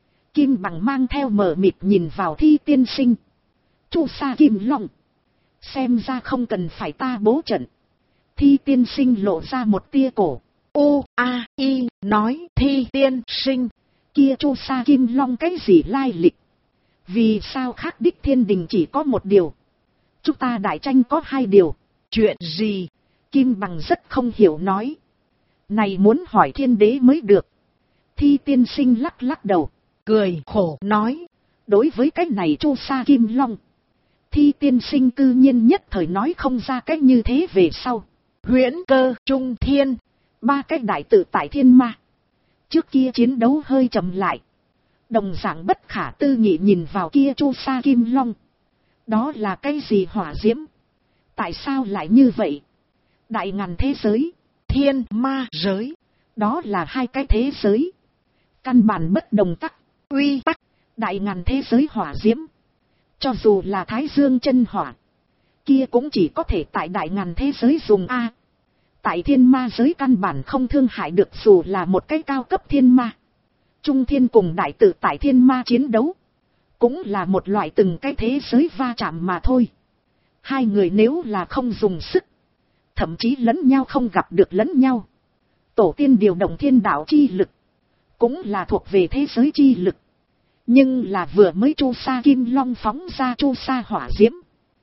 Kim Bằng mang theo mờ mịt nhìn vào Thi tiên sinh. Chu sa kim long, xem ra không cần phải ta bố trận. Thi tiên sinh lộ ra một tia cổ. U-A-I nói, Thi tiên sinh, kia chu sa kim long cái gì lai lịch? Vì sao khác đích thiên đình chỉ có một điều, chúng ta đại tranh có hai điều? Chuyện gì? Kim Bằng rất không hiểu nói. Này muốn hỏi thiên đế mới được. Thi tiên sinh lắc lắc đầu, cười khổ nói. Đối với cái này chu sa kim long, Thi tiên sinh cư nhiên nhất thời nói không ra cái như thế về sau. Huyễn Cơ, Trung Thiên, ba cái đại tự tại thiên ma, trước kia chiến đấu hơi chậm lại, đồng dạng bất khả tư nghị nhìn vào kia chu sa kim long. Đó là cái gì hỏa diễm? Tại sao lại như vậy? Đại ngàn thế giới, thiên ma giới, đó là hai cái thế giới, căn bản bất đồng tắc, uy tắc. Đại ngàn thế giới hỏa diễm, cho dù là Thái Dương chân hỏa, kia cũng chỉ có thể tại đại ngàn thế giới dùng A. Tại thiên ma giới căn bản không thương hại được dù là một cái cao cấp thiên ma. Trung thiên cùng đại tự tại thiên ma chiến đấu, cũng là một loại từng cái thế giới va chạm mà thôi. Hai người nếu là không dùng sức, thậm chí lẫn nhau không gặp được lẫn nhau. Tổ tiên điều động thiên đạo chi lực, cũng là thuộc về thế giới chi lực. Nhưng là vừa mới chu sa kim long phóng ra chu sa hỏa diễm,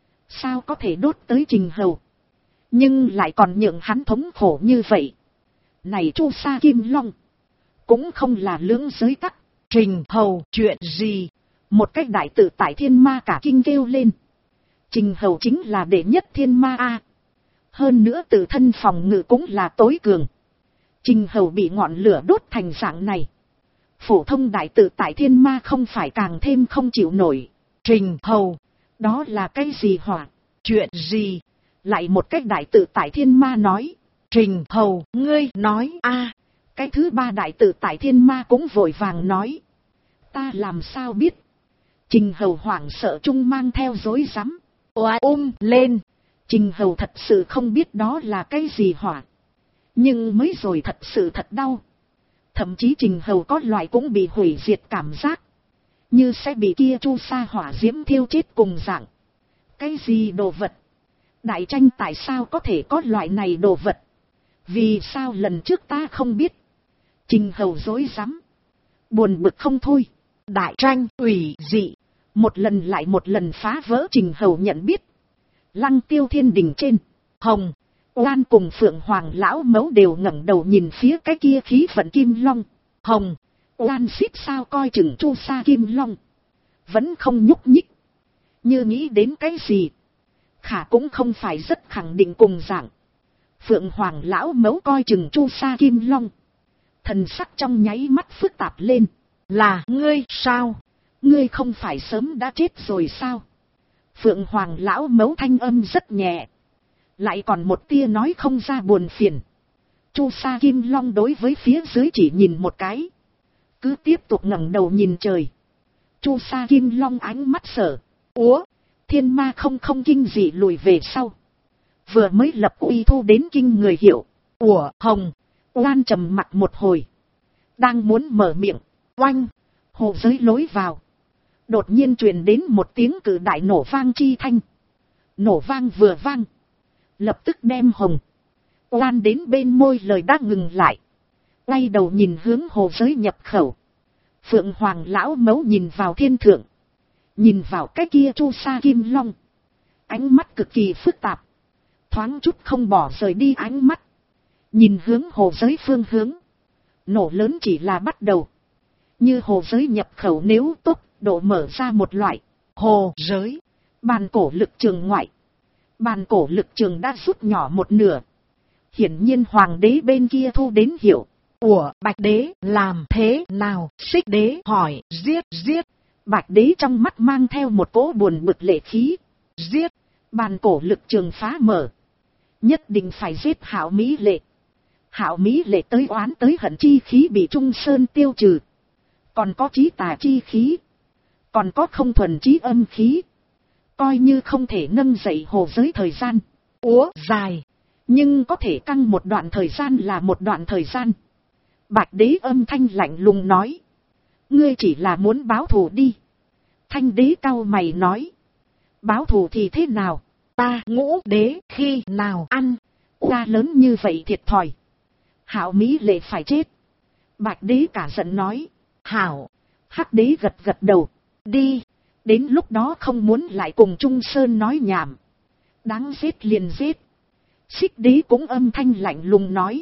sao có thể đốt tới Trình Hầu, nhưng lại còn nhượng hắn thống khổ như vậy. Này chu sa kim long, cũng không là lưỡng giới tắc. Trình Hầu, chuyện gì? Một cách đại tự tại thiên ma cả kinh kêu lên. Trình Hầu chính là đệ nhất thiên ma A. Hơn nữa tự thân phòng ngự cũng là tối cường. Trình Hầu bị ngọn lửa đốt thành dạng này, phổ thông đại tự tại thiên ma không phải càng thêm không chịu nổi. Trình Hầu, đó là cái gì hỏa? Chuyện gì? Lại một cách đại tự tại thiên ma nói. Trình Hầu, ngươi nói A. Cái thứ ba đại tự tại thiên ma cũng vội vàng nói. Ta làm sao biết? Trình Hầu hoảng sợ chung mang theo rối rắm. Lên. Trình Hầu thật sự không biết đó là cái gì hỏa. Nhưng mới rồi thật sự thật đau. Thậm chí Trình Hầu có loại cũng bị hủy diệt cảm giác. Như sẽ bị kia chu sa hỏa diễm thiêu chết cùng dạng. Cái gì đồ vật? Đại tranh tại sao có thể có loại này đồ vật? Vì sao lần trước ta không biết? Trình Hầu rối rắm, buồn bực không thôi. Đại tranh ủy dị, một lần lại một lần phá vỡ Trình Hầu nhận biết. Lăng Tiêu thiên đình trên, Hồng Oan cùng Phượng Hoàng lão mẫu đều ngẩng đầu nhìn phía cái kia khí vận kim long. Hồng Oan xít sao coi chừng chu sa kim long, vẫn không nhúc nhích, như nghĩ đến cái gì. Khả cũng không phải rất khẳng định cùng dạng. Phượng Hoàng lão mẫu coi chừng chu sa kim long, thần sắc trong nháy mắt phức tạp lên. Là ngươi sao? Ngươi không phải sớm đã chết rồi sao? Phượng Hoàng lão mẫu thanh âm rất nhẹ, lại còn một tia nói không ra buồn phiền. Chu sa kim long đối với phía dưới chỉ nhìn một cái, cứ tiếp tục ngẩng đầu nhìn trời. Chu sa kim long ánh mắt sở úa, thiên ma không kinh dị lùi về sau. Vừa mới lập uy thu đến kinh người hiệu. Ủa Hồng Oan trầm mặt một hồi, đang muốn mở miệng, oanh, hồ giới lối vào đột nhiên truyền đến một tiếng cự đại nổ vang chi thanh. Nổ vang vừa vang, lập tức đem Hồng Oan đến bên môi lời đã ngừng lại, quay đầu nhìn hướng hồ giới nhập khẩu. Phượng Hoàng lão mẫu nhìn vào thiên thượng, nhìn vào cái kia chu sa kim long, ánh mắt cực kỳ phức tạp, thoáng chút không bỏ rời đi ánh mắt, nhìn hướng hồ giới phương hướng. Nổ lớn chỉ là bắt đầu, như hồ giới nhập khẩu nếu tốc độ mở ra một loại hồ giới bàn cổ lực trường ngoại. Bàn cổ lực trường đã rút nhỏ một nửa. Hiển nhiên hoàng đế bên kia thu đến hiệu. Ủa Bạch đế làm thế nào? Xích đế hỏi. Giết. Bạch đế trong mắt mang theo một cỗ buồn bực lệ khí. Giết. Bàn cổ lực trường phá mở, nhất định phải giết Hạo Mỹ Lệ. Hạo Mỹ Lệ tới oán tới hận chi khí bị Trung Sơn tiêu trừ, còn có chí tà chi khí, còn có không thuần chí âm khí. Coi như không thể nâng dậy hồ giới thời gian úa dài, nhưng có thể căng một đoạn thời gian là một đoạn thời gian. Bạch đế âm thanh lạnh lùng nói. Ngươi chỉ là muốn báo thù đi. Thanh đế cau mày nói. Báo thù thì thế nào? Ta Ngũ đế khi nào ăn qua lớn như vậy thiệt thòi? Hạo Mỹ Lệ phải chết. Bạch đế cả giận nói. Hảo. Hắc đế gật gật đầu. Đi. Đến lúc đó không muốn lại cùng Trung Sơn nói nhảm. Đáng giết liền giết. Xích đế cũng âm thanh lạnh lùng nói.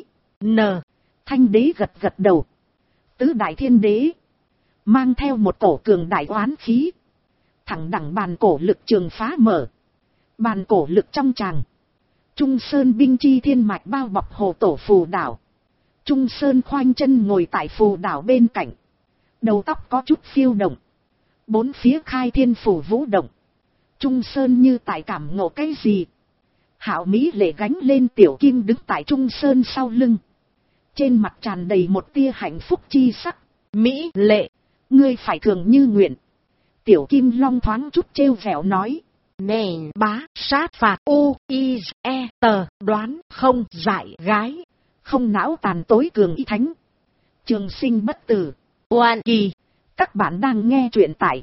Thanh đế gật gật đầu. Tứ đại thiên đế mang theo một cổ cường đại oán khí, thẳng đẳng bàn cổ lực trường phá mở. Bàn cổ lực trong tràng, Trung Sơn binh chi thiên mạch bao bọc hồ tổ phù đảo. Trung Sơn khoanh chân ngồi tại phù đảo bên cạnh, đầu tóc có chút phiêu động, bốn phía khai thiên phủ vũ động. Trung Sơn như tại cảm ngộ cái gì. Hạo Mỹ Lệ gánh lên tiểu kim đứng tại Trung Sơn sau lưng, trên mặt tràn đầy một tia hạnh phúc chi sắc. Mỹ Lệ, ngươi phải thường như nguyện. Tiểu kim long thoáng chút trêu vẻo nói. Nè bá sát phạt U-I-E tờ đoán không giải gái, không não tàn tối cường y thánh, trường sinh bất tử. Oan kỳ. Các bạn đang nghe truyện tại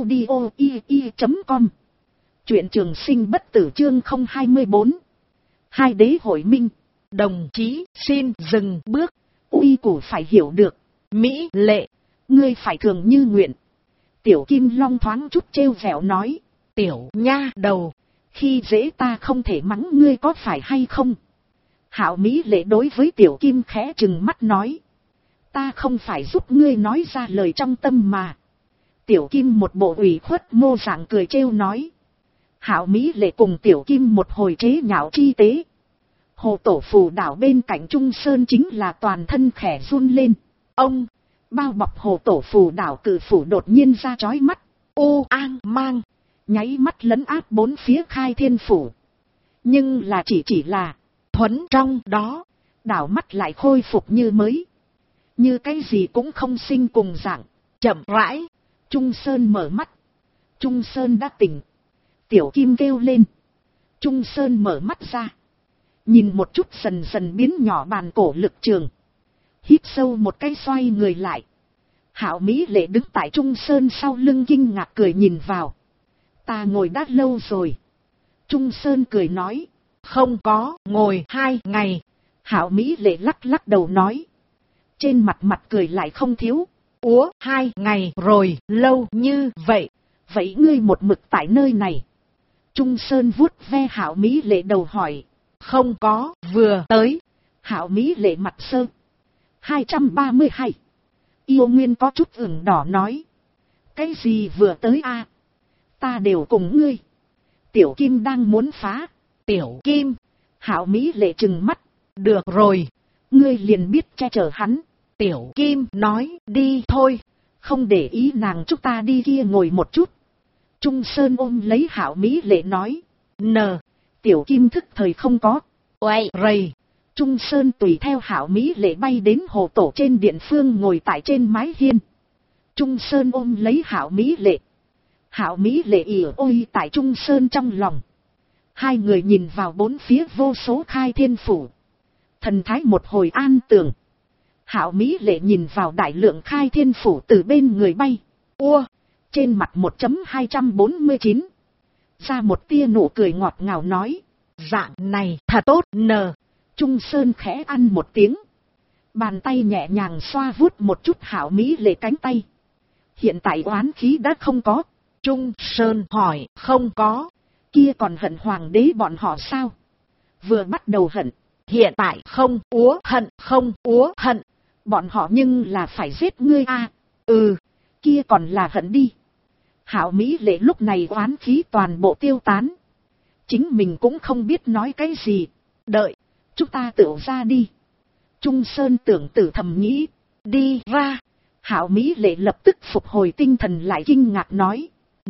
audio.com. Truyện trường sinh bất tử chương 024. Hai đế hội minh. Đồng chí xin dừng bước. Uy củ phải hiểu được. Mỹ Lệ, ngươi phải thường như nguyện. Tiểu kim long thoáng chút trêu vẻo nói. Tiểu nha đầu, khi dễ ta không thể mắng ngươi có phải hay không? Hạo Mỹ Lệ đối với tiểu kim khẽ trừng mắt nói. Ta không phải giúp ngươi nói ra lời trong tâm mà. Tiểu kim một bộ ủy khuất mô dạng cười trêu nói. Hạo Mỹ Lệ cùng tiểu kim một hồi chế nhạo chi tế. Hồ tổ phù đảo bên cạnh Trung Sơn chính là toàn thân khẽ run lên. Ông, bao bọc hồ tổ phù đảo cử phủ đột nhiên ra chói mắt. Ô an mang, nháy mắt lấn áp bốn phía khai thiên phủ. Nhưng là chỉ là thuấn trong đó, đảo mắt lại khôi phục như mới. Như cái gì cũng không sinh cùng dạng. Chậm rãi, Trung Sơn mở mắt. Trung Sơn đã tỉnh. Tiểu kim kêu lên. Trung Sơn mở mắt ra, nhìn một chút dần dần biến nhỏ bàn cổ lực trường. Hít sâu một cái xoay người lại. Hạo Mỹ Lệ đứng tại Trung Sơn sau lưng kinh ngạc cười nhìn vào. Ta ngồi đã lâu rồi. Trung Sơn cười nói. Không có, ngồi 2 ngày. Hạo Mỹ Lệ lắc lắc đầu nói. Trên mặt cười lại không thiếu. Úa, 2 ngày rồi, lâu như vậy. Vậy ngươi một mực tại nơi này. Trung Sơn vuốt ve Hạo Mỹ Lệ đầu hỏi. Không có, vừa tới. Hạo Mỹ Lệ mặt sơ. 232. Yêu Nguyên có chút ửng đỏ nói. Cái gì vừa tới a? Ta đều cùng ngươi. Tiểu Kim đang muốn phá. Tiểu Kim. Hạo Mỹ Lệ trừng mắt. Được rồi. Ngươi liền biết che chở hắn. Tiểu Kim nói đi thôi. Không để ý nàng, chúng ta đi kia ngồi một chút. Trung Sơn ôm lấy Hạo Mỹ Lệ nói. Tiểu Kim thức thời không có. Oai rầy. Trung Sơn tùy theo Hạo Mỹ Lệ bay đến hồ tổ trên điện phương ngồi tại trên mái hiên. Trung Sơn ôm lấy Hạo Mỹ Lệ. Hạo Mỹ Lệ ỉa ôi tại Trung Sơn trong lòng. Hai người nhìn vào bốn phía vô số khai thiên phủ. Thần thái một hồi an tường. Hạo Mỹ Lệ nhìn vào đại lượng khai thiên phủ từ bên người bay. Trên mặt 1.249. Ra một tia nụ cười ngọt ngào nói. Dạng này thật tốt Trung Sơn khẽ ăn một tiếng. Bàn tay nhẹ nhàng xoa vuốt một chút Hạo Mỹ Lệ cánh tay. Hiện tại oán khí đã không có. Trung Sơn hỏi. Không có. Kia còn hận hoàng đế bọn họ sao? Vừa bắt đầu hận. Hiện tại không úa hận. Bọn họ nhưng là phải giết ngươi a. Kia còn là hận đi. Hạo Mỹ Lệ lúc này oán khí toàn bộ tiêu tán. Chính mình cũng không biết nói cái gì. Đợi. Chúng ta tự ra đi. Trung Sơn tưởng tử thầm nghĩ. Đi ra. Hạo Mỹ Lệ lập tức phục hồi tinh thần lại kinh ngạc nói.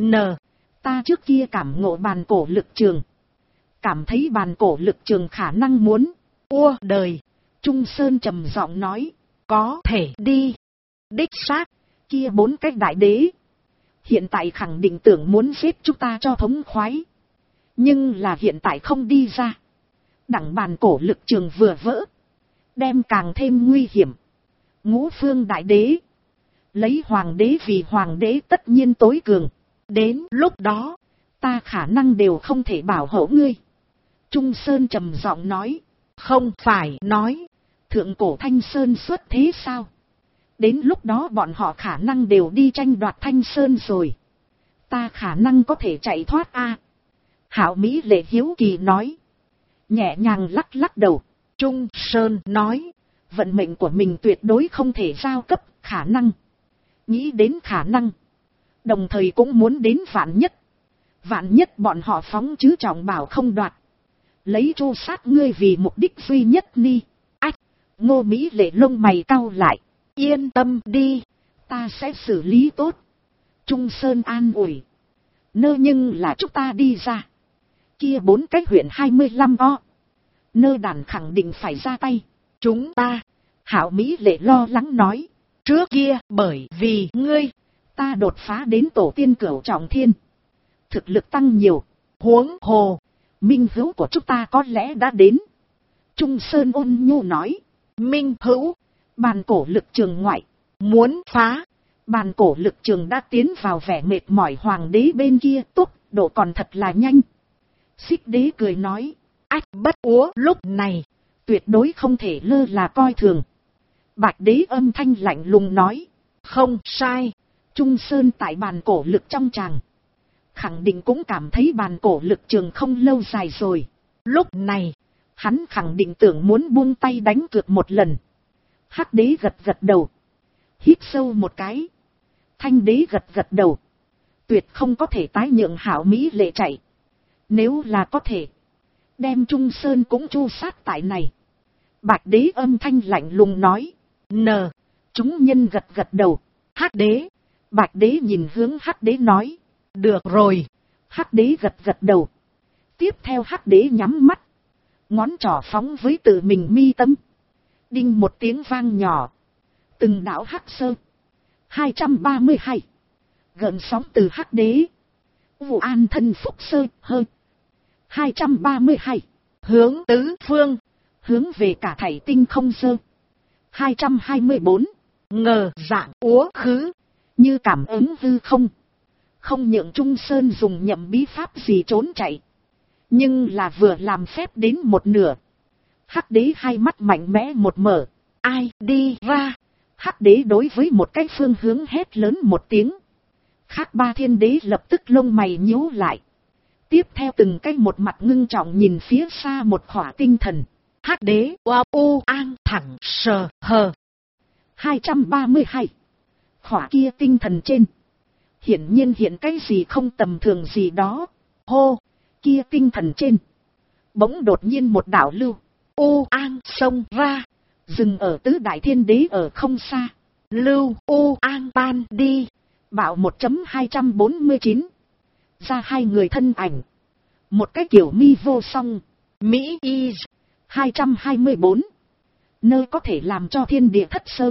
Ta trước kia cảm ngộ bàn cổ lực trường. Cảm thấy bàn cổ lực trường khả năng muốn. Đời. Trung Sơn trầm giọng nói. Có thể đi. Đích xác. Kia 4 cái đại đế. Hiện tại khẳng định tưởng muốn giết chúng ta cho thống khoái. Nhưng là hiện tại không đi ra. Đẳng bàn cổ lực trường vừa vỡ. Đem càng thêm nguy hiểm. Ngũ phương đại đế. Lấy hoàng đế vì hoàng đế tất nhiên tối cường. Đến lúc đó. Ta khả năng đều không thể bảo hộ ngươi. Trung Sơn trầm giọng nói. Không phải nói. Thượng cổ Thanh Sơn xuất thế sao? Đến lúc đó bọn họ khả năng đều đi tranh đoạt Thanh Sơn rồi. Ta khả năng có thể chạy thoát a. Hạo Mỹ Lệ hiếu kỳ nói. Nhẹ nhàng lắc lắc đầu. Trung Sơn nói. Vận mệnh của mình tuyệt đối không thể giao cấp khả năng. Nghĩ đến khả năng. Đồng thời cũng muốn đến vạn nhất. Vạn nhất bọn họ phóng chứ trọng bảo không đoạt. Lấy tru sát ngươi vì mục đích duy nhất ni. Ngô Mỹ Lệ lông mày cau lại. Yên tâm đi. Ta sẽ xử lý tốt. Trung Sơn an ủi. Nhưng là chúng ta đi ra. Kia 4 cái huyện 25 đàn khẳng định phải ra tay. Chúng ta. Hạo Mỹ Lệ lo lắng nói. Trước kia bởi vì ngươi. Ta đột phá đến tổ tiên cửu trọng thiên. Thực lực tăng nhiều. Huống hồ. Minh hữu của chúng ta có lẽ đã đến. Trung Sơn ôn nhu nói. Minh hữu. Bàn cổ lực trường ngoại. Muốn phá. Bàn cổ lực trường đã tiến vào vẻ mệt mỏi hoàng đế bên kia. Tốc độ còn thật là nhanh. Xích đế cười nói. Bất úa lúc này. Tuyệt đối không thể lơ là coi thường. Bạch đế âm thanh lạnh lùng nói. Không sai. Trung Sơn tại bàn cổ lực trong tràng. Khẳng định cũng cảm thấy bàn cổ lực trường không lâu dài rồi. Lúc này. Hắn khẳng định tưởng muốn buông tay đánh cược một lần. Hắc đế gật gật đầu. Hít sâu một cái. Thanh đế gật gật đầu. Tuyệt không có thể tái nhượng Hạo Mỹ Lệ chạy. Nếu là có thể. Đem Trung Sơn cũng chu sát tại này. Bạch đế âm thanh lạnh lùng nói. Chúng nhân gật gật đầu. Hắc đế. Bạch đế nhìn hướng Hắc đế nói. Được rồi. Hắc đế gật gật đầu. Tiếp theo Hắc đế nhắm mắt. Ngón trỏ phóng với tự mình mi tâm. Đinh một tiếng vang nhỏ. Từng đạo hắc sơ. 232. Gợn sóng từ Hắc đế. Vụ an thân phúc sơ hơi. 232. Hướng tứ phương. Hướng về cả thảy tinh không sơ. 224. Ngờ dạng úa khứ. Như cảm ứng hư không. Không nhượng Trung Sơn dùng nhậm bí pháp gì trốn chạy. Nhưng là vừa làm phép đến một nửa. Hắc đế hai mắt mạnh mẽ một mở. Ai đi ra. Hắc đế đối với một cái phương hướng hét lớn một tiếng. Khác ba thiên đế lập tức lông mày nhíu lại. Tiếp theo từng cái một mặt ngưng trọng nhìn phía xa một khỏa tinh thần. Hắc đế oa u an thẳng sờ hờ. 232. Khỏa kia tinh thần trên. Hiển nhiên hiện cái gì không tầm thường gì đó. Hô, kia tinh thần trên. Bỗng đột nhiên một đảo lưu. U an xông ra. Dừng ở tứ đại thiên đế ở không xa. Lưu U an tan đi. Bảo 1.249. Ra hai người thân ảnh. Một cái kiểu mi vô song. Mỹ y. 224. Nơi có thể làm cho thiên địa thất sơ.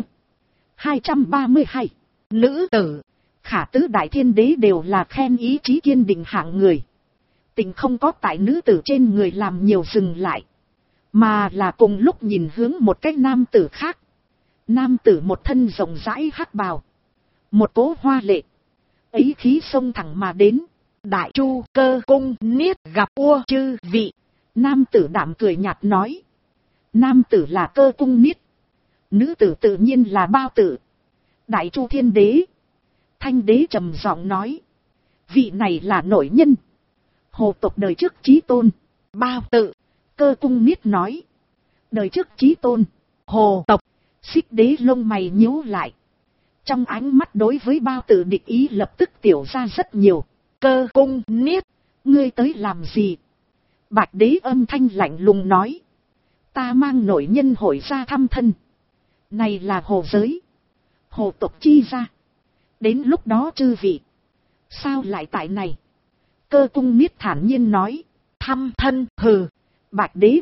232. Nữ tử. Khả tứ đại thiên đế đều là khen ý chí kiên định hạng người. Tình không có tại nữ tử trên người làm nhiều dừng lại. Mà là cùng lúc nhìn hướng một cái nam tử khác. Nam tử một thân rộng rãi hắc bào. Một cố hoa lệ. Ấy khí xông thẳng mà đến. Đại Chu Cơ Cung Niết gặp ua chư vị. Nam tử đạm cười nhạt nói. Nam tử là Cơ Cung Niết. Nữ tử tự nhiên là Bao Tử. Đại Chu Thiên Đế. Thanh Đế trầm giọng nói. Vị này là nội nhân. Hồ tộc đời trước chí tôn. Bao Tử. Cơ Cung Niết nói. Đời trước chí tôn. Hồ tộc. Xích Đế lông mày nhíu lại. Trong ánh mắt đối với Bao Tử địch ý lập tức tiểu ra rất nhiều. Cơ Cung Niết. Ngươi tới làm gì? Bạch Đế âm thanh lạnh lùng nói. Ta mang nội nhân hội ra thăm thân. Này là hồ giới. Hồ tộc chi ra. Đến lúc đó chư vị. Sao lại tại này? Cơ Cung Niết thản nhiên nói. Thăm thân hừ. Bạch Đế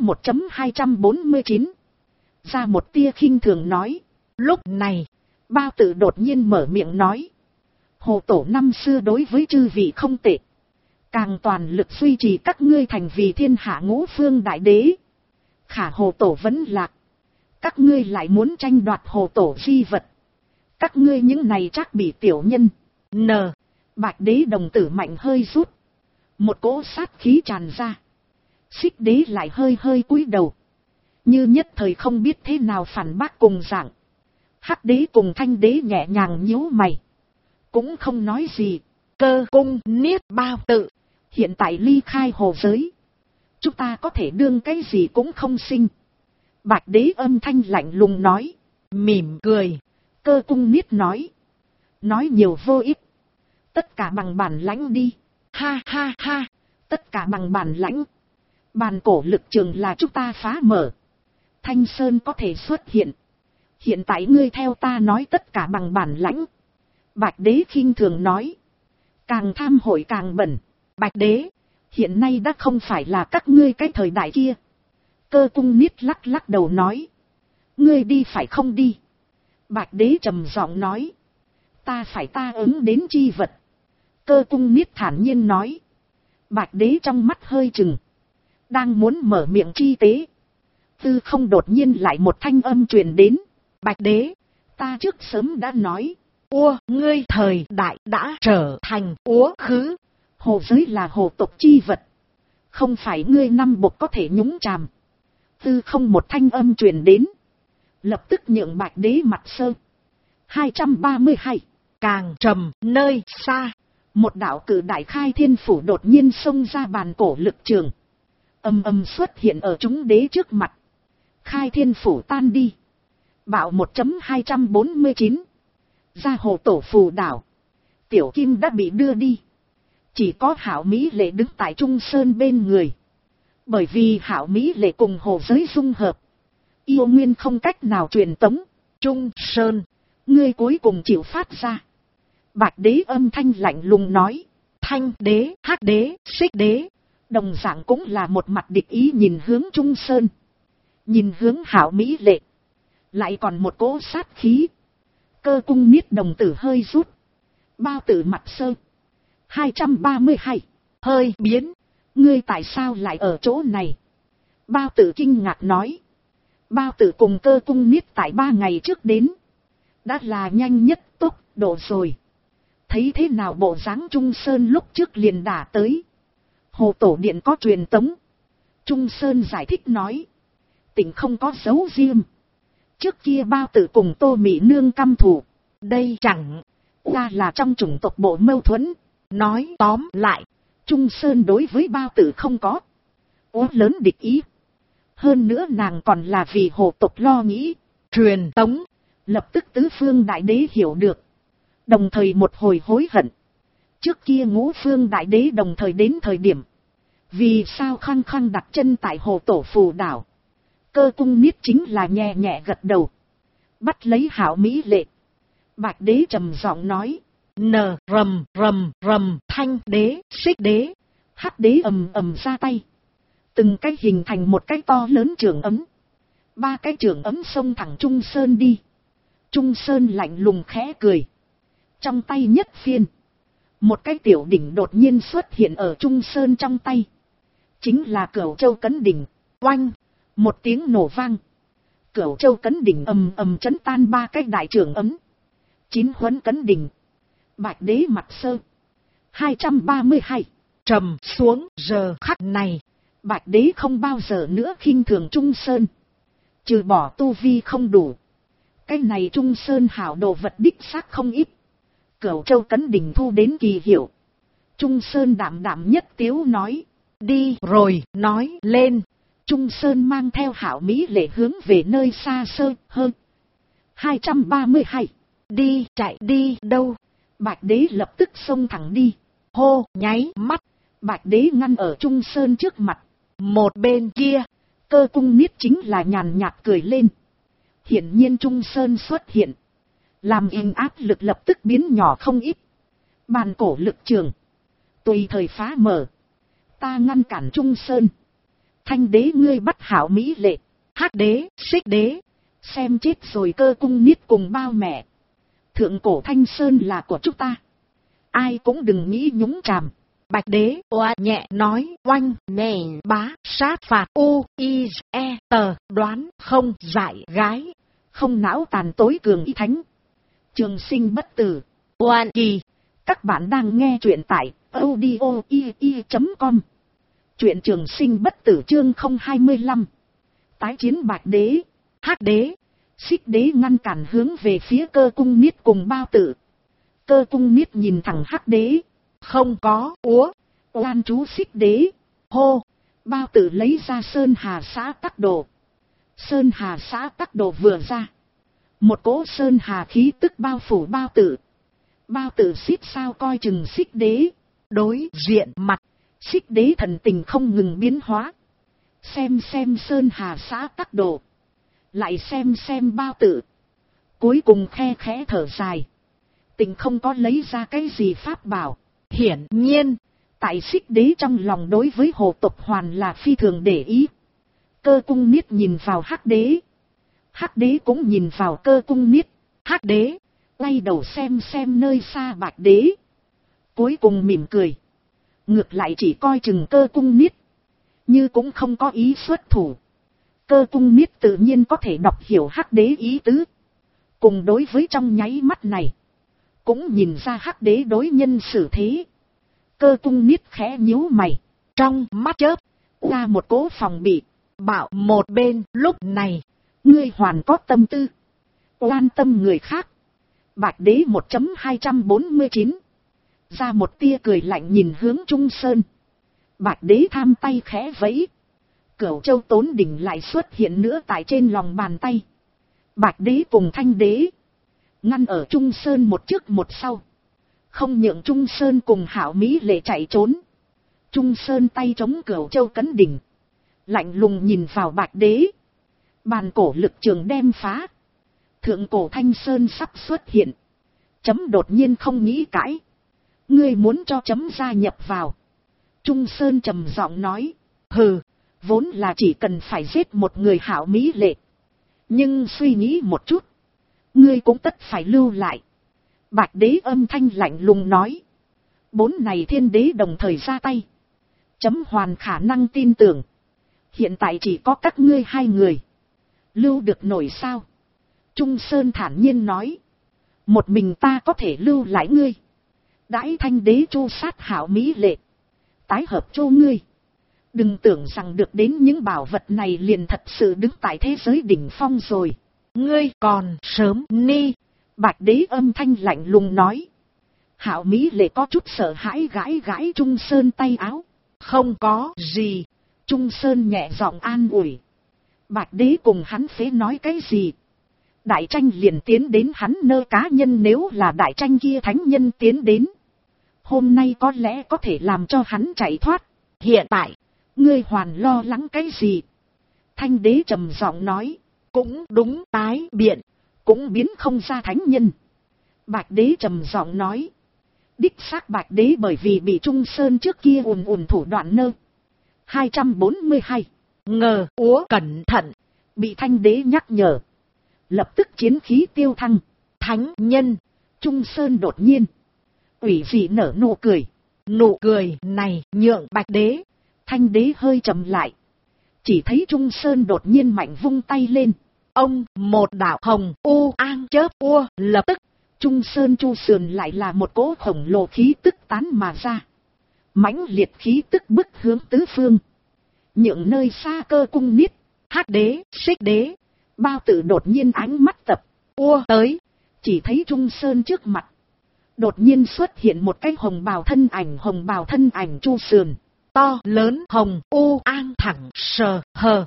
1.249. Ra một tia khinh thường nói. Lúc này. Bao Tử đột nhiên mở miệng nói. Hồ tổ năm xưa đối với chư vị không tệ. Càng toàn lực duy trì các ngươi thành vì thiên hạ ngũ phương đại đế. Khả hồ tổ vẫn lạc. Các ngươi lại muốn tranh đoạt hồ tổ di vật. Các ngươi những này chắc bị tiểu nhân. Bạch Đế đồng tử mạnh hơi rút. Một cỗ sát khí tràn ra. Xích Đế lại hơi hơi cúi đầu. Như nhất thời không biết thế nào phản bác cùng dạng. Hắc Đế cùng Thanh Đế nhẹ nhàng nhíu mày. Cũng không nói gì. Cơ Cung Niết Bao Tử. Hiện tại ly khai hồ giới. Chúng ta có thể đương cái gì cũng không sinh. Bạch Đế âm thanh lạnh lùng nói. Mỉm cười. Cơ Cung Niết nói. Nói nhiều vô ích. Tất cả bằng bản lãnh đi. Ha ha ha. Tất cả bằng bản lãnh. Bàn cổ lực trường là chúng ta phá mở. Thanh Sơn có thể xuất hiện. Hiện tại ngươi theo ta nói tất cả bằng bản lãnh. Bạch Đế khinh thường nói. Càng tham hội càng bẩn. Bạch Đế. Hiện nay đã không phải là các ngươi cái thời đại kia. Cơ Cung Niết lắc lắc đầu nói. Ngươi đi phải không đi. Bạch Đế trầm giọng nói. Ta phải ta ứng đến chi vật. Cơ Cung Niết thản nhiên nói. Bạch Đế trong mắt hơi chừng. Đang muốn mở miệng chi tế. Tư không đột nhiên lại một thanh âm truyền đến. Bạch Đế. Ta trước sớm đã nói. Ua, ngươi thời đại đã trở thành úa khứ. Hồ giới là hồ tộc chi vật. Không phải ngươi năm bộc có thể nhúng chàm. Tư không một thanh âm truyền đến. Lập tức nhượng Bạch Đế mặt sơ. 232. Càng trầm nơi xa. Một đạo cử đại khai thiên phủ đột nhiên xông ra bàn cổ lực trường. Âm âm xuất hiện ở chúng đế trước mặt. Khai thiên phủ tan đi. Bạo 1.249. Ra hồ tổ phù đảo. Tiểu Kim đã bị đưa đi. Chỉ có Hạo Mỹ Lệ đứng tại Trung Sơn bên người. Bởi vì Hạo Mỹ Lệ cùng hồ giới dung hợp. Yêu nguyên không cách nào truyền tống. Trung Sơn. Ngươi cuối cùng chịu phát ra. Bạch Đế âm thanh lạnh lùng nói. Thanh Đế, Hắc Đế, Xích Đế. Đồng dạng cũng là một mặt địch ý nhìn hướng Trung Sơn. Nhìn hướng Hạo Mỹ Lệ. Lại còn một cỗ sát khí. Cơ Cung Niết đồng tử hơi rút. Bao Tử mặt sơ. 232. Hơi biến. Ngươi tại sao lại ở chỗ này? Bao Tử kinh ngạc nói. Bao Tử cùng Cơ Cung Niết tại 3 ngày trước đến. Đã là nhanh nhất tốc độ rồi. Thấy thế nào bộ dáng Trung Sơn lúc trước liền đả tới. Hồ Tổ Điện có truyền tống. Trung Sơn giải thích nói. Tỉnh không có dấu riêng. Trước kia Bao Tử cùng Tô Mị Nương căm thù. Đây chẳng ra là trong chủng tộc bộ mâu thuẫn. Nói tóm lại, Trung Sơn đối với Bao Tử không có lớn địch ý. Hơn nữa nàng còn là vì hồ tộc lo nghĩ. Truyền tống. Lập tức tứ phương đại đế hiểu được. Đồng thời một hồi hối hận. Trước kia ngũ phương đại đế đồng thời đến thời điểm. Vì sao khăng khăng đặt chân tại hồ tổ phù đảo. Cơ Cung Niết chính là nhẹ nhẹ gật đầu. Bắt lấy Hảo Mỹ Lệ. Bạch đế trầm giọng nói. Nờ rầm rầm rầm thanh đế, xích đế. Hắc đế ầm ầm ra tay. Từng cái hình thành một cái to lớn trường ấm. 3 cái trường ấm xông thẳng Trung Sơn đi. Trung Sơn lạnh lùng khẽ cười. Trong tay nhất phiên. Một cái tiểu đỉnh đột nhiên xuất hiện ở Trung Sơn trong tay. Chính là Cửu Châu Cấn Đỉnh. Oanh. Một tiếng nổ vang. Cửu Châu Cấn Đỉnh ầm ầm chấn tan 3 cái đại trường ấm. 9 huấn cấn đỉnh. Bạch đế mặt sơ. 232. Trầm xuống giờ khắc này. Bạch đế không bao giờ nữa khinh thường Trung Sơn. Trừ bỏ tu vi không đủ. Cái này Trung Sơn hảo đồ vật đích xác không ít. Cửu Châu Cấn Đỉnh thu đến kỳ hiệu. Trung Sơn đảm đảm nhất tiếu nói. Đi rồi nói lên. Trung Sơn mang theo Hảo Mỹ Lệ hướng về nơi xa xôi hơn. 232. Đi chạy đi đâu. Bạch đế lập tức xông thẳng đi. Hô nháy mắt. Bạch đế ngăn ở Trung Sơn trước mặt. Một bên kia. Cơ Cung Niết chính là nhàn nhạt cười lên. Hiển nhiên Trung Sơn xuất hiện. Làm inh áp lực lập tức biến nhỏ không ít. Bàn cổ lực trường. Tùy thời phá mở. Ta ngăn cản Trung Sơn. Thanh đế ngươi bắt Hảo Mỹ Lệ. Hắc đế, xích đế. Xem chết rồi Cơ Cung Niết cùng bao mẹ. Thượng cổ Thanh Sơn là của chúng ta. Ai cũng đừng nghĩ nhúng chàm. Bạch đế oa nhẹ nói. Oanh nền bá sát phạt u i e tờ đoán không giải gái. Không não tàn tối cường y thánh. Trường sinh bất tử. Oan kỳ. Các bạn đang nghe truyện tại audio.com. Truyện Trường Sinh Bất Tử chương 025. Tái chiến Bạch đế, Hắc đế, Xích đế ngăn cản hướng về phía Cơ Cung Niết cùng Bao Tử. Cơ Cung Niết nhìn thẳng Hắc đế. Không có úa. Oan chú Xích đế. Hô. Bao Tử lấy ra Sơn Hà Xã Tắc Đồ. Sơn Hà Xã Tắc Đồ vừa ra. Một cỗ Sơn Hà khí tức bao phủ Bao Tử. Bao Tử xít sao coi chừng Xích đế. Đối diện mặt. Xích đế thần tình không ngừng biến hóa. Xem Sơn Hà Xã Tắc Đồ. Lại xem Bao Tử. Cuối cùng khe khẽ thở dài. Tình không có lấy ra cái gì pháp bảo. Hiển nhiên. Tại Xích đế trong lòng đối với hồ tộc hoàn là phi thường để ý. Cơ Cung Niết nhìn vào Hắc đế. Hắc đế cũng nhìn vào Cơ Cung Niết. Hắc đế. Quay đầu xem nơi xa Bạch đế. Cuối cùng mỉm cười. Ngược lại chỉ coi chừng Cơ Cung Niết. Như cũng không có ý xuất thủ. Cơ Cung Niết tự nhiên có thể đọc hiểu Hắc đế ý tứ. Cùng đối với trong nháy mắt này. Cũng nhìn ra Hắc đế đối nhân xử thế. Cơ Cung Niết khẽ nhíu mày. Trong mắt chớp. Ra một cỗ phòng bị. Bảo một bên lúc này. Ngươi hoàn có tâm tư. Quan tâm người khác. Bạch đế 1.249. Ra một tia cười lạnh nhìn hướng Trung Sơn. Bạch đế tham tay khẽ vẫy. Cửu Châu Tốn Đỉnh lại xuất hiện nữa tại trên lòng bàn tay. Bạch đế cùng Thanh đế. Ngăn ở Trung Sơn một trước một sau. Không nhượng Trung Sơn cùng Hảo Mỹ Lệ chạy trốn. Trung Sơn tay chống Cửu Châu Cấn Đỉnh. Lạnh lùng nhìn vào Bạch đế. Bàn cổ lực trường đem phá. Thượng cổ Thanh Sơn sắp xuất hiện. Chấm đột nhiên không nghĩ cãi. Ngươi muốn cho chấm gia nhập vào. Trung Sơn trầm giọng nói. Hừ, vốn là chỉ cần phải giết một người Hảo Mỹ Lệ. Nhưng suy nghĩ một chút. Ngươi cũng tất phải lưu lại. Bạch đế âm thanh lạnh lùng nói. 4 này thiên đế đồng thời ra tay. Chấm hoàn khả năng tin tưởng. Hiện tại chỉ có các ngươi 2 người. Lưu được nổi sao? Trung Sơn thản nhiên nói. Một mình ta có thể lưu lại ngươi. Đãi Thanh đế chu sát hảo mỹ lệ. Tái hợp chu ngươi. Đừng tưởng rằng được đến những bảo vật này liền thật sự đứng tại thế giới đỉnh phong rồi. Ngươi còn sớm ni. Bạch đế âm thanh lạnh lùng nói. Hảo mỹ lệ có chút sợ hãi gãi gãi Trung Sơn tay áo. Không có gì. Trung Sơn nhẹ giọng an ủi. Bạch đế cùng hắn phế nói cái gì? Đại tranh liền tiến đến hắn nơi cá nhân, nếu là đại tranh kia thánh nhân tiến đến. Hôm nay có lẽ có thể làm cho hắn chạy thoát. Hiện tại, ngươi hoàn lo lắng cái gì? Thanh đế trầm giọng nói. Cũng đúng, tái biện, cũng biến không ra thánh nhân. Bạch đế trầm giọng nói. Đích xác Bạch đế bởi vì bị Trung Sơn trước kia ùn thủ đoạn nơ. 242. Ngờ úa cẩn thận. Bị Thanh đế nhắc nhở. Lập tức chiến khí tiêu thăng. Thánh nhân. Trung Sơn đột nhiên. Ủy dị nở nụ cười. Nụ cười này nhượng Bạch đế. Thanh đế hơi trầm lại. Chỉ thấy Trung Sơn đột nhiên mạnh vung tay lên. Ông một đạo hồng u an chớp ua lập tức. Trung Sơn chu sườn lại là một cỗ khổng lồ khí tức tán mà ra. Mãnh liệt khí tức bức hướng tứ phương. Những nơi xa Cơ Cung Niết, Hắc đế, Xích đế, Bao Tử đột nhiên ánh mắt tập ua tới. Chỉ thấy Trung Sơn trước mặt. Đột nhiên xuất hiện một cái hồng bào thân ảnh chu sườn. To lớn hồng u an thẳng sờ hờ.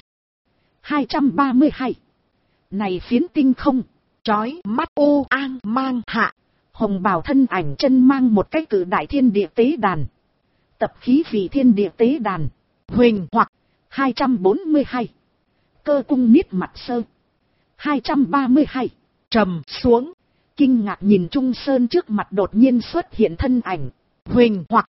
232. Này phiến tinh không. Chói mắt u an mang hạ. Hồng bào thân ảnh chân mang một cái cự đại thiên địa tế đàn. Tập khí vị thiên địa tế đàn. Huỳnh hoặc. 242. Cơ Cung Niết mặt sơ. 232. Trầm xuống. Kinh ngạc nhìn Trung Sơn trước mặt đột nhiên xuất hiện thân ảnh. Huỳnh hoặc.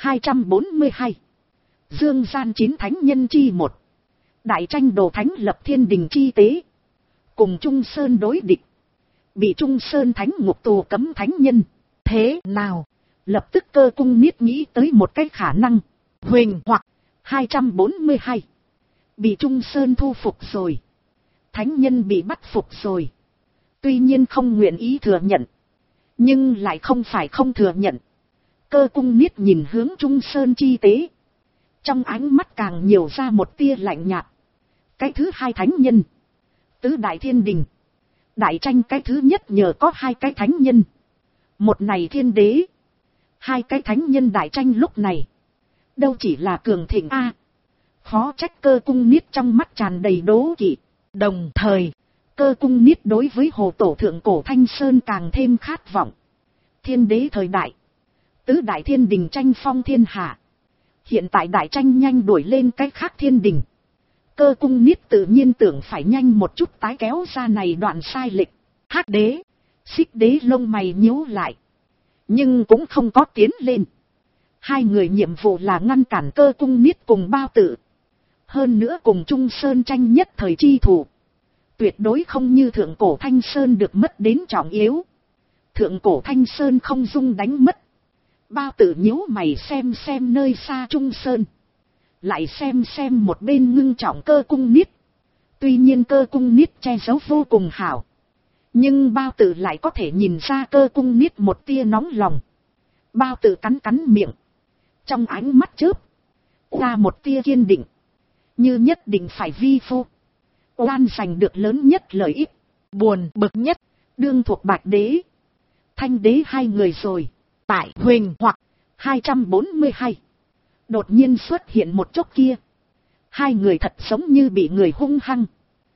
242. Dương gian 9 thánh nhân chi một. Đại tranh đồ thánh lập thiên đình chi tế. Cùng Trung Sơn đối địch. Bị Trung Sơn thánh ngục tù cấm thánh nhân. Thế nào? Lập tức Cơ Cung Niết nghĩ tới một cái khả năng. Huỳnh hoặc. 242. Bị Trung Sơn thu phục rồi. Thánh nhân bị bắt phục rồi. Tuy nhiên không nguyện ý thừa nhận. Nhưng lại không phải không thừa nhận. Cơ Cung Niết nhìn hướng Trung Sơn chi tế. Trong ánh mắt càng nhiều ra một tia lạnh nhạt. Cái thứ hai thánh nhân. Tứ đại thiên đình. Đại tranh cái thứ nhất nhờ có 2 cái thánh nhân. Một này thiên đế. 2 cái thánh nhân đại tranh lúc này. Đâu chỉ là cường thịnh a. Khó trách Cơ Cung Niết trong mắt tràn đầy đố kỵ. Đồng thời, Cơ Cung Niết đối với hồ tổ thượng cổ Thanh Sơn càng thêm khát vọng. Thiên đế thời đại. Tứ đại thiên đình tranh phong thiên hạ. Hiện tại đại tranh nhanh đuổi lên cái khác thiên đình. Cơ Cung Niết tự nhiên tưởng phải nhanh một chút tái kéo ra này đoạn sai lệch. Hắc đế, Xích đế lông mày nhíu lại. Nhưng cũng không có tiến lên. 2 người nhiệm vụ là ngăn cản Cơ Cung Niết cùng Bao Tử. Hơn nữa cùng Trung Sơn tranh nhất thời chi thủ. Tuyệt đối không như thượng cổ Thanh Sơn được mất đến trọng yếu. Thượng cổ Thanh Sơn không dung đánh mất. Bao Tử nhíu mày xem nơi xa Trung Sơn. Lại xem một bên ngưng trọng Cơ Cung Niết. Tuy nhiên Cơ Cung Niết che giấu vô cùng hảo. Nhưng Bao Tử lại có thể nhìn ra Cơ Cung Niết một tia nóng lòng. Bao Tử cắn miệng. Trong ánh mắt chớp. Ra một tia kiên định. Như nhất định phải vi phu. Oan giành được lớn nhất lợi ích. Buồn bực nhất. Đương thuộc Bạch đế. Thanh đế 2 người rồi. Tại Huỳnh hoặc. 242. Đột nhiên xuất hiện một chốc kia. 2 người thật giống như bị người hung hăng.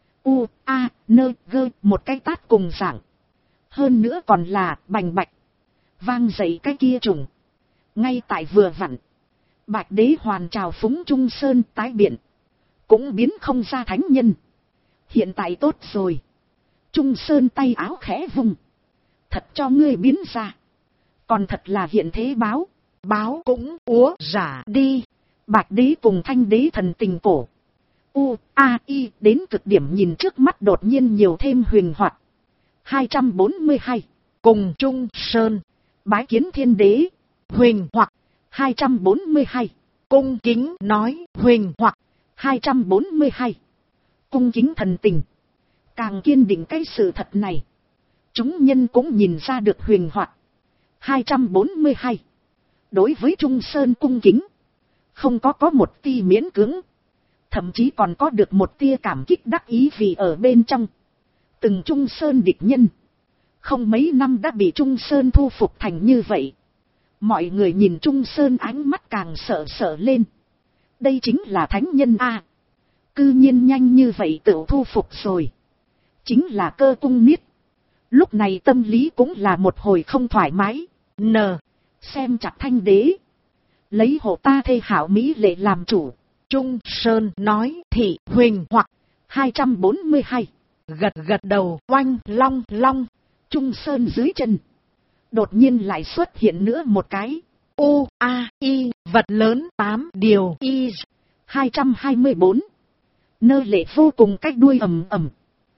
Một cái tát cùng dạng. Hơn nữa còn là bành bạch. Vang dậy cái kia trùng. Ngay tại vừa vặn. Bạch đế hoàn trào phúng Trung Sơn tái biện. Cũng biến không ra thánh nhân. Hiện tại tốt rồi. Trung Sơn tay áo khẽ vùng. Thật cho ngươi biến ra. Còn thật là hiện thế báo. Báo cũng úa giả đi. Bạch đế cùng Thanh đế thần tình cổ. Đến cực điểm nhìn trước mắt đột nhiên nhiều thêm huyền hoạt. 242. Cùng Trung Sơn. Bái kiến thiên đế. Huỳnh hoặc. 242. Cung kính nói. Huỳnh hoặc. 242. Cung kính thần tình. Càng kiên định cái sự thật này. Chúng nhân cũng nhìn ra được huyền hoạt. 242. Đối với Trung Sơn cung kính. Không có một tia miễn cưỡng. Thậm chí còn có được một tia cảm kích đắc ý vì ở bên trong. Từng Trung Sơn địch nhân. Không mấy năm đã bị Trung Sơn thu phục thành như vậy. Mọi người nhìn Trung Sơn ánh mắt càng sợ lên. Đây chính là thánh nhân a. Cư nhiên nhanh như vậy tự thu phục rồi. Chính là Cơ Cung Niết. Lúc này tâm lý cũng là một hồi không thoải mái. Xem chặt Thanh Đế. Lấy hộ ta thê hảo mỹ lệ làm chủ. Trung Sơn nói thị huỳnh hoặc. 242. Gật đầu oanh long. Trung Sơn dưới chân. Đột nhiên lại xuất hiện nữa một cái. U-A-I vật lớn 8 điều y. 224. Nơ lệ vô cùng cách đuôi ầm.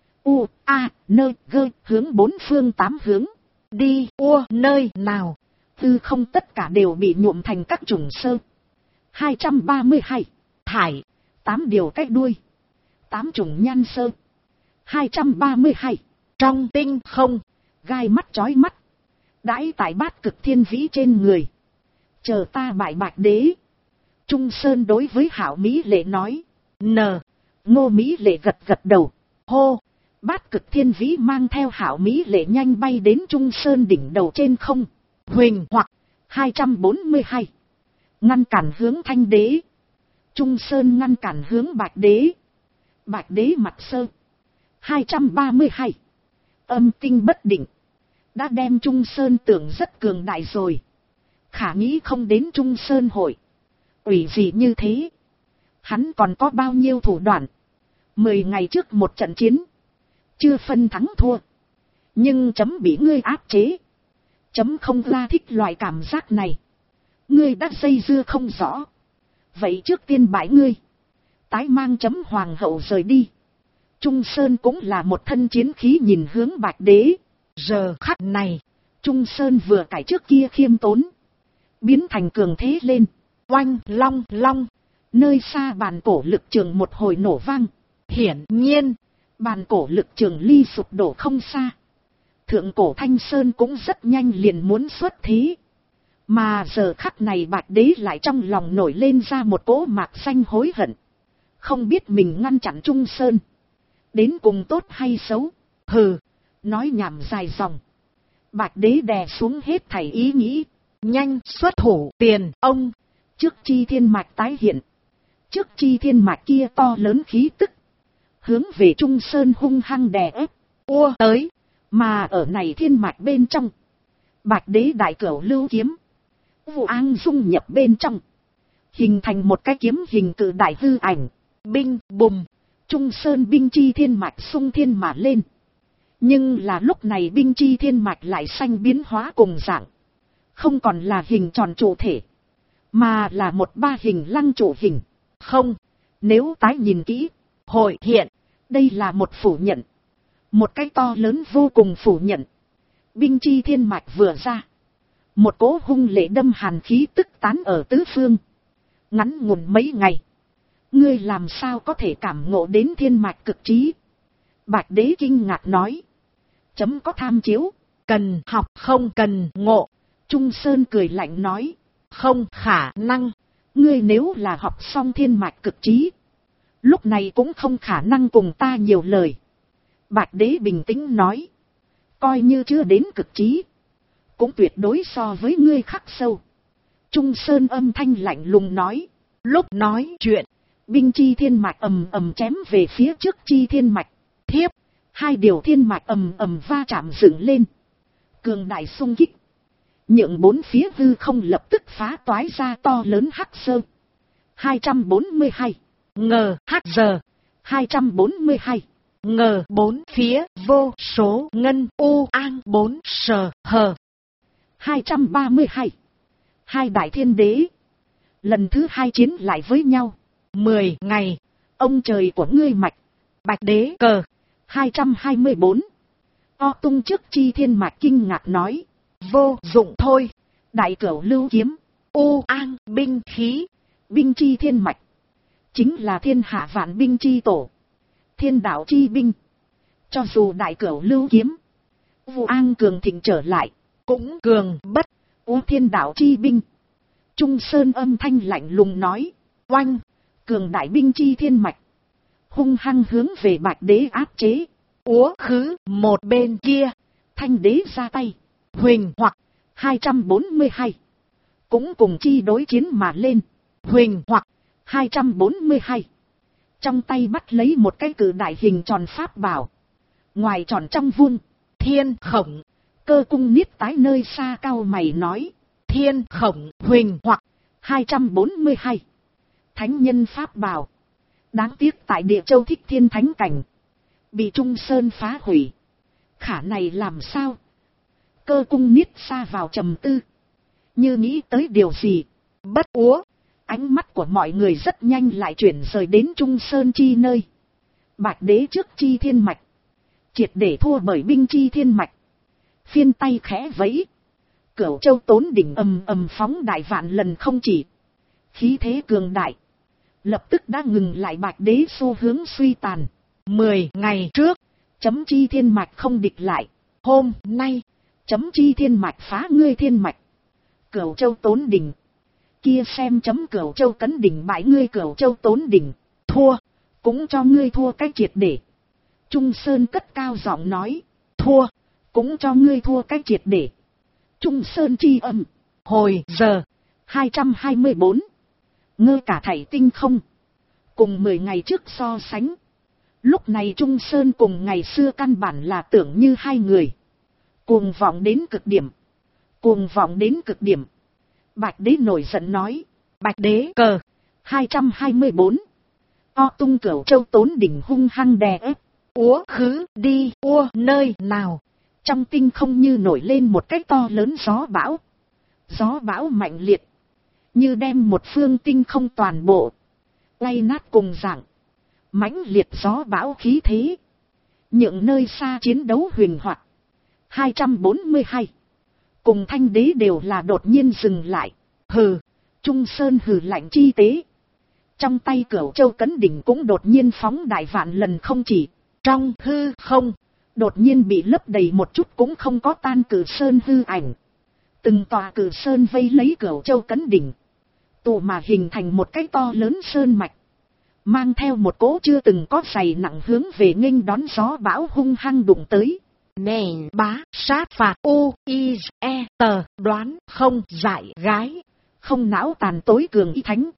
U-A-Nơ-Gơ hướng bốn phương 8 hướng. Đi nơi nào. Tư không tất cả đều bị nhuộm thành các chủng sơ. 232. Thải 8 điều cách đuôi. 8 chủng nhan sơ. 232. Trong tinh không. Gai mắt chói mắt. Đãi tại bát cực thiên vĩ trên người. Chờ ta bại Bạch Đế. Trung Sơn đối với hảo mỹ lệ nói. Ngô mỹ lệ gật đầu. Hô. Bát cực thiên vĩ mang theo hảo mỹ lệ nhanh bay đến Trung Sơn đỉnh đầu trên không. Huỳnh hoặc. 242. Ngăn cản hướng Thanh Đế. Trung Sơn ngăn cản hướng Bạch Đế. Bạch Đế mặt sơ. 232. Âm tinh bất định. Đã đem Trung Sơn tưởng rất cường đại rồi. Khả nghĩ không đến Trung Sơn hội. Ủy gì như thế. Hắn còn có bao nhiêu thủ đoạn. 10 ngày trước một trận chiến. Chưa phân thắng thua. Nhưng chấm bị ngươi áp chế. Chấm không ra thích loại cảm giác này. Ngươi đã dây dưa không rõ. Vậy trước tiên bãi ngươi. Tái mang chấm hoàng hậu rời đi. Trung Sơn cũng là một thân chiến khí nhìn hướng Bạch Đế. Giờ khắc này. Trung Sơn vừa cải trước kia khiêm tốn. Biến thành cường thế lên. Oanh long. Nơi xa bàn cổ lực trường một hồi nổ vang. Hiển nhiên. Bàn cổ lực trường ly sụp đổ không xa. Thượng cổ Thanh Sơn cũng rất nhanh liền muốn xuất thế. Mà giờ khắc này Bạch Đế lại trong lòng nổi lên ra một cỗ mạc xanh hối hận. Không biết mình ngăn chặn Trung Sơn. Đến cùng tốt hay xấu. Hừ. Nói nhảm dài dòng. Bạch Đế đè xuống hết thảy ý nghĩ. Nhanh xuất thủ tiền ông. Trước chi thiên mạch tái hiện. Trước chi thiên mạch kia to lớn khí tức. Hướng về Trung Sơn hung hăng đè ép. Tới. Mà ở này thiên mạch bên trong. Bạch Đế đại cửu lưu kiếm. Vụ An dung nhập bên trong. Hình thành một cái kiếm hình cự đại hư ảnh. Binh bùm. Trung Sơn binh chi thiên mạch xung thiên mà lên. Nhưng là lúc này binh chi thiên mạch lại sanh biến hóa cùng dạng. Không còn là hình tròn trụ thể. Mà là một ba hình lăng trụ hình. Không. Nếu tái nhìn kỹ. Hội hiện. Đây là một phủ nhận. Một cái to lớn vô cùng phủ nhận. Binh chi thiên mạch vừa ra. Một cỗ hung lệ đâm hàn khí tức tán ở tứ phương. Ngắn ngủn mấy ngày. Ngươi làm sao có thể cảm ngộ đến thiên mạch cực trí. Bạch Đế kinh ngạc nói. Chấm có tham chiếu. Cần học không cần ngộ. Trung Sơn cười lạnh nói. Không khả năng. Ngươi nếu là học xong thiên mạch cực trí. Lúc này cũng không khả năng cùng ta nhiều lời. Bạch Đế bình tĩnh nói. Coi như chưa đến cực trí. Cũng tuyệt đối so với ngươi khắc sâu. Trung Sơn âm thanh lạnh lùng nói. Lúc nói chuyện. Binh chi thiên mạch ầm chém về phía trước chi thiên mạch. Thiếp. Hai điều thiên mạch ầm va chạm dựng lên. Cường đại xung kích. Nhượng bốn phía hư không lập tức phá toái ra to lớn hắc sơ. 242. Ngờ hắc giờ. 242. Ngờ bốn phía vô số ngân u an bốn sờ hờ. 232. Hai đại thiên đế. Lần thứ hai chiến lại với nhau. 10 ngày. Ông trời của ngươi mạch. Bạch Đế cờ. 224. O tung trước chi thiên mạch kinh ngạc nói. Vô dụng thôi. Đại cửu lưu kiếm. U an binh khí. Binh chi thiên mạch. Chính là thiên hạ vạn binh chi tổ. Thiên đạo chi binh. Cho dù đại cửu lưu kiếm, Vu An cường thịnh trở lại, cũng cường bất ú thiên đạo chi binh. Trung Sơn âm thanh lạnh lùng nói, oanh, cường đại binh chi thiên mạch, hung hăng hướng về Bạch Đế áp chế. Úa khứ một bên kia, Thanh Đế ra tay, huỳnh hoặc 242, cũng cùng chi đối chiến mà lên. Huỳnh hoặc 242, trong tay bắt lấy một cái cử đại hình tròn pháp bảo, ngoài tròn trong vuông, thiên khổng. Cơ cung niết tái nơi xa cao mày nói, thiên khổng huỳnh hoặc 242, thánh nhân pháp bảo. Đáng tiếc tại Địa Châu Thích Thiên thánh cảnh, bị Trung Sơn phá hủy. Khả này làm sao? Cơ cung niết xa vào trầm tư, như nghĩ tới điều gì. Bất úa, ánh mắt của mọi người rất nhanh lại chuyển rời đến Trung Sơn chi nơi. Bạch Đế trước chi thiên mạch, triệt để thua bởi binh chi thiên mạch. Phiên tay khẽ vẫy, Cửu Châu Tốn đỉnh ầm ầm phóng đại vạn lần không chỉ. Khí thế cường đại, lập tức đã ngừng lại Bạch Đế xu hướng suy tàn. 10 ngày trước, chấm chi thiên mạch không địch lại. Hôm nay, chấm chi thiên mạch phá ngươi thiên mạch. Cửu Châu Tốn đỉnh, kia xem chấm Cửu Châu Cấn đỉnh bại ngươi Cửu Châu Tốn đỉnh. Thua, cũng cho ngươi thua cách triệt để. Trung Sơn cất cao giọng nói, thua, cũng cho ngươi thua cách triệt để. Trung Sơn chi âm, hồi giờ 224, ngơ cả thảy tinh không. Cùng 10 ngày trước so sánh, lúc này Trung Sơn cùng ngày xưa căn bản là tưởng như hai người. Cuồng vọng đến cực điểm, cuồng vọng đến cực điểm. Bạch Đế nổi giận nói, Bạch Đế cờ 224, o tung Cửu Châu Tốn đỉnh hung hăng đè ép. Úa khứ đi ua nơi nào. Trong tinh không như nổi lên một cái to lớn gió bão. Gió bão mạnh liệt, như đem một phương tinh không toàn bộ lay nát cùng dạng. Mãnh liệt gió bão khí thế, những nơi xa chiến đấu huyền hoạt. 242, cùng Thanh Đế đều là đột nhiên dừng lại. Hừ, Trung Sơn hừ lạnh chi tế. Trong tay Cửu Châu Cấn đỉnh cũng đột nhiên phóng đại vạn lần không chỉ. Trong hư không, đột nhiên bị lấp đầy một chút cũng không có tan Cử Sơn hư ảnh. Từng tòa Cử Sơn vây lấy Cửu Châu Cấn đỉnh, tụ mà hình thành một cái to lớn sơn mạch, mang theo một cỗ chưa từng có dày nặng hướng về nghênh đón gió bão hung hăng đụng tới. Nè bá sát phạt u i e tờ đoán không giải gái, không não tàn tối cường y thánh.